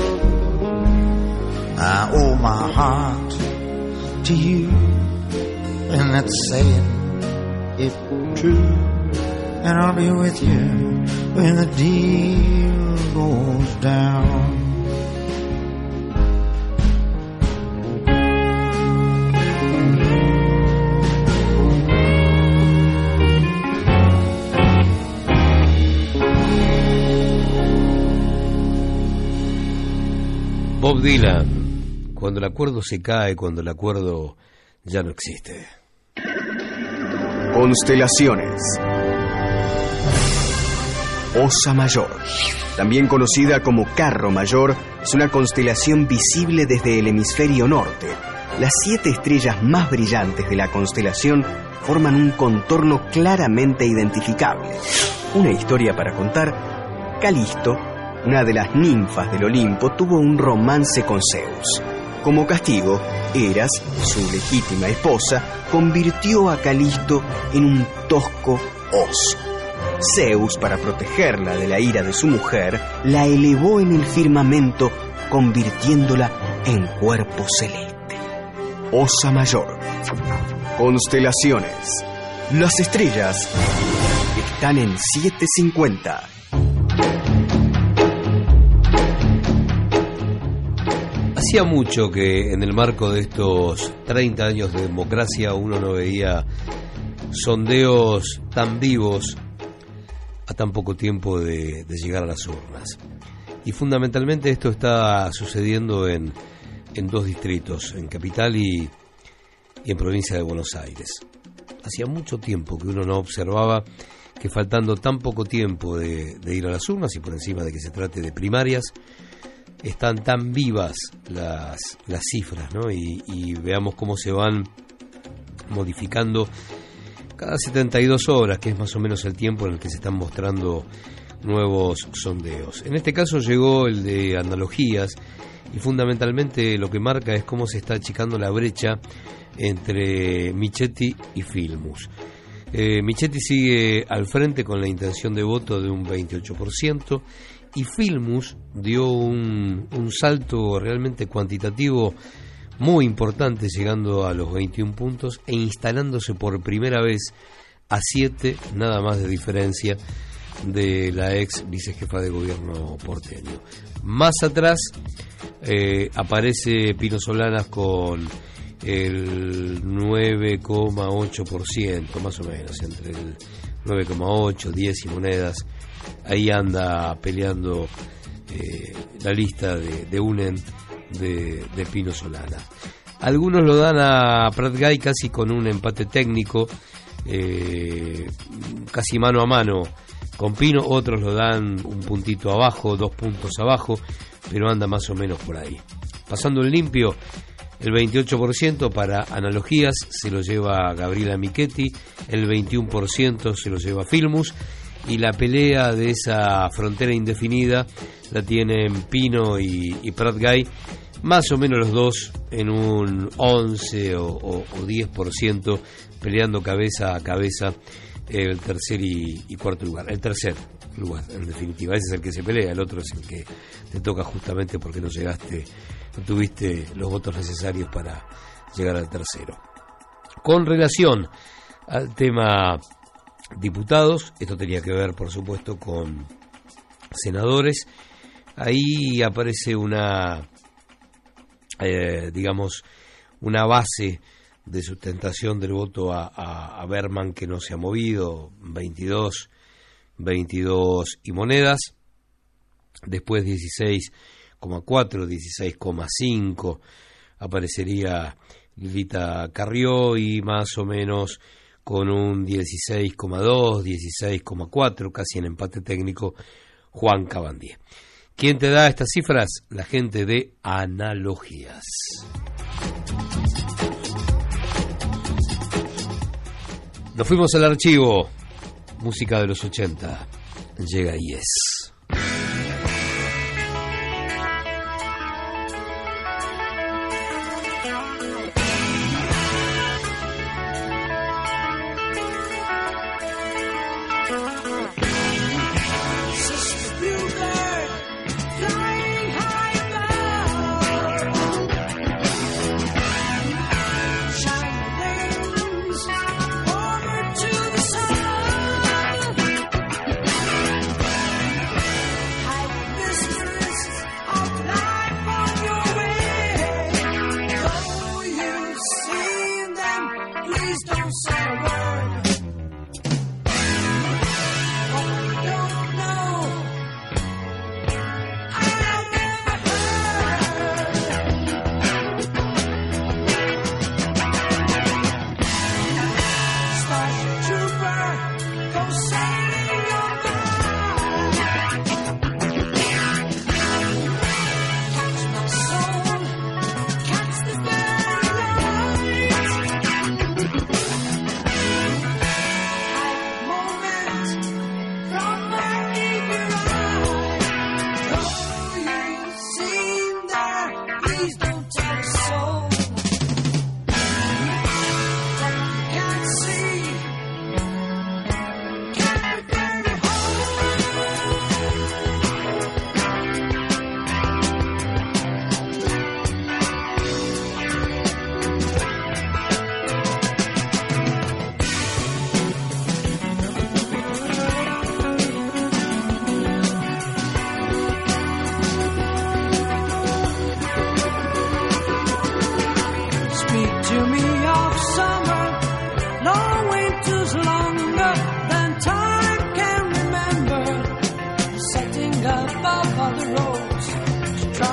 I owe my heart to you, and that's saying it true. And I'll be with you when the deal goes down. Bob Dylan, cuando el acuerdo se cae, cuando el acuerdo ya no existe. Constelaciones. Osa Mayor, también conocida como Carro Mayor, es una constelación visible desde el hemisferio norte. Las siete estrellas más brillantes de la constelación forman un contorno claramente identificable. Una historia para contar: Calisto, una de las ninfas del Olimpo, tuvo un romance con Zeus. Como castigo, Eras, su legítima esposa, convirtió a Calisto en un tosco oso. Zeus, para protegerla de la ira de su mujer, la elevó en el firmamento, convirtiéndola en cuerpo celeste. Osa Mayor. Constelaciones. Las estrellas están en setecientos cincuenta. Hacía mucho que en el marco de estos treinta años de democracia uno no veía sondeos tan vivos a tan poco tiempo de, de llegar a las urnas. Y fundamentalmente esto está sucediendo en, en dos distritos, en Capital y, y en Provincia de Buenos Aires. Hacía mucho tiempo que uno no observaba que faltando tan poco tiempo de, de ir a las urnas, y por encima de que se trate de primarias, están tan vivas las, las cifras, ¿no? Y, y veamos cómo se van modificando cada setenta y dos horas, que es más o menos el tiempo en el que se están mostrando nuevos sondeos. En este caso llegó el de Analogías, y fundamentalmente lo que marca es cómo se está achicando la brecha entre Michetti y Filmus. Eh, Michetti sigue al frente con la intención de voto de un veintiocho por ciento, y Filmus dio un, un salto realmente cuantitativo muy importante, llegando a los veintiún puntos e instalándose por primera vez a siete nada más de diferencia de la ex vicejefa de gobierno porteño. Más atrás eh, aparece Pino Solanas con el nueve coma ocho por ciento, más o menos, entre el nueve coma ocho, diez y monedas. Ahí anda peleando eh, la lista de, de UNEN de, de Pino Solana. Algunos lo dan a Pratgay casi con un empate técnico, eh, casi mano a mano con Pino. Otros lo dan un puntito abajo, dos puntos abajo, pero anda más o menos por ahí. Pasando el limpio, el veintiocho por ciento para Analogías se lo lleva Gabriela Michetti, el veintiuno por ciento se lo lleva Filmus, y la pelea de esa frontera indefinida la tienen Pino y, y Pratgay, más o menos los dos en un once o, o, o diez por ciento, peleando cabeza a cabeza el tercer y, y cuarto lugar. El tercer lugar, en definitiva, ese es el que se pelea, el otro es el que te toca justamente porque no llegaste, no tuviste los votos necesarios para llegar al tercero. Con relación al tema diputados, esto tenía que ver por supuesto con senadores. Ahí aparece una eh, digamos una base de sustentación del voto a, a, a Berman, que no se ha movido, veintidós, veintidós y monedas. Después dieciséis coma cuatro, dieciséis coma cinco aparecería Lilita Carrió, y más o menos con un dieciséis coma dos, dieciséis coma cuatro, casi en empate técnico, Juan Cabandier. ¿Quién te da estas cifras? La gente de Analogías. Nos fuimos al archivo. Música de los ochenta. Llega Yes.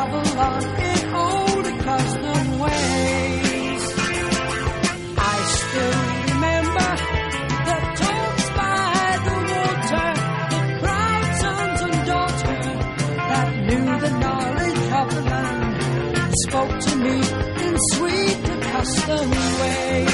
travel on in old accustomed ways. I still remember the talks by the water, the proud sons and daughters that knew the knowledge of the land, spoke to me in sweet accustomed ways.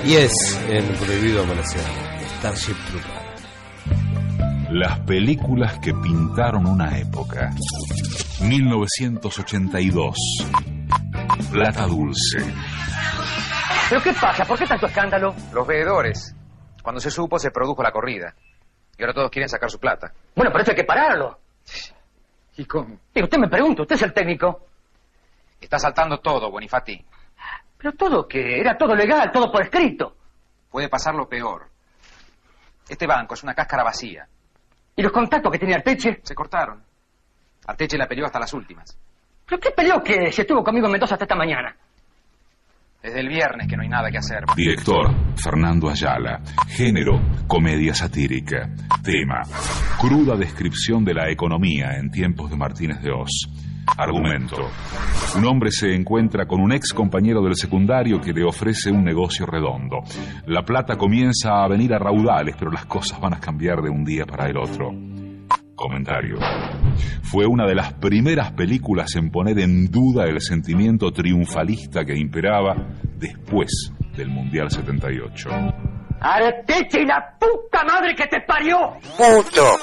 Yes, en Prohibido Amanecer, Starship Trooper. Las películas que pintaron una época. mil novecientos ochenta y dos. Plata Dulce. ¿Pero qué pasa? ¿Por qué tanto escándalo? Los veedores. Cuando se supo, se produjo la corrida. Y ahora todos quieren sacar su plata. Bueno, pero esto hay que pararlo. ¿Y cómo? Y usted me pregunta, usted es el técnico. Está saltando todo, Bonifati. Pero todo que era todo legal, todo por escrito. Puede pasar lo peor. Este banco es una cáscara vacía. ¿Y los contactos que tenía Arteche? Se cortaron. Arteche la peleó hasta las últimas. ¿Pero qué peleó que se estuvo conmigo en Mendoza hasta esta mañana? Desde el viernes que no hay nada que hacer. Director, Fernando Ayala. Género, comedia satírica. Tema, cruda descripción de la economía en tiempos de Martínez de Oz. Argumento, un hombre se encuentra con un ex compañero del secundario que le ofrece un negocio redondo. La plata comienza a venir a raudales, pero las cosas van a cambiar de un día para el otro. Comentario. Fue una de las primeras películas en poner en duda el sentimiento triunfalista que imperaba después del Mundial setenta y ocho. ¡Arteche y la puta madre que te parió! ¡Puto!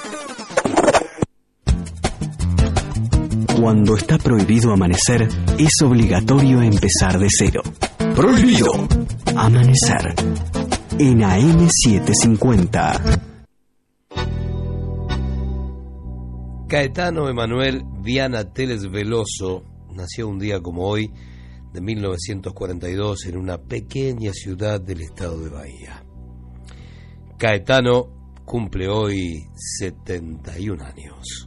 Cuando está prohibido amanecer, es obligatorio empezar de cero. Prohibido amanecer en A M setecientos cincuenta. Caetano Emanuel Viana Teles Veloso nació un día como hoy de mil novecientos cuarenta y dos en una pequeña ciudad del estado de Bahía. Caetano cumple hoy setenta y un años.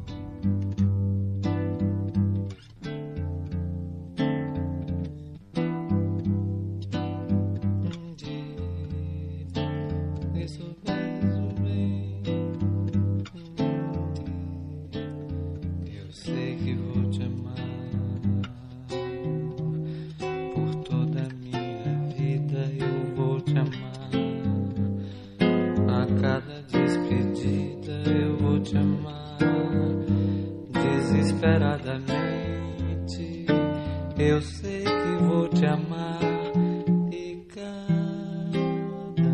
Desesperadamente, eu sei que vou te amar e cada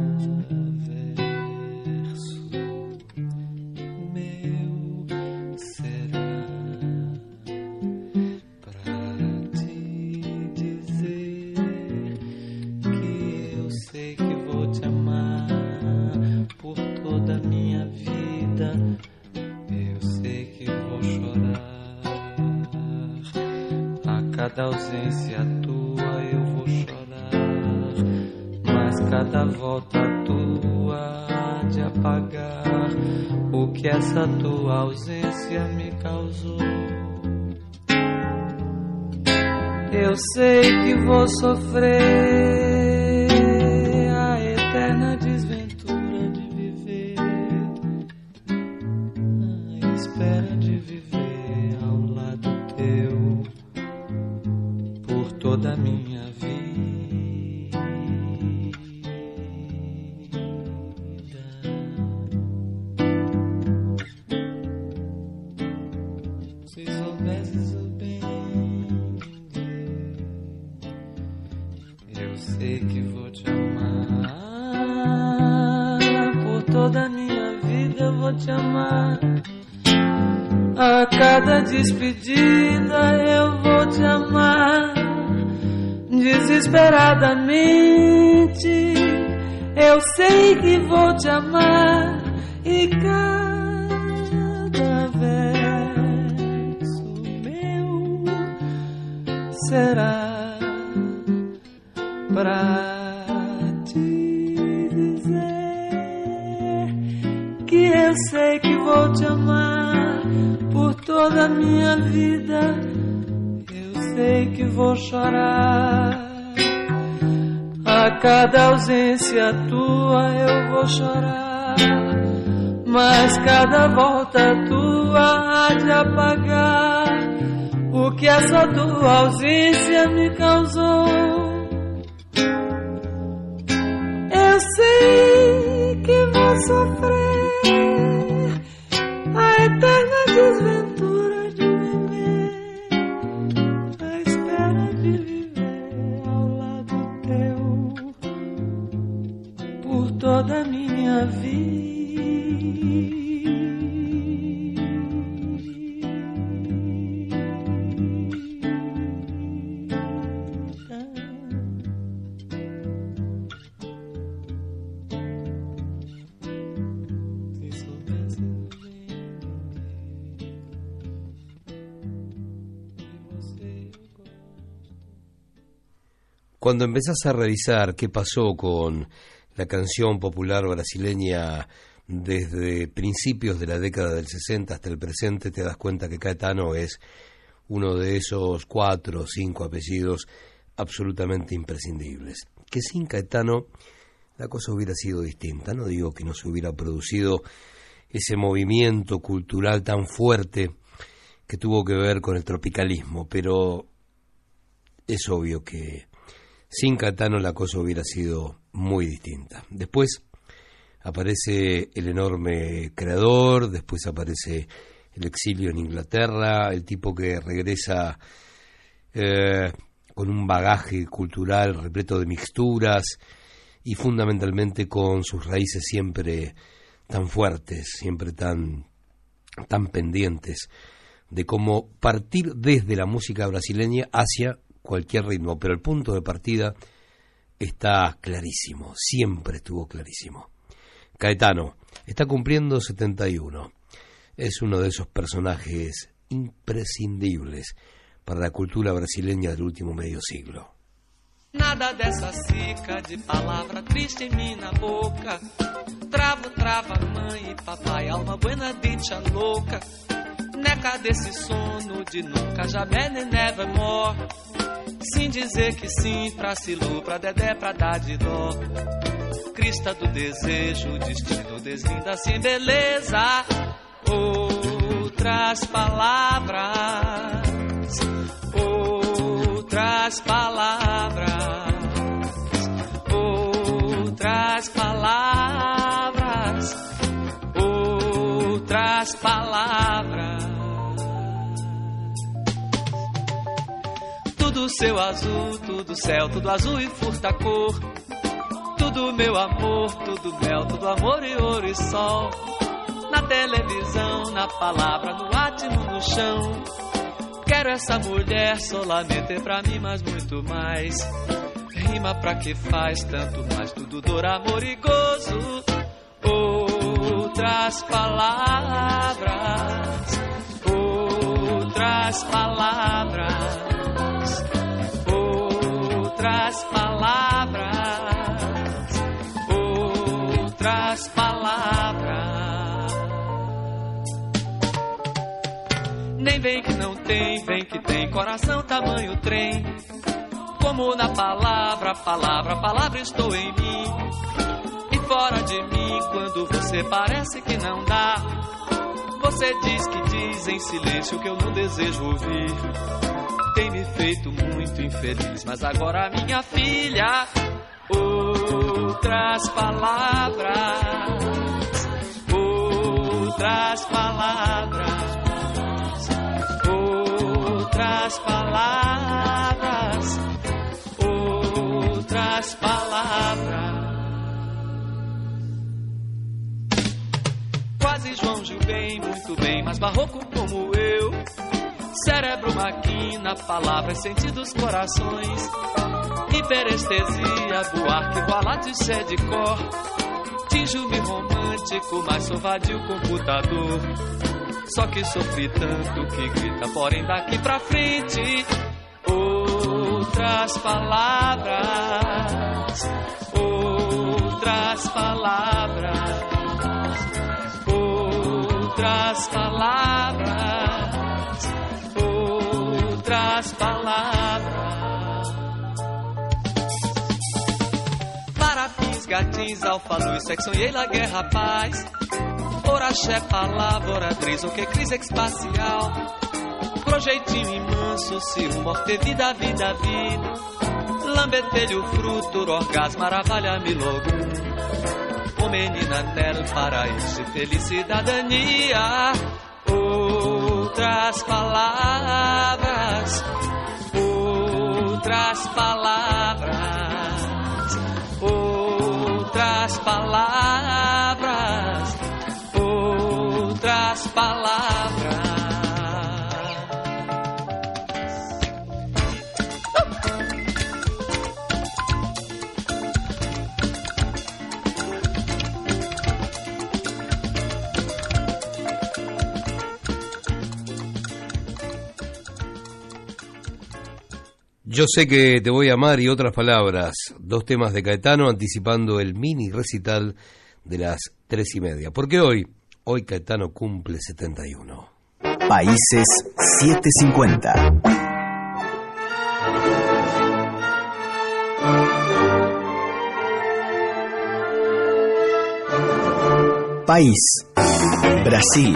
verso meu será pra te dizer que eu sei que vou te amar por toda a minha vida. Eu sei que vou chorar. Cada ausência tua eu vou chorar, mas cada volta tua há de apagar o que essa tua ausência me causou. Eu sei que vou sofrer a eterna desventura de viver, a espera de viver ao lado teu toda a minha vida. Se soubesses o bem, eu sei que vou te amar por toda a minha vida. Eu vou te amar. A cada despedida eu vou te amar. Desesperadamente, eu sei que vou te amar e cada verso meu será pra te dizer que eu sei que vou te amar por toda a minha vida. Sei que vou chorar. A cada ausência tua eu vou chorar, mas cada volta tua há de apagar o que essa tua ausência me causou. Eu sei que vou sofrer a eterna desventura de cuando empezás a revisar qué pasó con la canción popular brasileña desde principios de la década del sesenta hasta el presente, te das cuenta que Caetano es uno de esos cuatro o cinco apellidos absolutamente imprescindibles. Que sin Caetano la cosa hubiera sido distinta. No digo que no se hubiera producido ese movimiento cultural tan fuerte que tuvo que ver con el tropicalismo, pero es obvio que sin Caetano la cosa hubiera sido muy distinta. Después aparece el enorme creador, después aparece el exilio en Inglaterra, el tipo que regresa eh, con un bagaje cultural repleto de mixturas y fundamentalmente con sus raíces siempre tan fuertes, siempre tan, tan pendientes de cómo partir desde la música brasileña hacia cualquier ritmo, pero el punto de partida está clarísimo, siempre estuvo clarísimo. Caetano está cumpliendo setenta y uno, es uno de esos personajes imprescindibles para la cultura brasileña del último medio siglo. Nada dessa cica de palavra triste em minha boca. Travo, trava, mãe e papai, alma buena, dicha louca. Neca desse sono de nunca, jamais nem never more. Sim dizer que sim pra Silu, pra Dedé, pra dar de dó. Crista do desejo, destino deslinda sem beleza. Outras palavras, outras palavras, outras palavras, outras palavras. Tudo seu azul, tudo céu, tudo azul e furta cor. Tudo meu amor, tudo mel, tudo amor e ouro e sol. Na televisão, na palavra, no átimo, no chão. Quero essa mulher solamente pra mim, mas muito mais. Rima pra que faz tanto mais, tudo dor, amor e gozo. Outras palavras, outras palavras, outras palavras, outras palavras. Nem vem que não tem, vem que tem coração tamanho trem. Como na palavra, palavra, palavra estou em mim. E fora de mim, quando você parece que não dá. Você diz que diz em silêncio que eu não desejo ouvir. Tem me feito muito infeliz, mas agora minha filha. Outras palavras, outras palavras, outras palavras, outras palavras. Quase João Gil bem, muito bem, mas barroco como eu. Cérebro, máquina, palavras, sentidos, corações. Hiperestesia, Buarque, Boalate, Sé de cor. Tinjo-me romântico, mas sou vadio computador. Só que sofri tanto que grita, porém daqui pra frente. Outras palavras, outras palavras, outras palavras, outras palavras. Parapins, gatins, alfa-luz, sexo e la guerra, paz. Oraxé, palavra, oratriz, o que crise espacial. Projeitinho imenso, se o morte, vida, vida, vida. Lambetelho, fruto, orgasmo, maravilha, milogum. O menina nel paraíso de felicidadania. Outras palavras, outras palavras, outras palavras, outras palavras. Yo sé que te voy a amar y otras palabras. Dos temas de Caetano anticipando el mini recital de las tres y media. Porque hoy, hoy Caetano cumple setenta y uno. Países setecientos cincuenta. País, Brasil.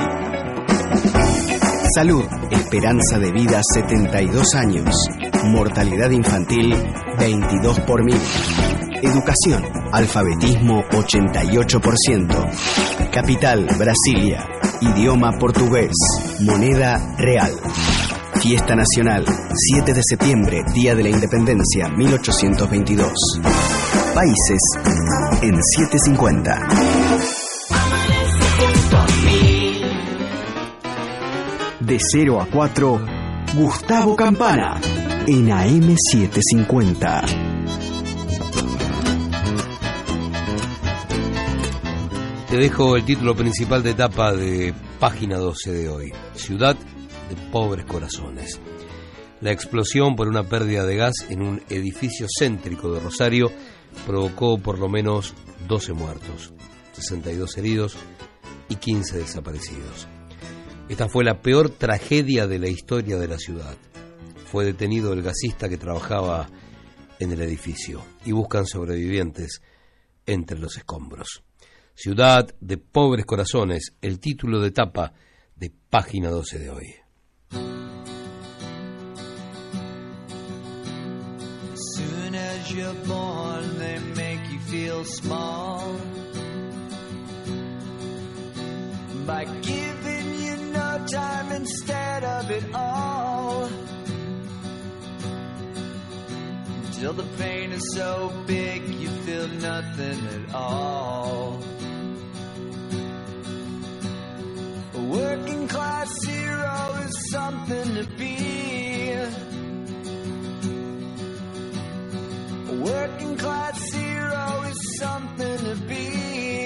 Salud, esperanza de vida setenta y dos años. Mortalidad infantil veintidós por mil. Educación, alfabetismo ochenta y ocho por ciento. Capital, Brasilia. Idioma portugués. Moneda real. Fiesta nacional, siete de septiembre, Día de la Independencia, mil ochocientos veintidós. Países en setecientos cincuenta. De cero a cuatro, Gustavo Campana, en A M setecientos cincuenta. Te dejo el título principal de etapa de página doce de hoy. Ciudad de pobres corazones. La explosión por una pérdida de gas en un edificio céntrico de Rosario provocó por lo menos doce muertos, sesenta y dos heridos y quince desaparecidos. Esta fue la peor tragedia de la historia de la ciudad. Fue detenido el gasista que trabajaba en el edificio y buscan sobrevivientes entre los escombros. Ciudad de pobres corazones, el título de etapa de página doce de hoy. Soon as you're born, they make you feel small by giving you no time instead of it all. Till the pain is so big you feel nothing at all. A working class hero is something to be. A working class hero is something to be.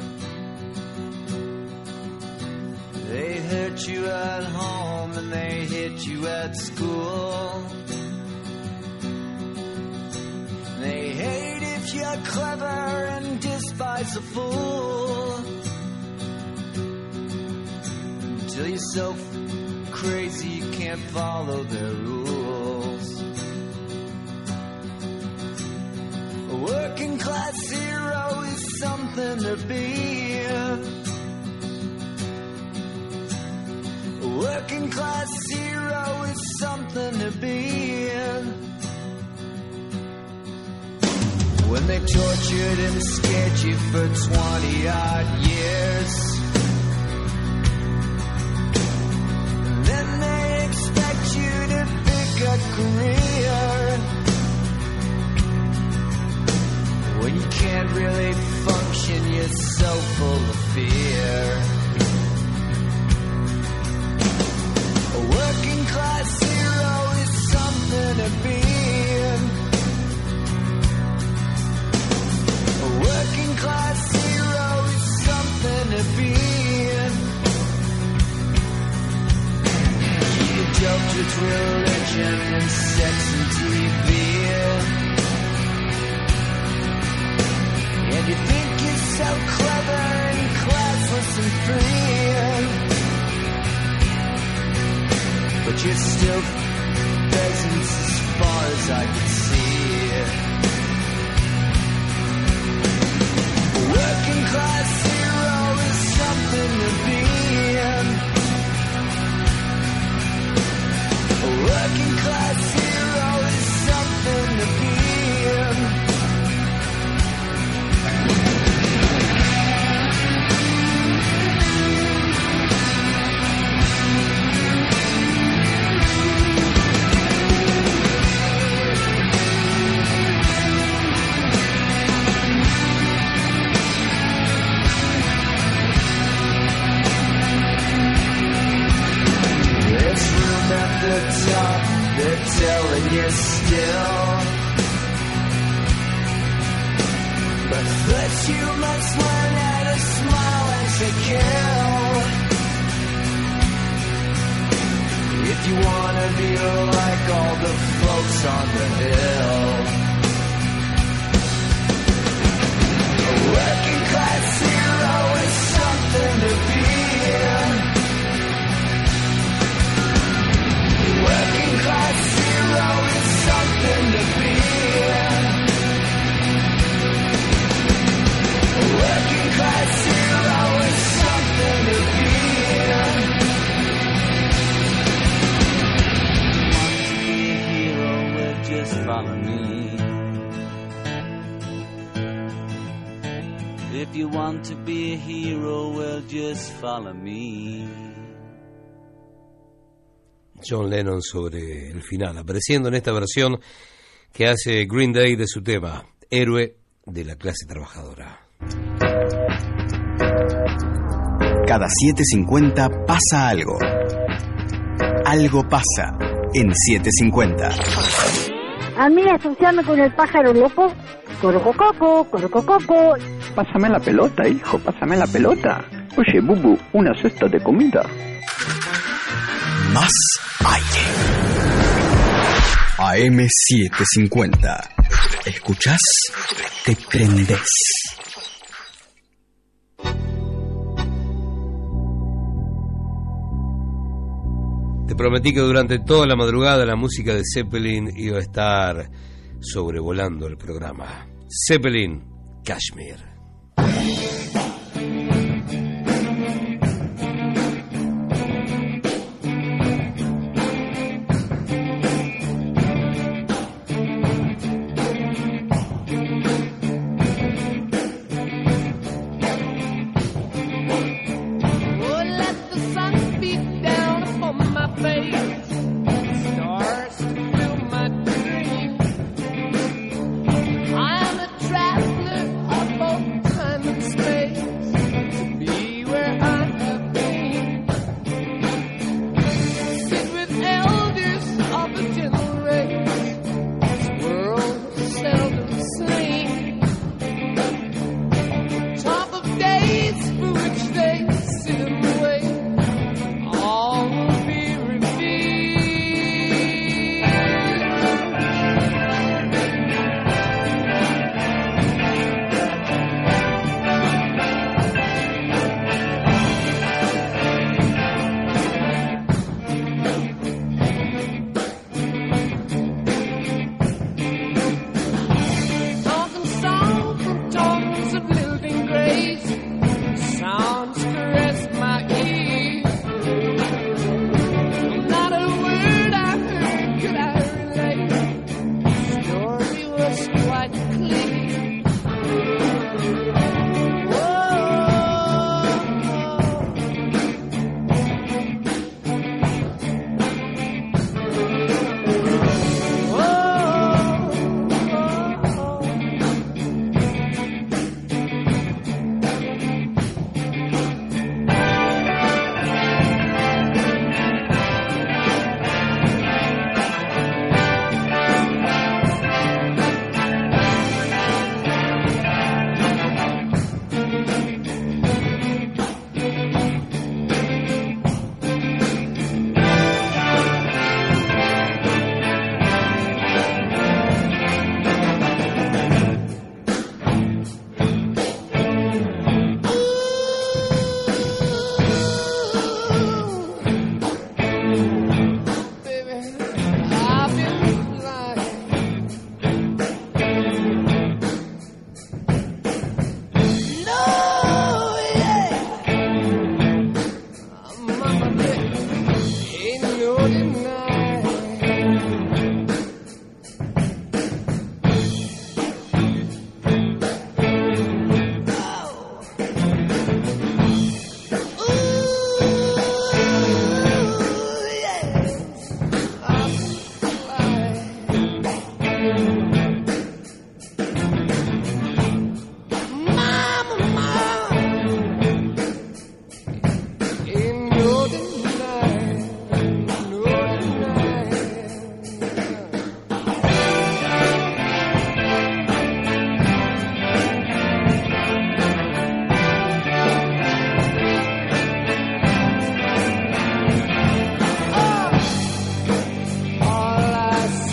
They hurt you at home and they hit you at school. They hate if you're clever and despise a fool. Until you're so crazy you can't follow their rules. A working class hero is something to be. A working class hero is something to be. When they tortured and scared you for twenty odd years, then they expect you to pick a career when you can't really function, you're so full of fear. A working class hero is something to be. A working class hero is something to be. You doped with religion and sex and T V, and you think you're so clever and classless and free, but you're still peasants as far as I can see. A working class hero is something to be. A working class hero is something to be. The top, they're telling you still, but first you must learn how to smile and to kill. If you wanna be like all the folks on the hill, a working class hero is something to be. Working class hero is something to be. Working class hero is something to be. Just follow me. If you want to be a hero, well, just follow me. John Lennon sobre el final, apareciendo en esta versión que hace Green Day de su tema, Héroe de la clase trabajadora. Cada siete cincuenta pasa algo. Algo pasa en siete cincuenta. A mí asociarme con el pájaro loco, corocococo, corocococo. Pásame la pelota, hijo, pásame la pelota. Oye, Bubu, una cesta de comida. Más aire. A M setecientos cincuenta. ¿Escuchás? Te prendés. Te prometí que durante toda la madrugada la música de Zeppelin iba a estar sobrevolando el programa. Zeppelin, Kashmir. I'm a traveler of both time and space.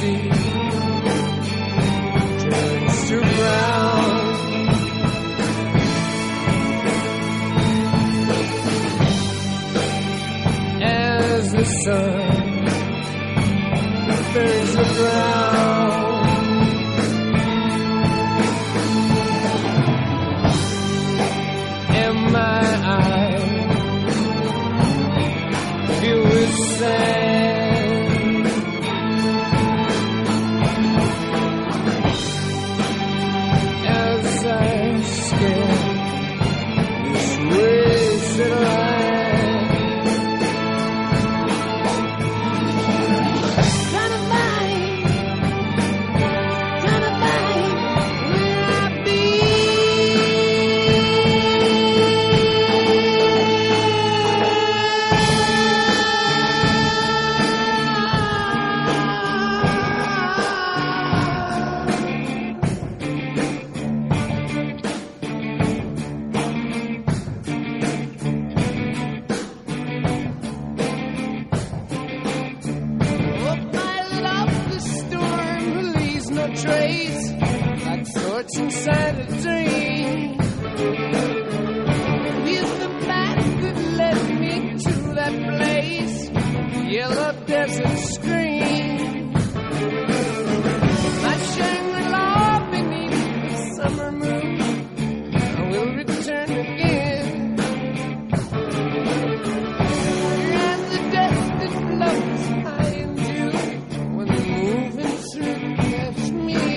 sea turns to brown. As the sun burns the ground, and my eyes filled with sand, as I scan this wasted life. Inside a dream, with the path that led me to that place, yellow desert screen, my Shangri-La beneath the summer moon, I will return again, and the dust that floats high in June when they're moving through Kashmir.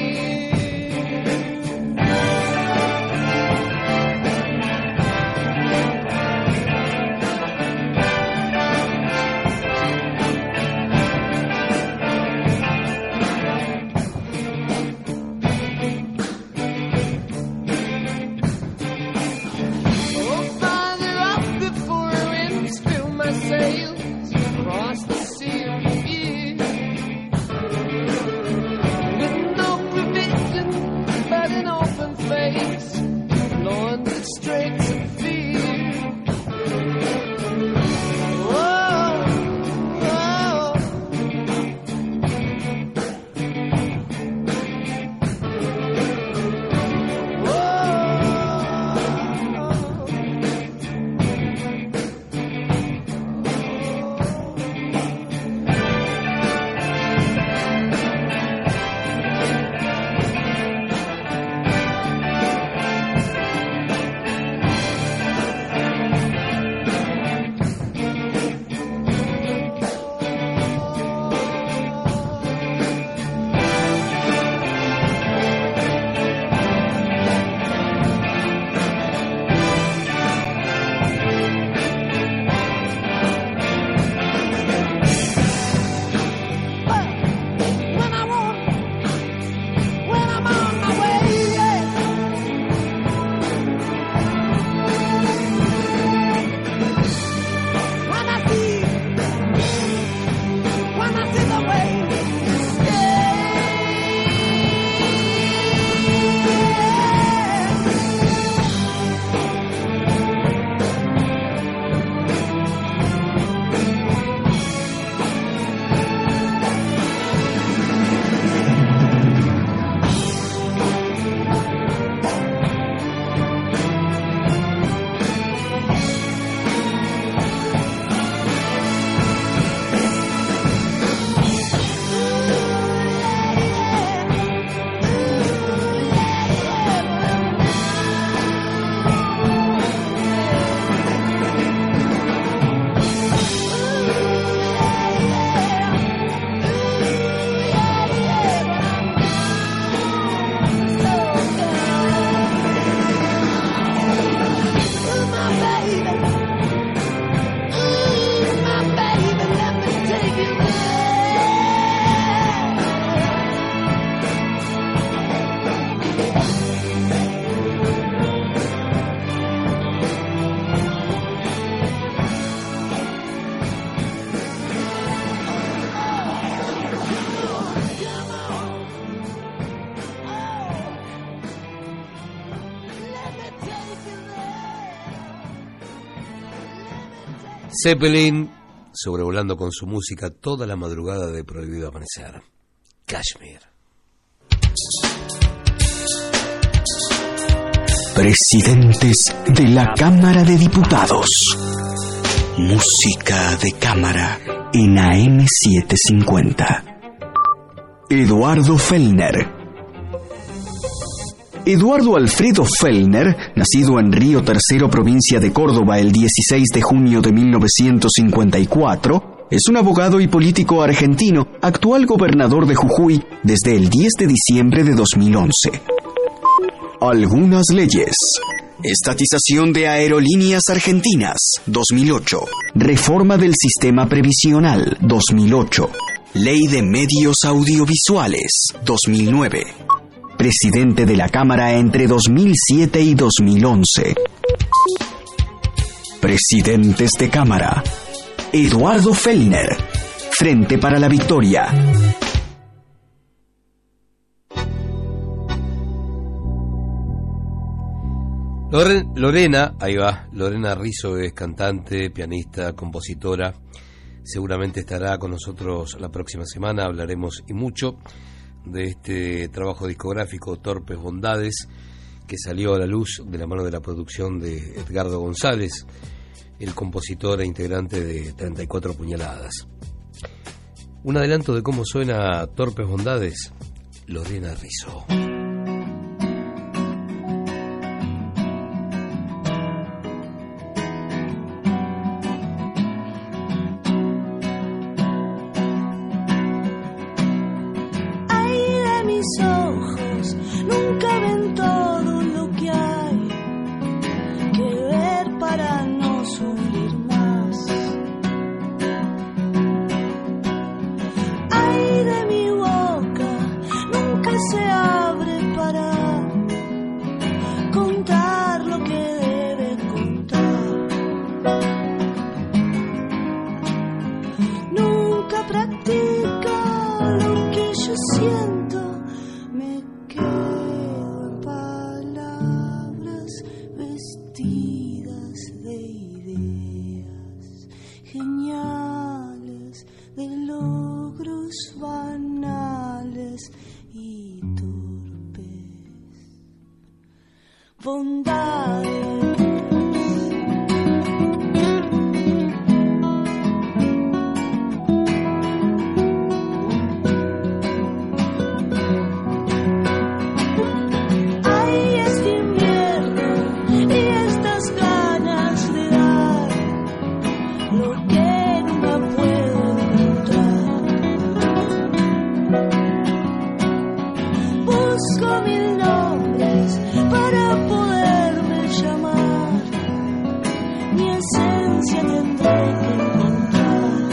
Zeppelin, sobrevolando con su música toda la madrugada de Prohibido Amanecer. Kashmir. Presidentes de la Cámara de Diputados. Música de cámara en A M setecientos cincuenta. Eduardo Fellner. Eduardo Alfredo Fellner, nacido en Río Tercero, provincia de Córdoba, el dieciséis de junio de mil novecientos cincuenta y cuatro, es un abogado y político argentino, actual gobernador de Jujuy desde el diez de diciembre de dos mil once. Algunas leyes. Estatización de Aerolíneas Argentinas, dos mil ocho. Reforma del Sistema Previsional, dos mil ocho. Ley de Medios Audiovisuales, dos mil nueve. Presidente de la Cámara entre dos mil siete y dos mil once. Presidentes de Cámara. Eduardo Fellner, Frente para la Victoria. Loren, Lorena, ahí va, Lorena Rizzo es cantante, pianista, compositora. Seguramente estará con nosotros la próxima semana, hablaremos y mucho de este trabajo discográfico Torpes Bondades, que salió a la luz de la mano de la producción de Edgardo González, el compositor e integrante de treinta y cuatro Puñaladas. Un adelanto de cómo suena Torpes Bondades, Lorena Rizzo. Nunca ven todo lo que hay que ver para no sufrir más. Ay de mi boca, nunca se abre para contar lo que debe contar. Nunca practica lo que yo siento. Me quedo en palabras vestidas de ideas geniales, de logros banales y torpes, bondades. Busco mil nombres para poderme llamar. Mi esencia tendré que encontrar.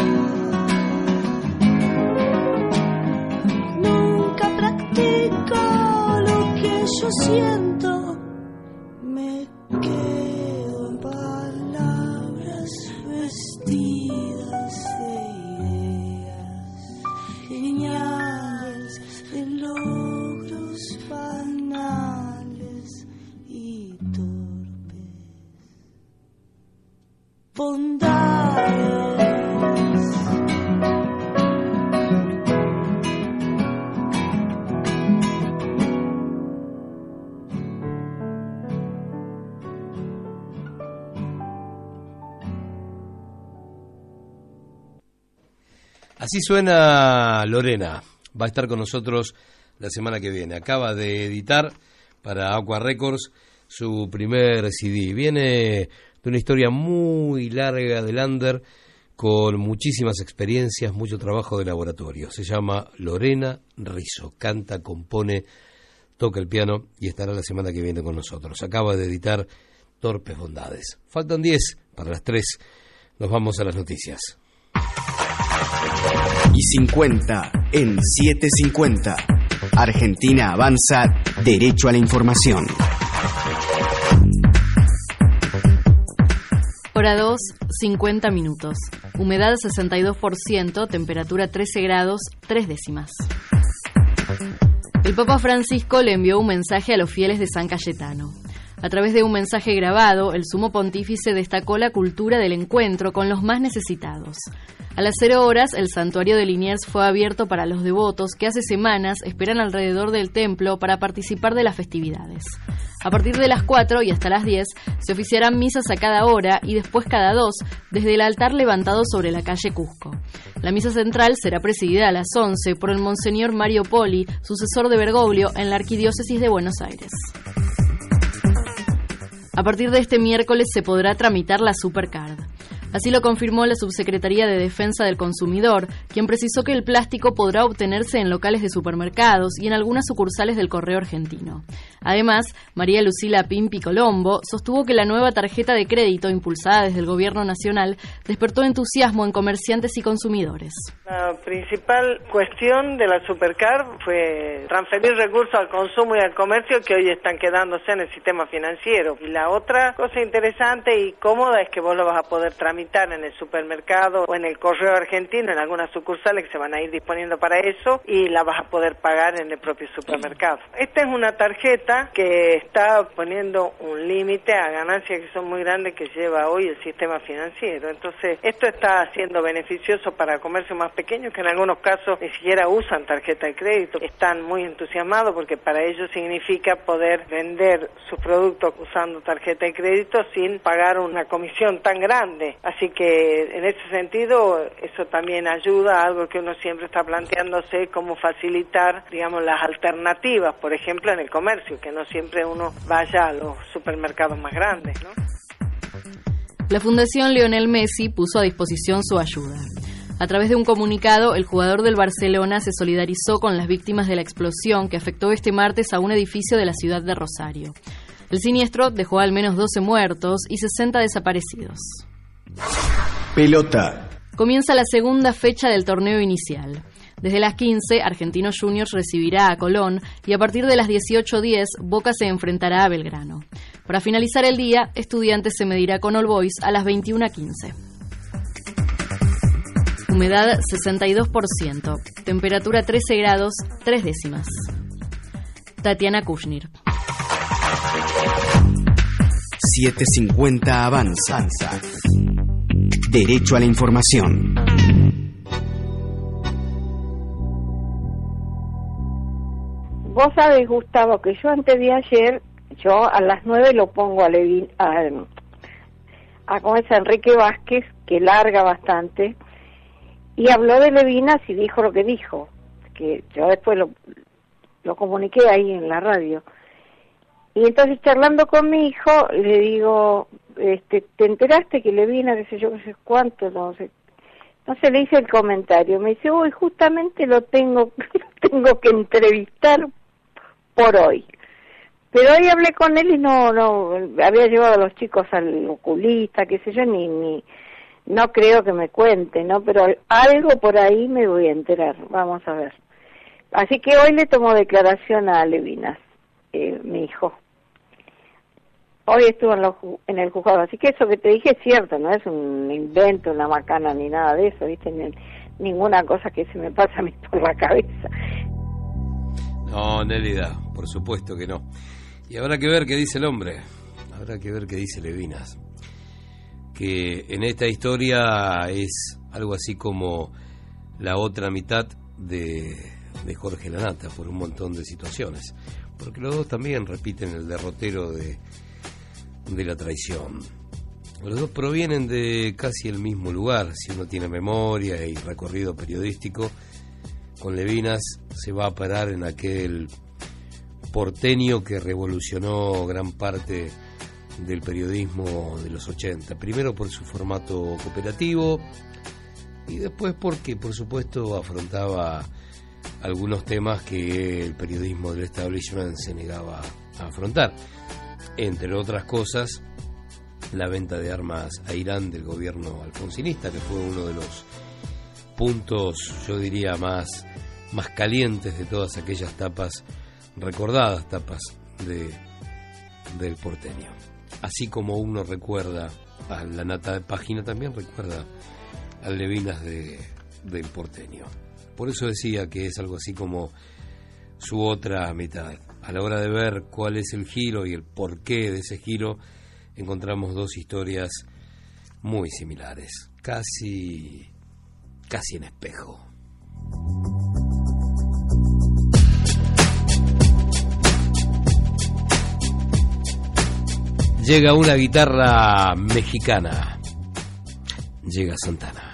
Nunca practico lo que yo siento. Me quedo en palabras vestidas de ideas geniales, de logros banales y torpes, bondades. Así suena Lorena. Va a estar con nosotros la semana que viene. Acaba de editar para Aqua Records su primer C D. Viene de una historia muy larga de Lander, con muchísimas experiencias, mucho trabajo de laboratorio. Se llama Lorena Rizzo. Canta, compone, toca el piano y estará la semana que viene con nosotros. Acaba de editar Torpes Bondades. Faltan diez para las tres. Nos vamos a las noticias. Y cincuenta en setecientos cincuenta. Argentina avanza derecho a la información. Hora dos, cincuenta minutos. Humedad sesenta y dos por ciento, temperatura trece grados, tres décimas. El Papa Francisco le envió un mensaje a los fieles de San Cayetano. A través de un mensaje grabado, el sumo pontífice destacó la cultura del encuentro con los más necesitados. A las cero horas, el santuario de Liniers fue abierto para los devotos que hace semanas esperan alrededor del templo para participar de las festividades. A partir de las cuatro y hasta las diez se oficiarán misas a cada hora y después cada dos desde el altar levantado sobre la calle Cusco. La misa central será presidida a las once por el monseñor Mario Poli, sucesor de Bergoglio en la Arquidiócesis de Buenos Aires. A partir de este miércoles se podrá tramitar la Supercard. Así lo confirmó la Subsecretaría de Defensa del Consumidor, quien precisó que el plástico podrá obtenerse en locales de supermercados y en algunas sucursales del Correo Argentino. Además, María Lucila Pimpi Colombo sostuvo que la nueva tarjeta de crédito impulsada desde el Gobierno Nacional despertó entusiasmo en comerciantes y consumidores. La principal cuestión de la Supercard fue transferir recursos al consumo y al comercio que hoy están quedándose en el sistema financiero. Y la otra cosa interesante y cómoda es que vos lo vas a poder tramitar en el supermercado o en el Correo Argentino, en algunas sucursales que se van a ir disponiendo para eso, y la vas a poder pagar en el propio supermercado. Esta es una tarjeta que está poniendo un límite a ganancias que son muy grandes que lleva hoy el sistema financiero. Entonces, esto está siendo beneficioso para comercios más pequeños que en algunos casos ni siquiera usan tarjeta de crédito. Están muy entusiasmados porque para ellos significa poder vender sus productos usando tarjeta de crédito sin pagar una comisión tan grande. Así que en ese sentido eso también ayuda a algo que uno siempre está planteándose, cómo facilitar, digamos, las alternativas, por ejemplo, en el comercio, que no siempre uno vaya a los supermercados más grandes, ¿no? La Fundación Lionel Messi puso a disposición su ayuda. A través de un comunicado, el jugador del Barcelona se solidarizó con las víctimas de la explosión que afectó este martes a un edificio de la ciudad de Rosario. El siniestro dejó al menos doce muertos y sesenta desaparecidos. Pelota. Comienza la segunda fecha del torneo inicial. Desde las quince, Argentinos Juniors recibirá a Colón y a partir de las dieciocho diez, Boca se enfrentará a Belgrano. Para finalizar el día, Estudiantes se medirá con All Boys a las veintiuna quince. Humedad sesenta y dos por ciento. Temperatura trece grados, tres décimas. Tatiana Kushnir. setecientos cincuenta Avanza. Derecho a la información. Vos sabés, Gustavo, que yo antes de ayer, yo a las nueve lo pongo a, Levin, a, a, ¿cómo es? a Enrique Vázquez, que larga bastante, y habló de Levinas y dijo lo que dijo, que yo después lo, lo comuniqué ahí en la radio. Y entonces charlando con mi hijo, le digo, este, ¿te enteraste que Levinas, qué sé yo, qué sé cuánto, no sé? Entonces le hice el comentario, me dice, uy, justamente lo tengo, tengo que entrevistar por hoy. Pero hoy hablé con él y no, no, había llevado a los chicos al oculista, qué sé yo, ni, ni, no creo que me cuente, ¿no? Pero algo por ahí me voy a enterar, vamos a ver. Así que hoy le tomo declaración a Levinas, eh, mi hijo. Hoy estuvo en, los, en el juzgado, así que eso que te dije es cierto, no es un invento, una macana ni nada de eso, ¿viste? Ni, ninguna cosa que se me pasa a mí por la cabeza. No, Nélida, por supuesto que no. Y habrá que ver qué dice el hombre, habrá que ver qué dice Levinas, que en esta historia es algo así como la otra mitad de, de Jorge Lanata, por un montón de situaciones, porque los dos también repiten el derrotero de de la traición. Los dos provienen de casi el mismo lugar, si uno tiene memoria y recorrido periodístico. Con Levinas se va a parar en aquel porteño que revolucionó gran parte del periodismo de los ochenta, primero por su formato cooperativo y después porque, por supuesto, afrontaba algunos temas que el periodismo del establishment se negaba a afrontar. Entre otras cosas, la venta de armas a Irán del gobierno alfonsinista, que fue uno de los puntos, yo diría, más, más calientes de todas aquellas tapas, recordadas tapas de, del porteño. Así como uno recuerda a la nata de página, también recuerda al Levinas de, del porteño. Por eso decía que es algo así como su otra mitad. A la hora de ver cuál es el giro y el porqué de ese giro, encontramos dos historias muy similares, casi, casi en espejo. Llega una guitarra mexicana, llega Santana.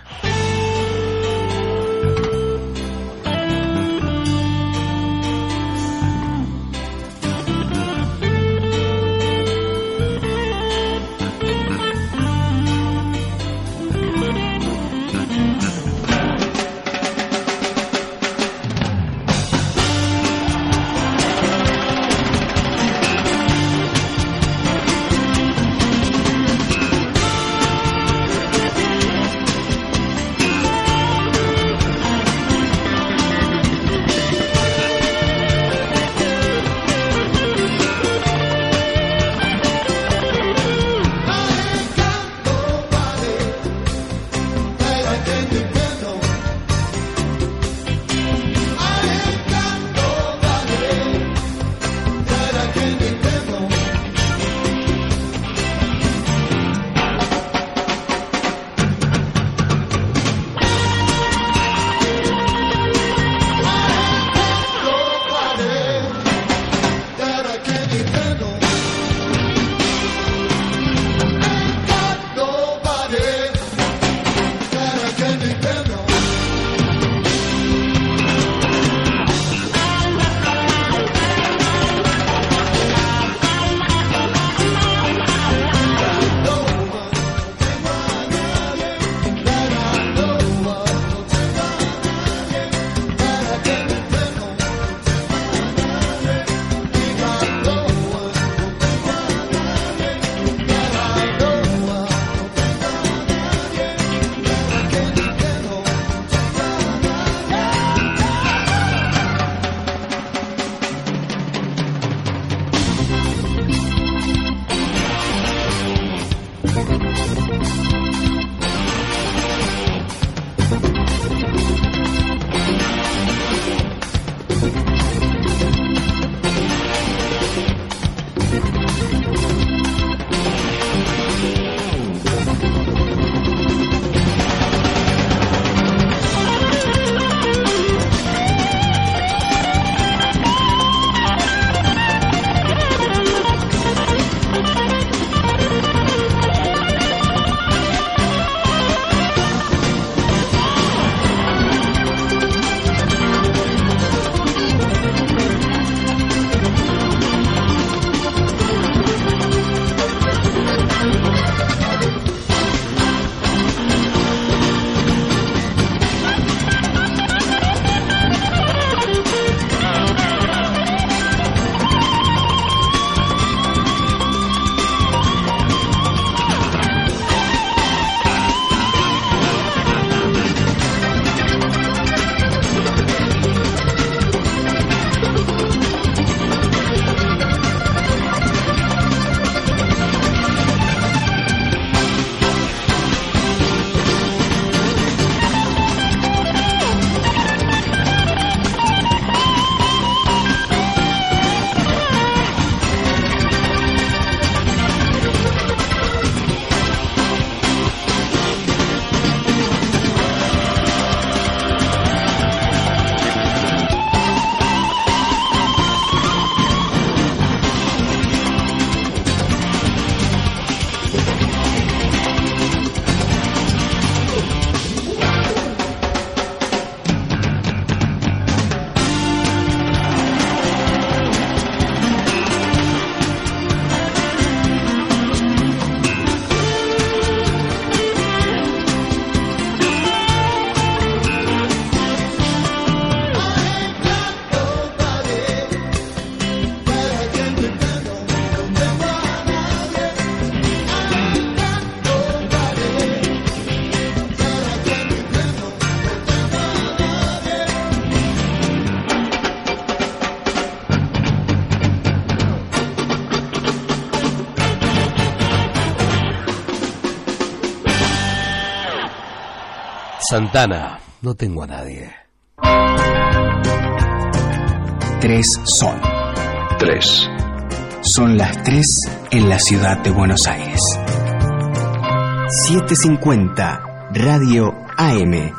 Santana, no tengo a nadie. tres son. Tres. Son las tres en la ciudad de Buenos Aires. setecientos cincuenta Radio A M.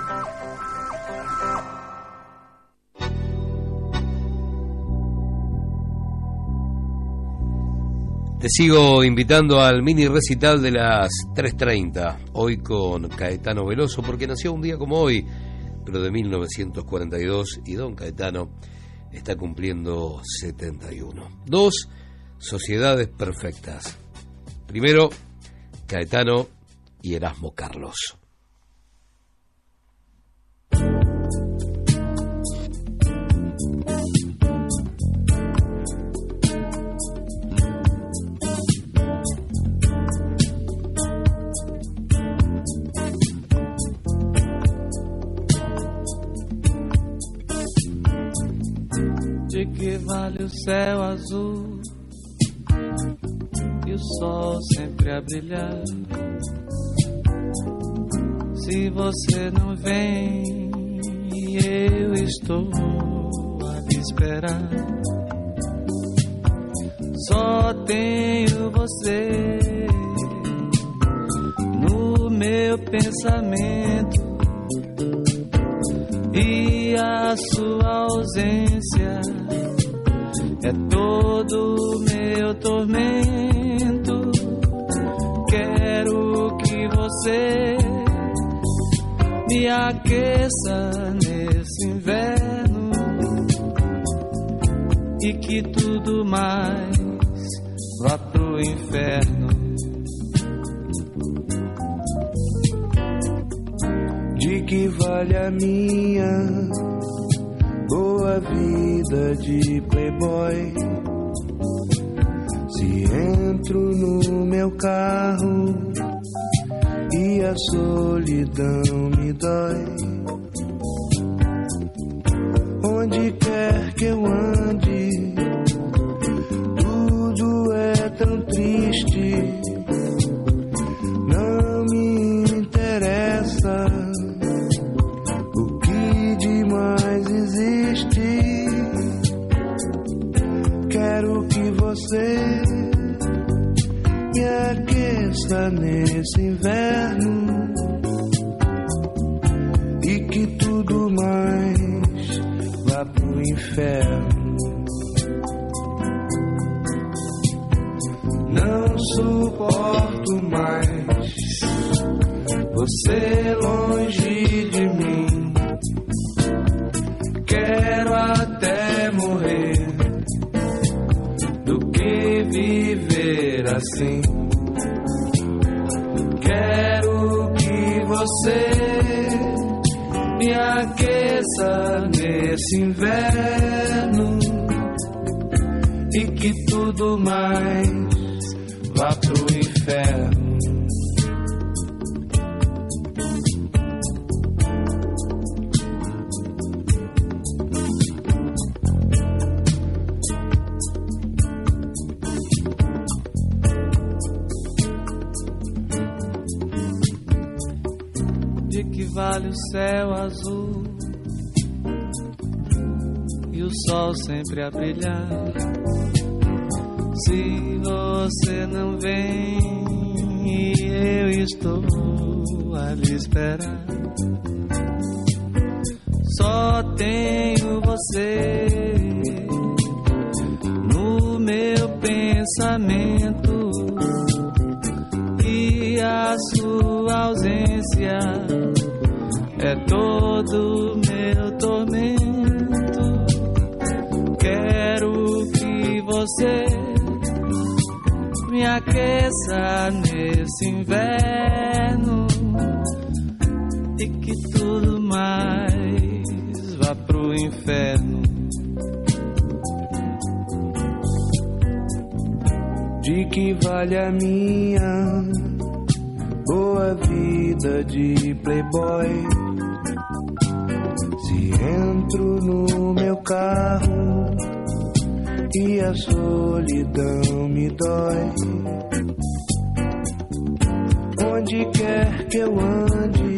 Te sigo invitando al mini recital de las tres treinta, hoy con Caetano Veloso, porque nació un día como hoy, pero de mil novecientos cuarenta y dos, y don Caetano está cumpliendo setenta y uno. Dos sociedades perfectas. Primero, Caetano y Erasmo Carlos. De que vale o céu azul e o sol sempre a brilhar, se você não vem e eu estou a te esperar. Só tenho você no meu pensamento e a sua ausência é todo meu tormento. Quero que você me aqueça nesse inverno e que tudo mais vá pro inferno. De que vale a minha boa vida de playboy se entro no meu carro e a solidão me dói? Onde quer que eu ande, tudo é tão triste. Não me interessa o que demais existe. Quero que você me aqueça nesse inverno e que tudo mais vá pro inferno. Não suporto mais você longe de mim. Quero até morrer do que viver assim. Quero que você me aqueça nesse inverno e que tudo mais vá pro inferno. De que vale o céu azul e o sol sempre a brilhar, se você não vem e eu estou a lhe esperar? Só tenho você no meu pensamento e a sua ausência é todo meu tormento. Quero que você me aqueça nesse inverno e que tudo mais vá pro inferno. De que vale a minha boa vida de playboy se entro no meu carro e a solidão me dói? Onde quer que eu ande,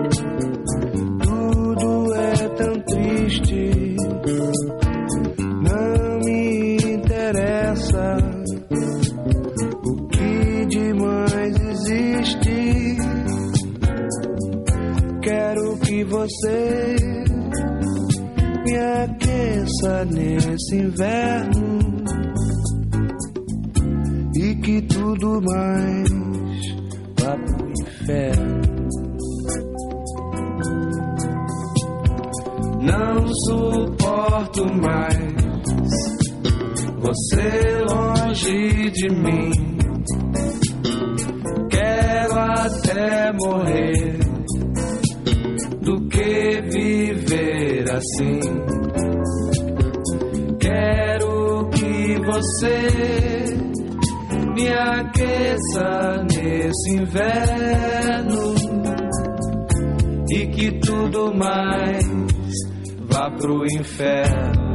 tudo é tão triste. esqueça nesse inverno e que tudo mais vá pro inferno. Não suporto mais você longe de mim. Quero até morrer do que viver assim. Quero que você me aqueça nesse inverno e que tudo mais vá pro inferno.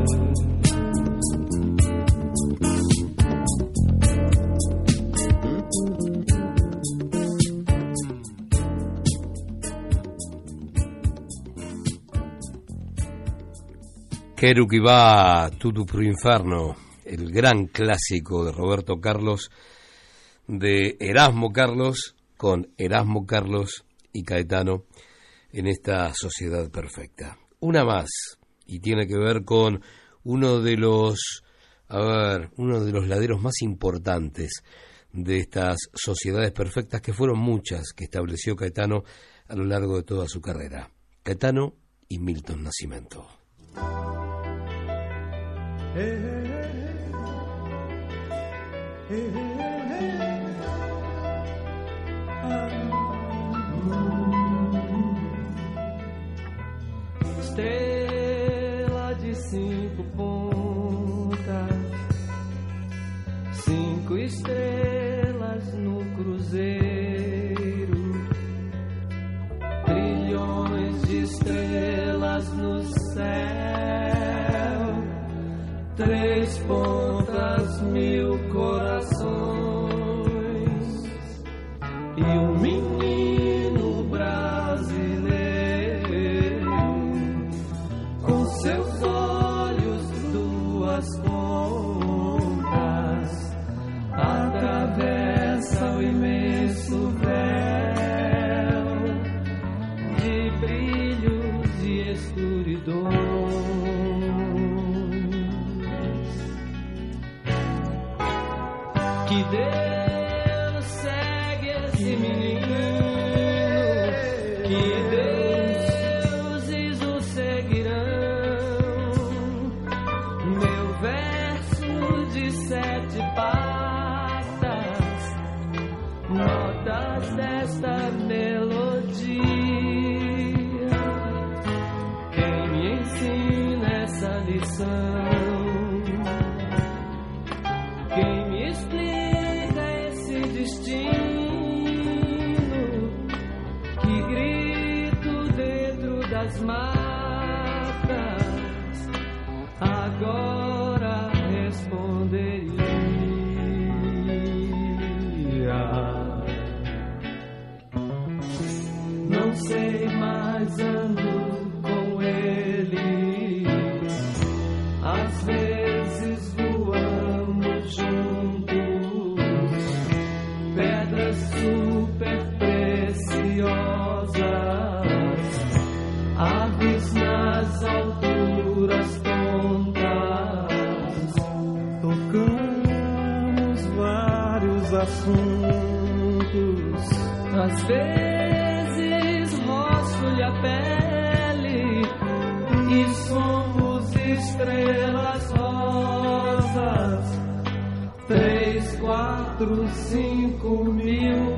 Quero que va tudo pro inferno, el gran clásico de Roberto Carlos, de Erasmo Carlos, con Erasmo Carlos y Caetano en esta sociedad perfecta. Una más, y tiene que ver con uno de los, a ver, uno de los laderos más importantes de estas sociedades perfectas, que fueron muchas que estableció Caetano a lo largo de toda su carrera. Caetano y Milton Nascimento. Estrela de cinco pontas, cinco estrelas no cruzeiro, trilhões de estrelas no céu, três pontas, mil corações e um menino brasileiro com seus olhos duas pontas atravessa o imenso véu de brilhos e escuridões. Que Deus segue esse menino, que deuses o seguirão. Meu verso de sete patas, notas desta melodia. Quem me ensina essa lição? Quem me explica esse destino que grito dentro das matas? Agora responderia. Não sei, mais ando com ele. Às vezes voamos juntos, pedras super preciosas, aves nas alturas tontas. Tocamos vários assuntos, às vezes roço-lhe a pele e somos estrelas rosas. Três, quatro, cinco mil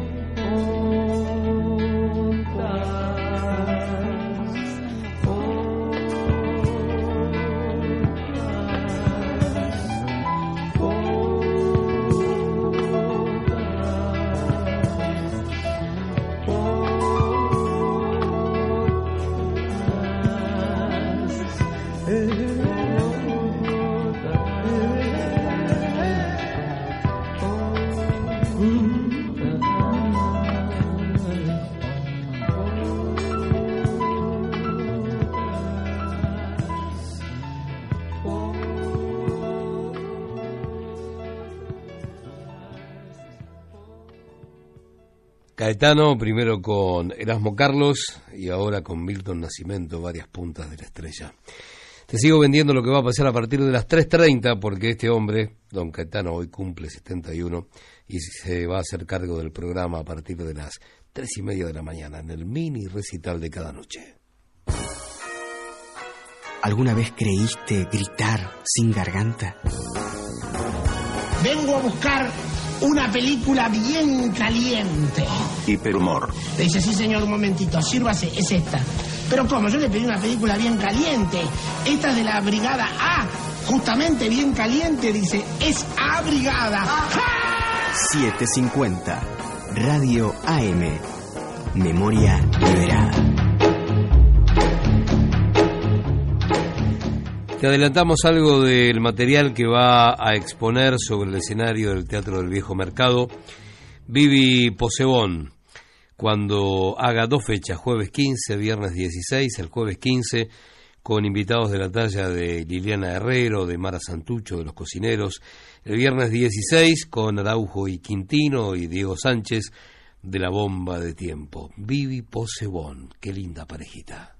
Caetano, primero con Erasmo Carlos y ahora con Milton Nascimento, varias puntas de la estrella. Te sigo vendiendo lo que va a pasar a partir de las tres treinta, porque este hombre, don Caetano, hoy cumple setenta y uno y se va a hacer cargo del programa a partir de las tres y media de la mañana, en el mini recital de cada noche. ¿Alguna vez creíste gritar sin garganta? Vengo a buscar una película bien caliente. Hiperhumor. Le dice, sí señor, un momentito, sírvase, es esta. Pero ¿cómo? Yo le pedí una película bien caliente. Esta es de la Brigada A, justamente bien caliente, dice, es A Brigada. setecientos cincuenta, Radio A M, Memoria Liberada. Te adelantamos algo del material que va a exponer sobre el escenario del Teatro del Viejo Mercado Vivi Posebón, cuando haga dos fechas, jueves quince, viernes dieciséis, el jueves quince, con invitados de la talla de Liliana Herrero, de Mara Santucho, de Los Cocineros, el viernes dieciséis, con Araujo y Quintino y Diego Sánchez, de La Bomba de Tiempo. Vivi Posebón, qué linda parejita.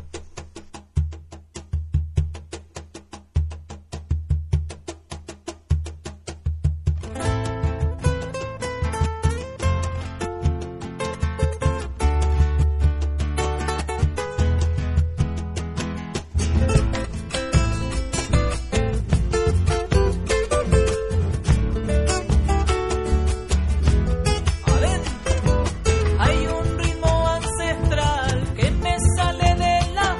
Hay un ritmo ancestral que me sale de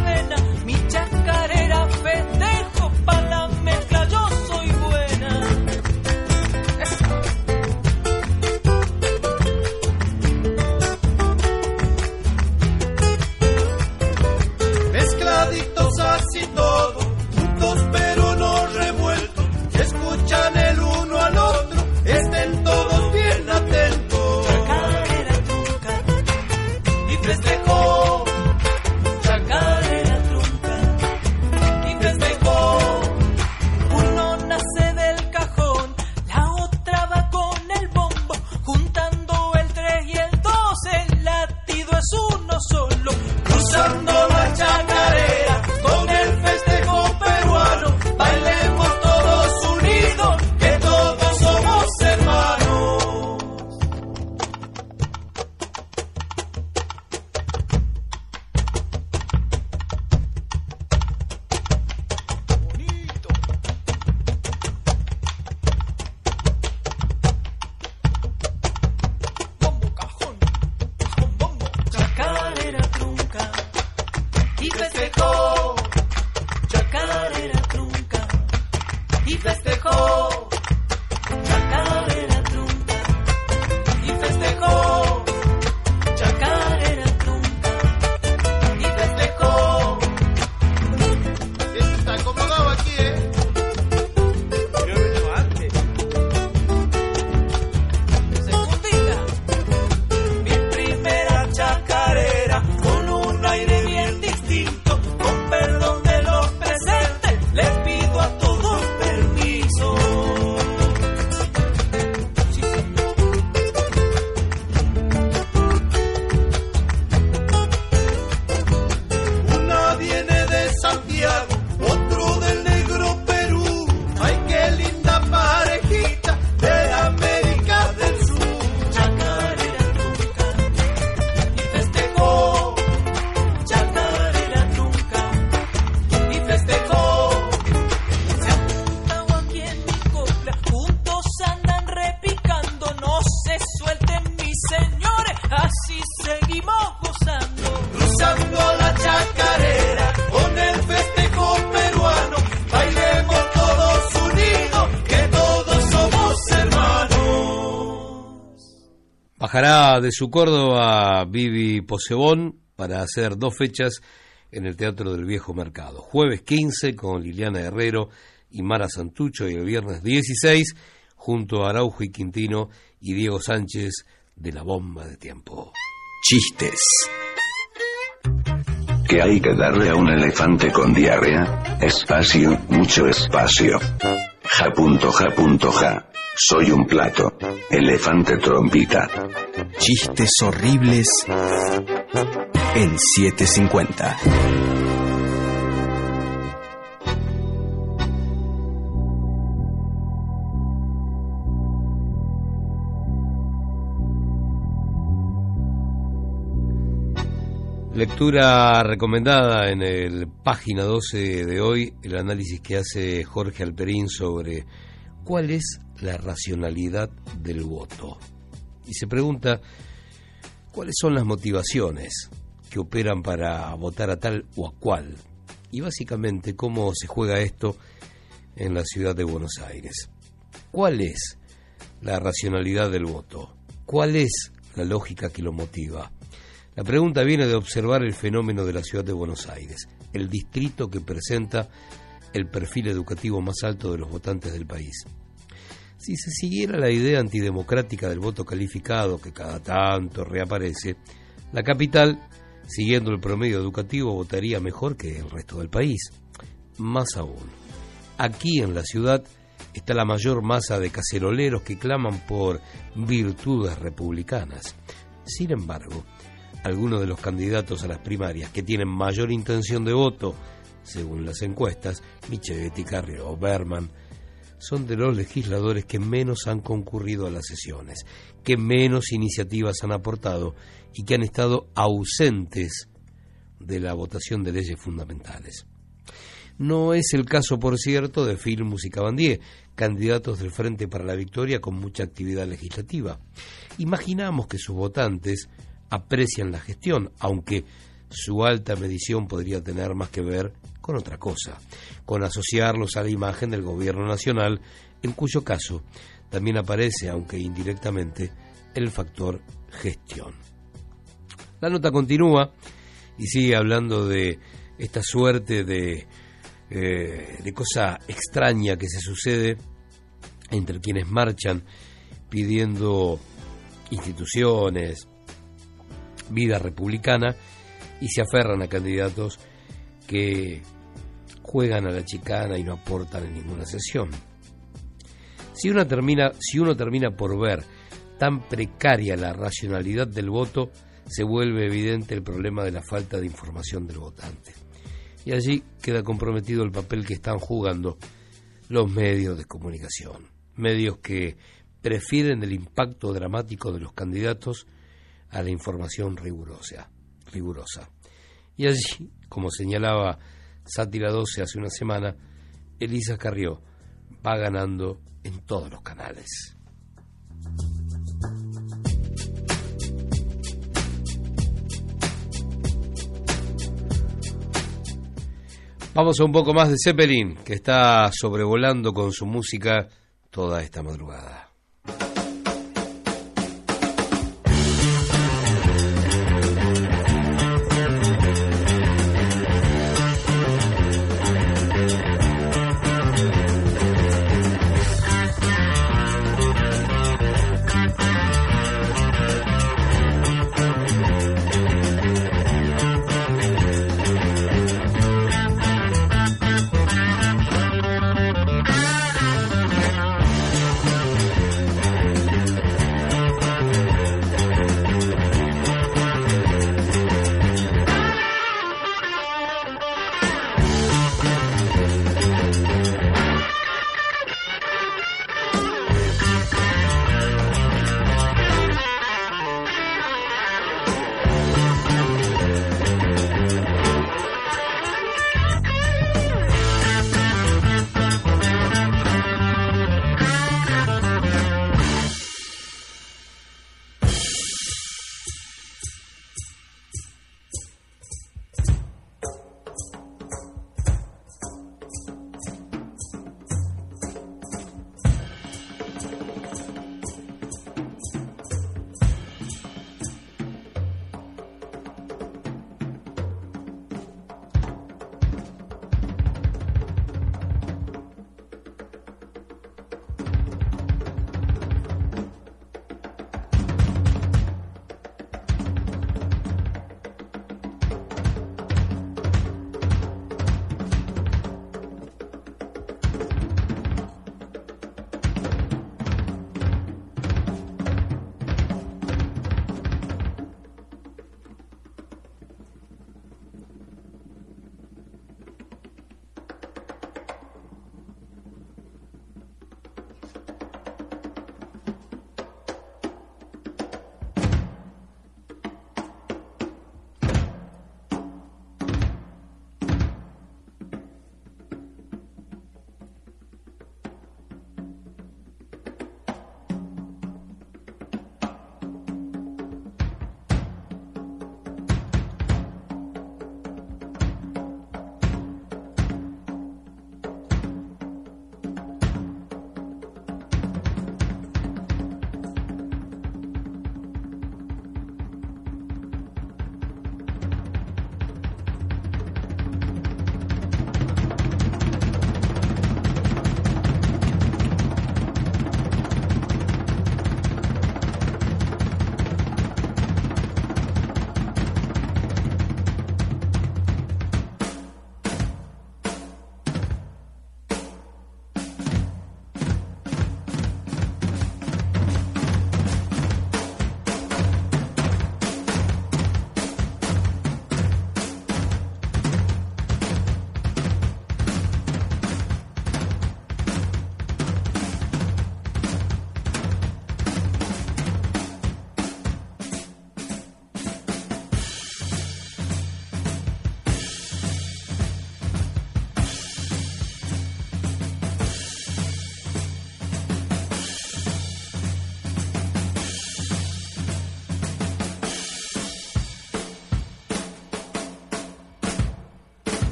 Bajará de su Córdoba Vivi Posebón para hacer dos fechas en el Teatro del Viejo Mercado. Jueves quince con Liliana Herrero y Mara Santucho, y el viernes dieciséis junto a Araujo y Quintino y Diego Sánchez de La Bomba de Tiempo. Chistes. ¿Qué hay que darle a un elefante con diarrea? Espacio, mucho espacio. Ja punto ja punto ja. Soy un plato. Elefante trompita. Chistes horribles en setecientos cincuenta. Lectura recomendada en el página doce de hoy, el análisis que hace Jorge Alperín sobre cuál es la racionalidad del voto. Y se pregunta cuáles son las motivaciones que operan para votar a tal o a cual. Y básicamente cómo se juega esto en la ciudad de Buenos Aires. ¿Cuál es la racionalidad del voto? ¿Cuál es la lógica que lo motiva? La pregunta viene de observar el fenómeno de la ciudad de Buenos Aires, el distrito que presenta el perfil educativo más alto de los votantes del país. Si se siguiera la idea antidemocrática del voto calificado que cada tanto reaparece, la capital, siguiendo el promedio educativo, votaría mejor que el resto del país. Más aún, aquí en la ciudad está la mayor masa de caceroleros que claman por virtudes republicanas. Sin embargo, algunos de los candidatos a las primarias que tienen mayor intención de voto, según las encuestas, Michetti, Carrió, Berman, son de los legisladores que menos han concurrido a las sesiones, que menos iniciativas han aportado y que han estado ausentes de la votación de leyes fundamentales. No es el caso, por cierto, de Filmus y Cabandier, candidatos del Frente para la Victoria con mucha actividad legislativa. Imaginamos que sus votantes aprecian la gestión, aunque su alta medición podría tener más que ver con otra cosa, con asociarlos a la imagen del gobierno nacional, en cuyo caso también aparece, aunque indirectamente, el factor gestión. La nota continúa y sigue hablando de esta suerte de, eh, de cosa extraña que se sucede entre quienes marchan pidiendo instituciones, vida republicana, y se aferran a candidatos que juegan a la chicana y no aportan en ninguna sesión. Si uno termina, si uno termina por ver tan precaria la racionalidad del voto, se vuelve evidente el problema de la falta de información del votante. Y allí queda comprometido el papel que están jugando los medios de comunicación. Medios que prefieren el impacto dramático de los candidatos a la información rigurosa, rigurosa. Y allí, como señalaba Sátira doce hace una semana, Elisa Carrió va ganando en todos los canales. Vamos a un poco más de Zeppelin, que está sobrevolando con su música toda esta madrugada.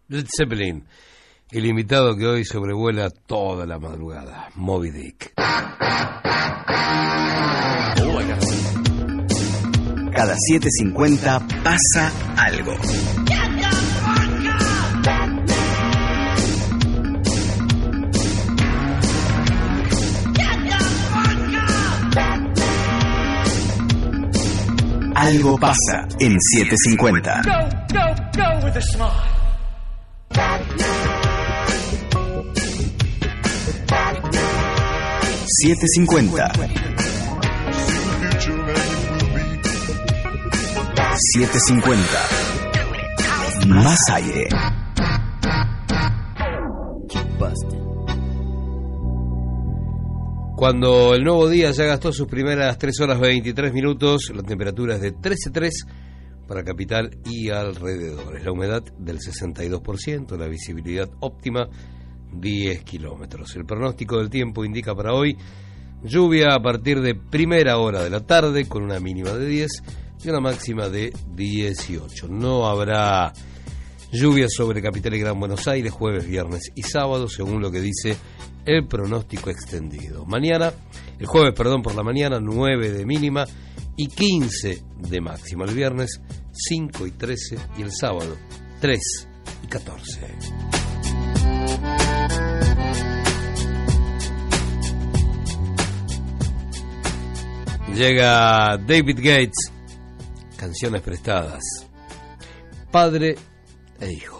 Led Zeppelin, el invitado que hoy sobrevuela toda la madrugada, Moby Dick. Cada siete cincuenta pasa algo. Algo pasa en siete cincuenta. Go, go, go with a smile. siete cincuenta. siete cincuenta. Más aire. Cuando el nuevo día ya gastó sus primeras tres horas veintitrés minutos, la temperatura es de trece coma tres para capital y alrededores. La humedad del sesenta y dos por ciento, la visibilidad óptima diez kilómetros. El pronóstico del tiempo indica para hoy lluvia a partir de primera hora de la tarde con una mínima de diez y una máxima de dieciocho. No habrá lluvia sobre Capital y Gran Buenos Aires jueves, viernes y sábado, según lo que dice el pronóstico extendido. Mañana, el jueves, perdón, por la mañana, nueve de mínima y quince de máxima. El viernes, cinco y trece y el sábado, tres y catorce. Llega David Gates, canciones prestadas, padre e hijo.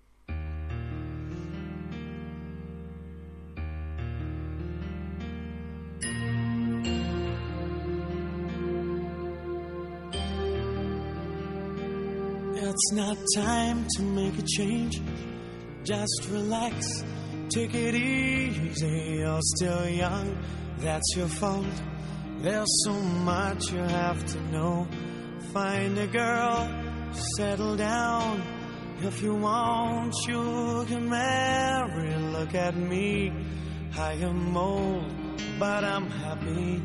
It's not time to make a change. Just relax, take it easy. You're still young, that's your fault. There's so much you have to know. Find a girl, settle down. If you want, you can marry. Look at me, I am old, but I'm happy.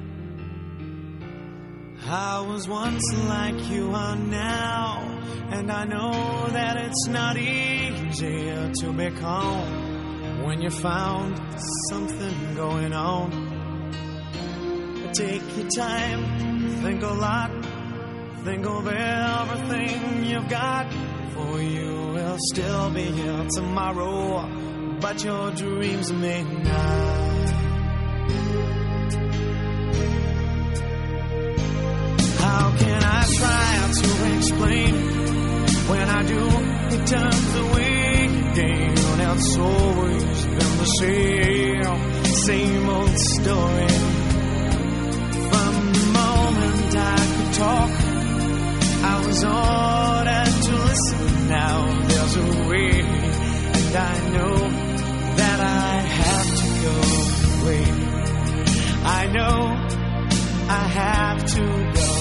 I was once like you are now, and I know that it's not easy to be calm when you found something going on. Take your time, think a lot, think of everything you've got, for you will still be here tomorrow, but your dreams may not. How can I try to explain? When I do, it turns away again. It's always been the same, same old story. From the moment I could talk, I was ordered to listen. Now there's a way, and I know that I have to go away. I know I have to go.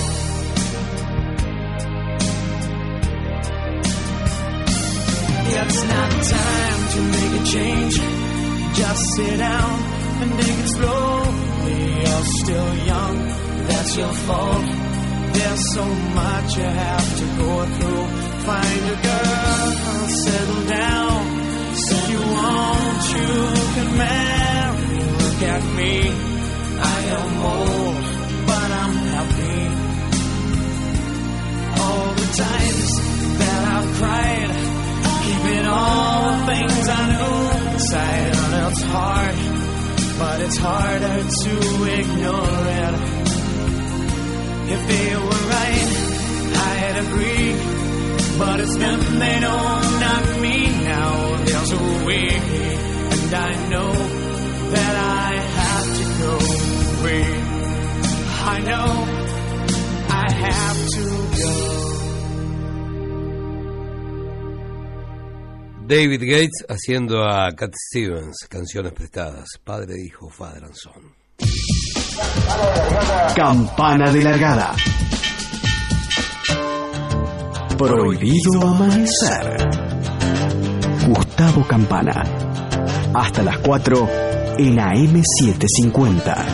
It's not time to make a change. Just sit down and take it slowly. You're still young, that's your fault. There's so much you have to go through. Find a girl, settle down. If you want, you can marry. Look at me, I am old, but I'm happy. All the times that I've cried, keeping all the things I knew inside, and it's hard, but it's harder to ignore it. If they were right, I'd agree, but it's them, they know, not me. Now there's a way, and I know that I have to go away. I know I have to go. David Gates haciendo a Cat Stevens, canciones prestadas, padre e hijo, father and son. Campana de largada. Prohibido amanecer. Gustavo Campana. Hasta las cuatro en A M setecientos cincuenta.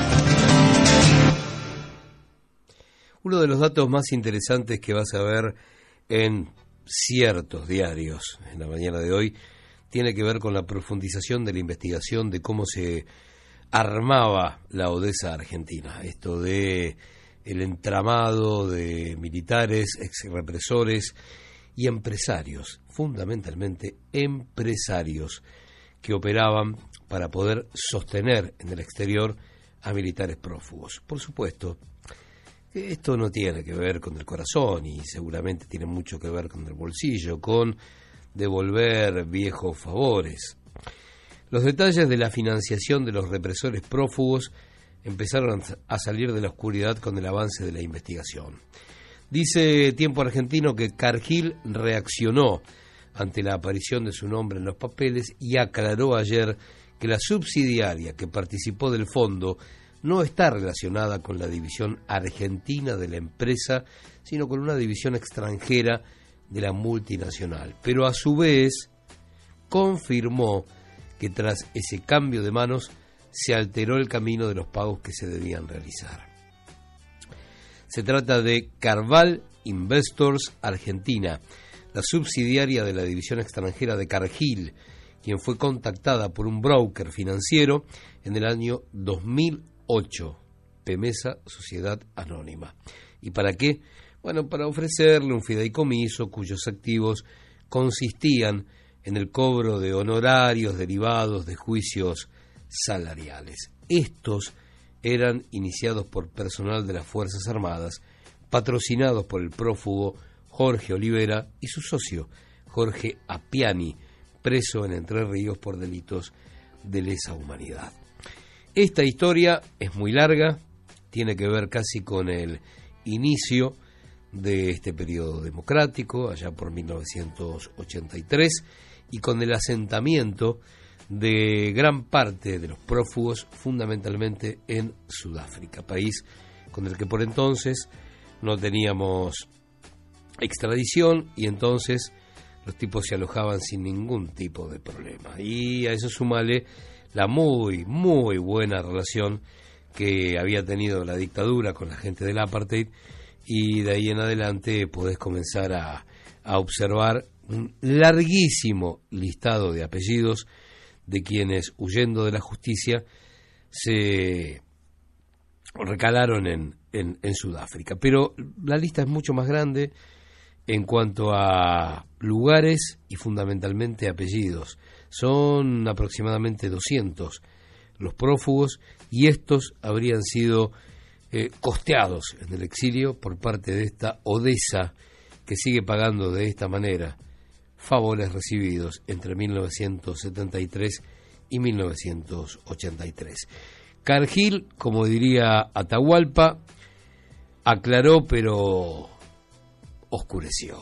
Uno de los datos más interesantes que vas a ver en ciertos diarios en la mañana de hoy tiene que ver con la profundización de la investigación de cómo se armaba la Odessa argentina, esto de el entramado de militares, exrepresores y empresarios, fundamentalmente empresarios, que operaban para poder sostener en el exterior a militares prófugos. Por supuesto, esto no tiene que ver con el corazón y seguramente tiene mucho que ver con el bolsillo, con devolver viejos favores. Los detalles de la financiación de los represores prófugos empezaron a salir de la oscuridad con el avance de la investigación. Dice Tiempo Argentino que Cargill reaccionó ante la aparición de su nombre en los papeles y aclaró ayer que la subsidiaria que participó del fondo no está relacionada con la división argentina de la empresa, sino con una división extranjera de la multinacional. Pero a su vez confirmó que tras ese cambio de manos se alteró el camino de los pagos que se debían realizar. Se trata de Carval Investors Argentina, la subsidiaria de la división extranjera de Cargill, quien fue contactada por un broker financiero en el año dos mil ocho, Pemesa Sociedad Anónima. ¿Y para qué? Bueno, para ofrecerle un fideicomiso cuyos activos consistían en el cobro de honorarios derivados de juicios salariales. Estos eran iniciados por personal de las Fuerzas Armadas, patrocinados por el prófugo Jorge Olivera y su socio, Jorge Appiani, preso en Entre Ríos por delitos de lesa humanidad. Esta historia es muy larga, tiene que ver casi con el inicio de este periodo democrático, allá por mil novecientos ochenta y tres, y con el asentamiento de gran parte de los prófugos, fundamentalmente en Sudáfrica, país con el que por entonces no teníamos extradición y entonces los tipos se alojaban sin ningún tipo de problema. Y a eso sumale la muy, muy buena relación que había tenido la dictadura con la gente del apartheid, y de ahí en adelante podés comenzar a, a observar un larguísimo listado de apellidos de quienes, huyendo de la justicia, se recalaron en, en, en Sudáfrica. Pero la lista es mucho más grande en cuanto a lugares y fundamentalmente apellidos. Son aproximadamente doscientos los prófugos y estos habrían sido eh, costeados en el exilio por parte de esta Odessa que sigue pagando de esta manera favores recibidos entre mil novecientos setenta y tres y mil novecientos ochenta y tres. Cargill, como diría Atahualpa, aclaró pero oscureció.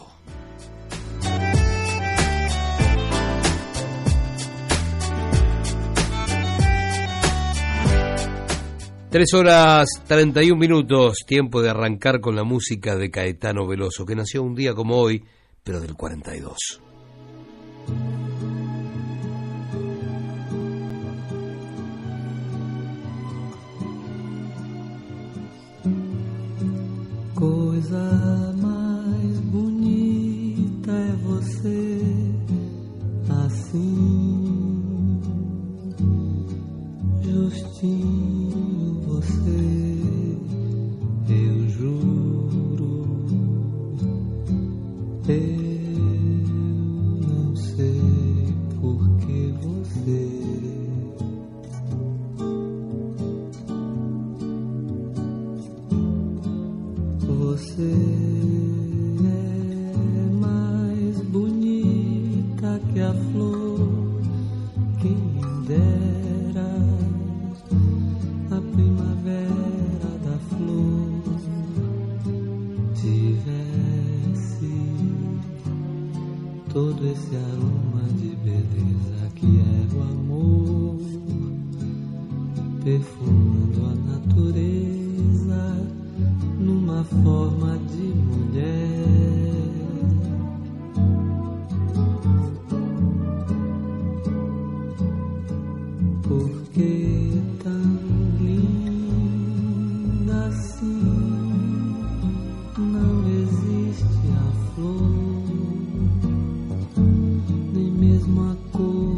Tres horas treinta y un minutos, tiempo de arrancar con la música de Caetano Veloso, que nació un día como hoy, pero del cuarenta y dos. Coisa mais bonita é você assim, justinho você, eu juro, eu não sei por que você Você é mais bonita que a flor, quem dera a primavera da flor tivesse todo esse aroma de beleza que é o amor, perfumando a natureza numa forma de mulher. Por que tão linda assim? Não existe a flor, nem mesmo a cor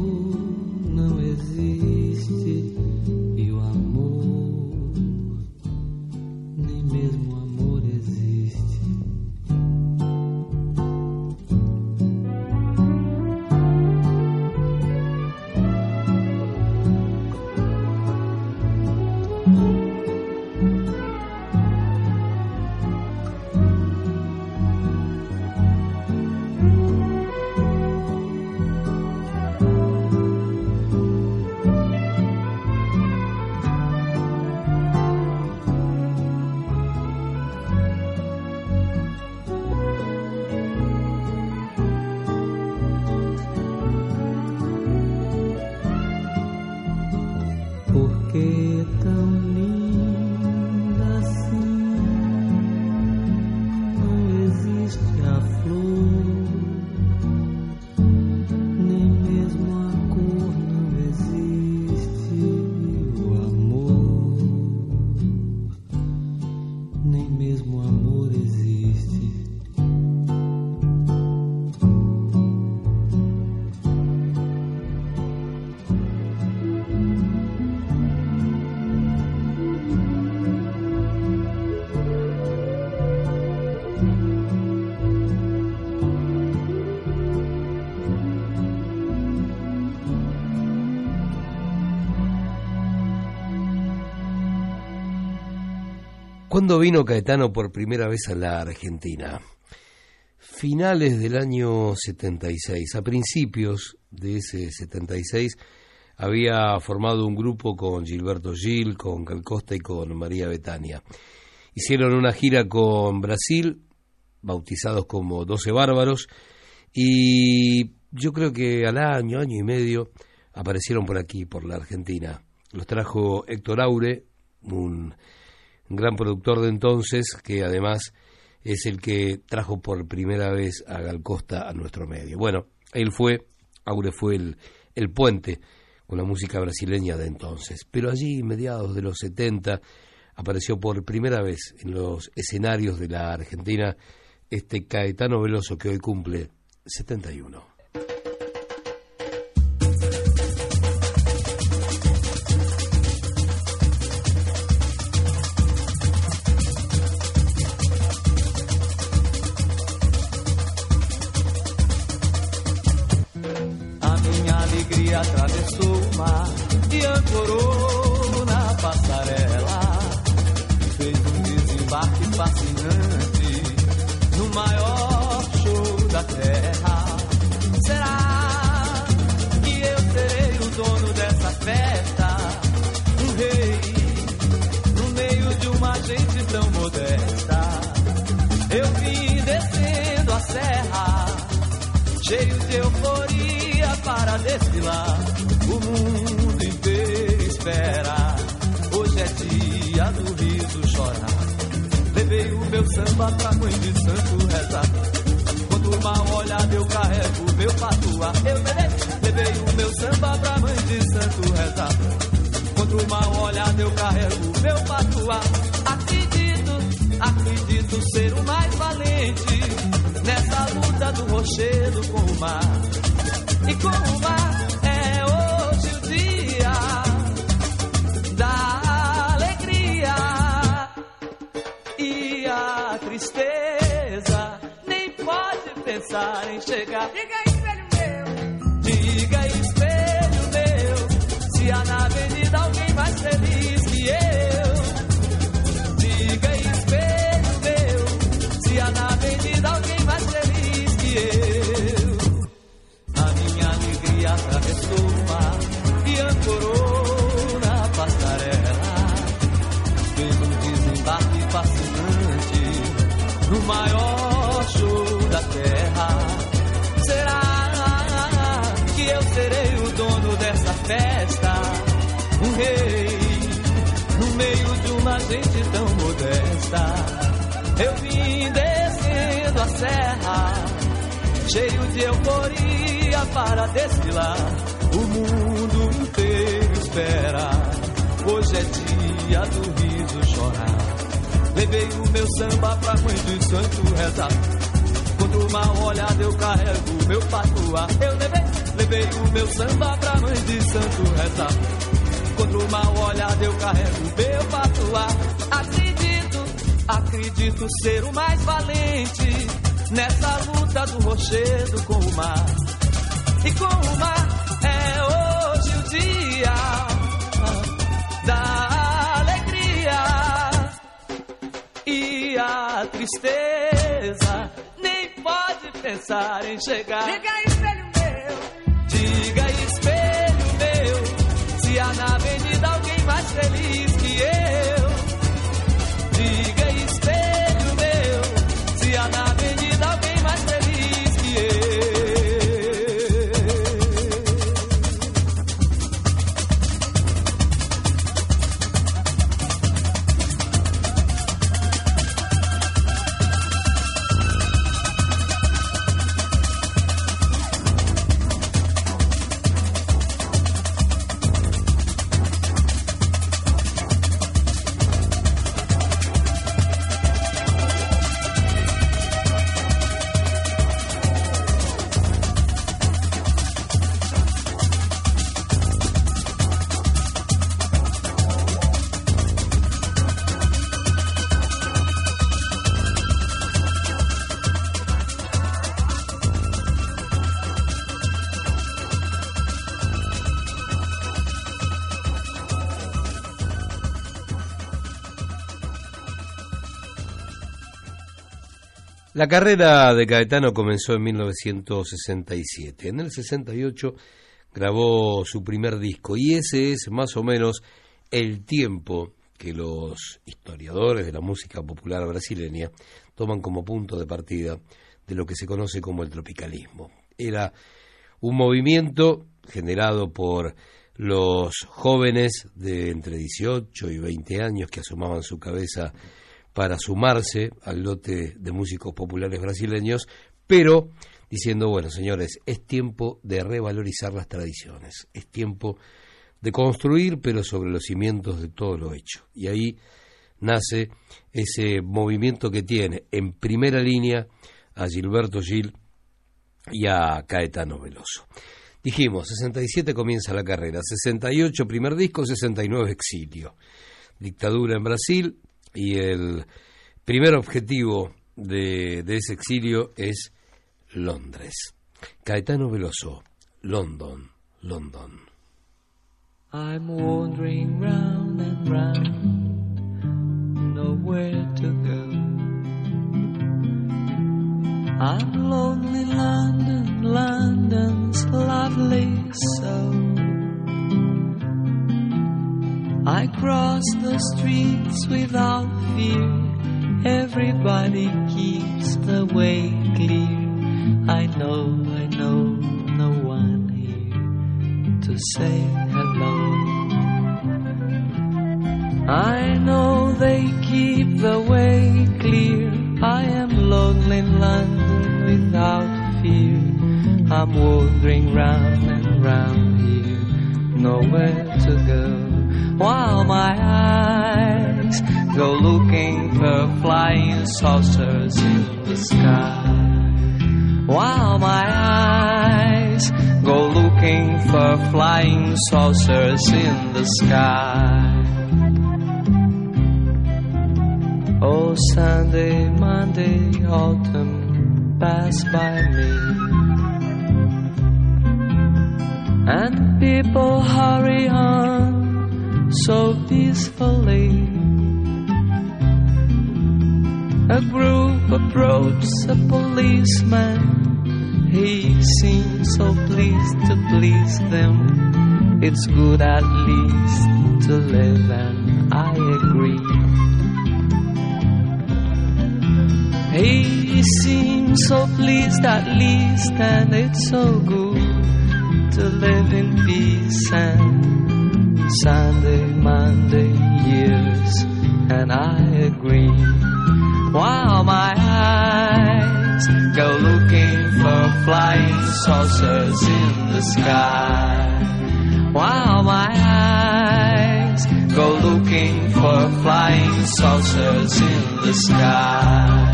que tão linda assim não existe a flor, nem mesmo a cor, não existe o amor, nem mesmo o amor existe. ¿Cuándo vino Caetano por primera vez a la Argentina? Finales del año setenta y seis. A principios de ese setenta y seis había formado un grupo con Gilberto Gil, con Gal Costa y con María Bethania. Hicieron una gira con Brasil, bautizados como Doce Bárbaros, y yo creo que al año, año y medio, aparecieron por aquí, por la Argentina. Los trajo Héctor Aure, un un gran productor de entonces, que además es el que trajo por primera vez a Gal Costa a nuestro medio. Bueno, él fue, Aure fue el, el puente con la música brasileña de entonces. Pero allí, mediados de los setenta, apareció por primera vez en los escenarios de la Argentina este Caetano Veloso, que hoy cumple setenta y uno. Atravessou o mar e ancorou na passarela. Fez um desembarque fascinante no maior show da terra. Será que eu serei o dono dessa festa? Um rei no meio de uma gente tão modesta. Eu vim descendo a serra, cheio de euforia para desfilar, o mundo inteiro espera. Hoje é dia do riso chorar. Levei o meu samba pra mãe de santo rezar. Quando uma olhada eu carrego o meu patuá. Eu levei, levei o meu samba pra mãe de santo rezar. Quando uma olhada eu carrego o meu patuá. Acredito, acredito ser o mais valente nessa luta do rochedo com o mar. E com o mar é hoje o dia da alegria, e a tristeza nem pode pensar em chegar. Diga, espelho meu, diga, espelho meu, se há na avenida alguém mais feliz que eu. Diga, espelho meu, se há na avenida alguém mais feliz que eu. Atravessou o mar e ancorou na passarela. Fez um desembarque fascinante no maior show da terra. Será que eu serei o dono dessa festa? Um rei no meio de uma gente tão modesta. Eu vim descendo a serra, cheio de euforia para desfilar, o mundo inteiro espera. Hoje é dia do riso chorar. Levei o meu samba pra mãe de santo rezar. Quando uma olhada eu carrego o meu patuá. Eu levei, levei o meu samba pra mãe de santo rezar. Quando uma olhada eu carrego o meu patuá. Acredito, acredito ser o mais valente nessa luta do rochedo com o mar. E com o mar é hoje o dia da alegria, e a tristeza nem pode pensar em chegar. Diga, espelho meu, diga, espelho meu, se há na avenida alguém mais feliz que eu. Diga, espelho meu, se há na avenida alguém mais feliz que eu. La carrera de Caetano comenzó en mil novecientos sesenta y siete. En el sesenta y ocho grabó su primer disco y ese es más o menos el tiempo que los historiadores de la música popular brasileña toman como punto de partida de lo que se conoce como el tropicalismo. Era un movimiento generado por los jóvenes de entre dieciocho y veinte años que asomaban su cabeza para sumarse al lote de músicos populares brasileños, pero diciendo, bueno, señores, es tiempo de revalorizar las tradiciones, es tiempo de construir, pero sobre los cimientos de todo lo hecho. Y ahí nace ese movimiento que tiene en primera línea a Gilberto Gil y a Caetano Veloso. Dijimos, sesenta y siete comienza la carrera, sesenta y ocho primer disco, sesenta y nueve exilio. Dictadura en Brasil, y el primer objetivo de, de ese exilio es Londres. Caetano Veloso, London, London. I'm wandering round and round, nowhere to go. I'm lonely London, London's lovely so. I cross the streets without fear, everybody keeps the way clear. I know, I know, no one here to say hello. I know they keep the way clear. I am lonely in London without fear. I'm wandering round and round here, nowhere to go. While my eyes go looking for flying saucers in the sky. While my eyes go looking for flying saucers in the sky. Oh, Sunday, Monday, autumn pass by me, and people hurry on so peacefully. A group approached a policeman. He seemed so pleased to please them. It's good at least to live, and I agree. He seems so pleased at least, and it's so good to live in peace. And Sunday, Monday, years, and I agree. While my eyes go looking for flying saucers in the sky. While my eyes go looking for flying saucers in the sky.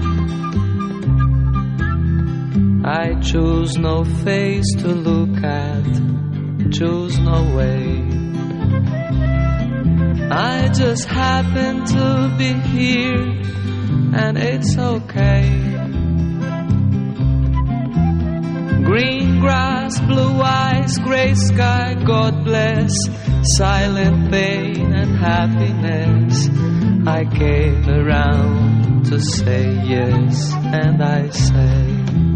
I choose no face to look at, choose no way. I just happen to be here, and it's okay. Green grass, blue eyes, gray sky, God bless. Silent pain and happiness. I came around to say yes, and I say.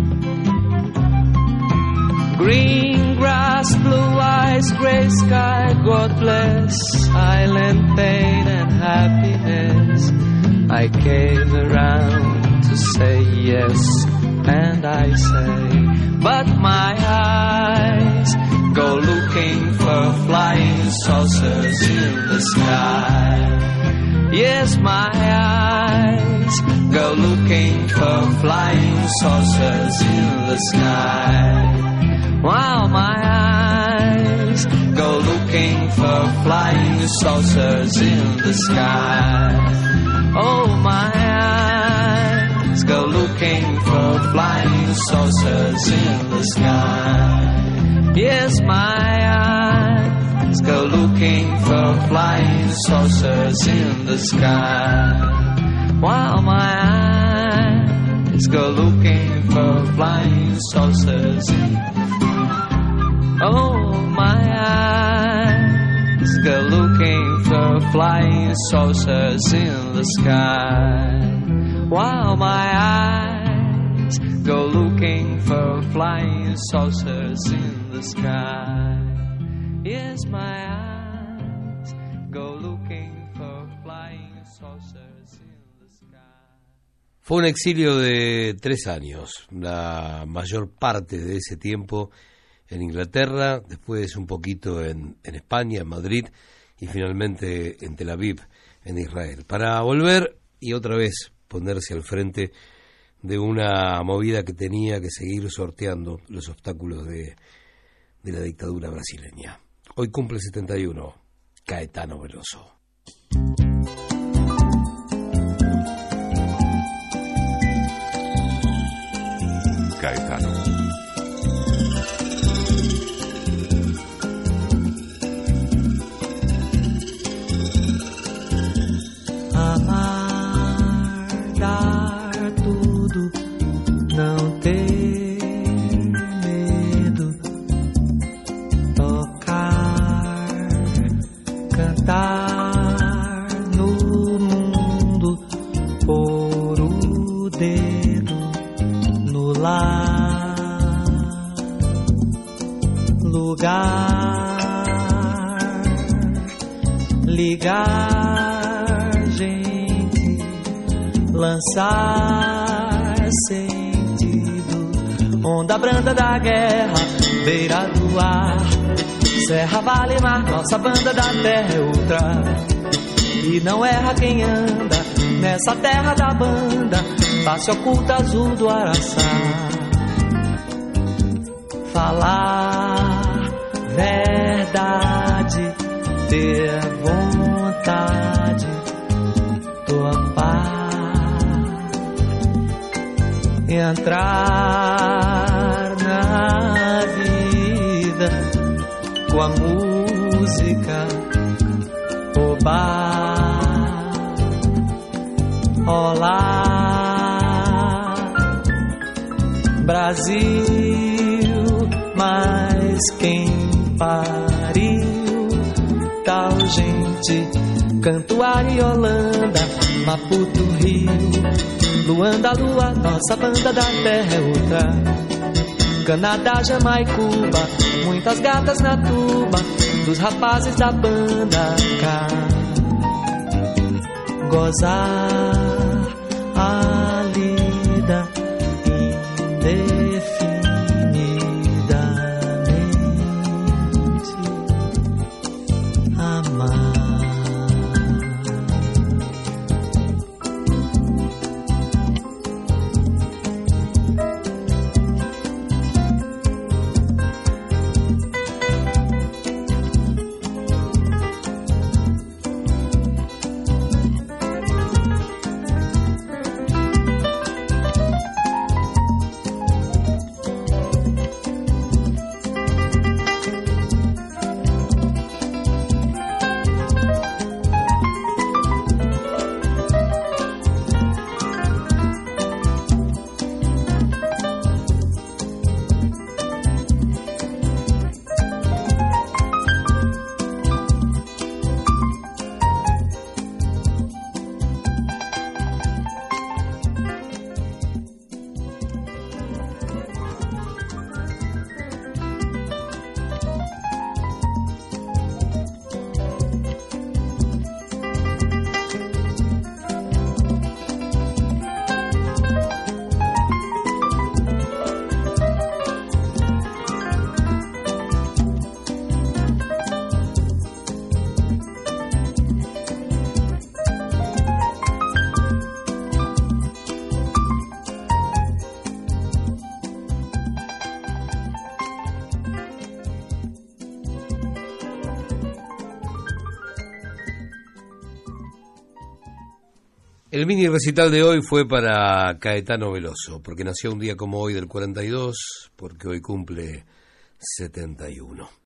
Green grass, blue eyes, gray sky, God bless. Silent pain and happiness. I came around to say yes, and I say. But my eyes go looking for flying saucers in the sky. Yes, my eyes go looking for flying saucers in the sky. While my eyes go looking for flying saucers in the sky. Oh, my eyes go looking for flying saucers in the sky. Yes, my eyes go looking for flying saucers in the sky. While my eyes go looking for flying saucers in the sky. Oh, my eyes go looking for flying saucers in the sky. while my eyes go looking for flying saucers in the sky. Yes, my eyes go looking for flying saucers in the sky. Fue un exilio de tres años, la mayor parte de ese tiempo en Inglaterra, después un poquito en, en España, en Madrid, y finalmente en Tel Aviv, en Israel, para volver y otra vez ponerse al frente de una movida que tenía que seguir sorteando los obstáculos de, de la dictadura brasileña. Hoy cumple setenta y uno, Caetano Veloso. Caetano. Amar, dar tudo, não ter medo, tocar, cantar no mundo, pôr o dedo no lar, lugar, ligar, gente, lançar sentido, onda branda da guerra, beira do ar, serra, vale, mar, nossa banda da terra é outra, e não erra quem anda nessa terra da banda, face oculta azul do Araçá. Falar verdade, ter vontade, topar, entrar na vida com a música, roubar, olá, Brasil, mas quem pariu tal gente, Cantuária e Holanda, Maputo, Rio, Luanda, Lua, nossa banda da terra é outra, Canadá, Jamaica, Cuba, muitas gatas na tuba, dos rapazes da banda cá, gozar a lida indefinidamente, amar. El mini recital de hoy fue para Caetano Veloso, porque nació un día como hoy del cuarenta y dos, porque hoy cumple setenta y uno.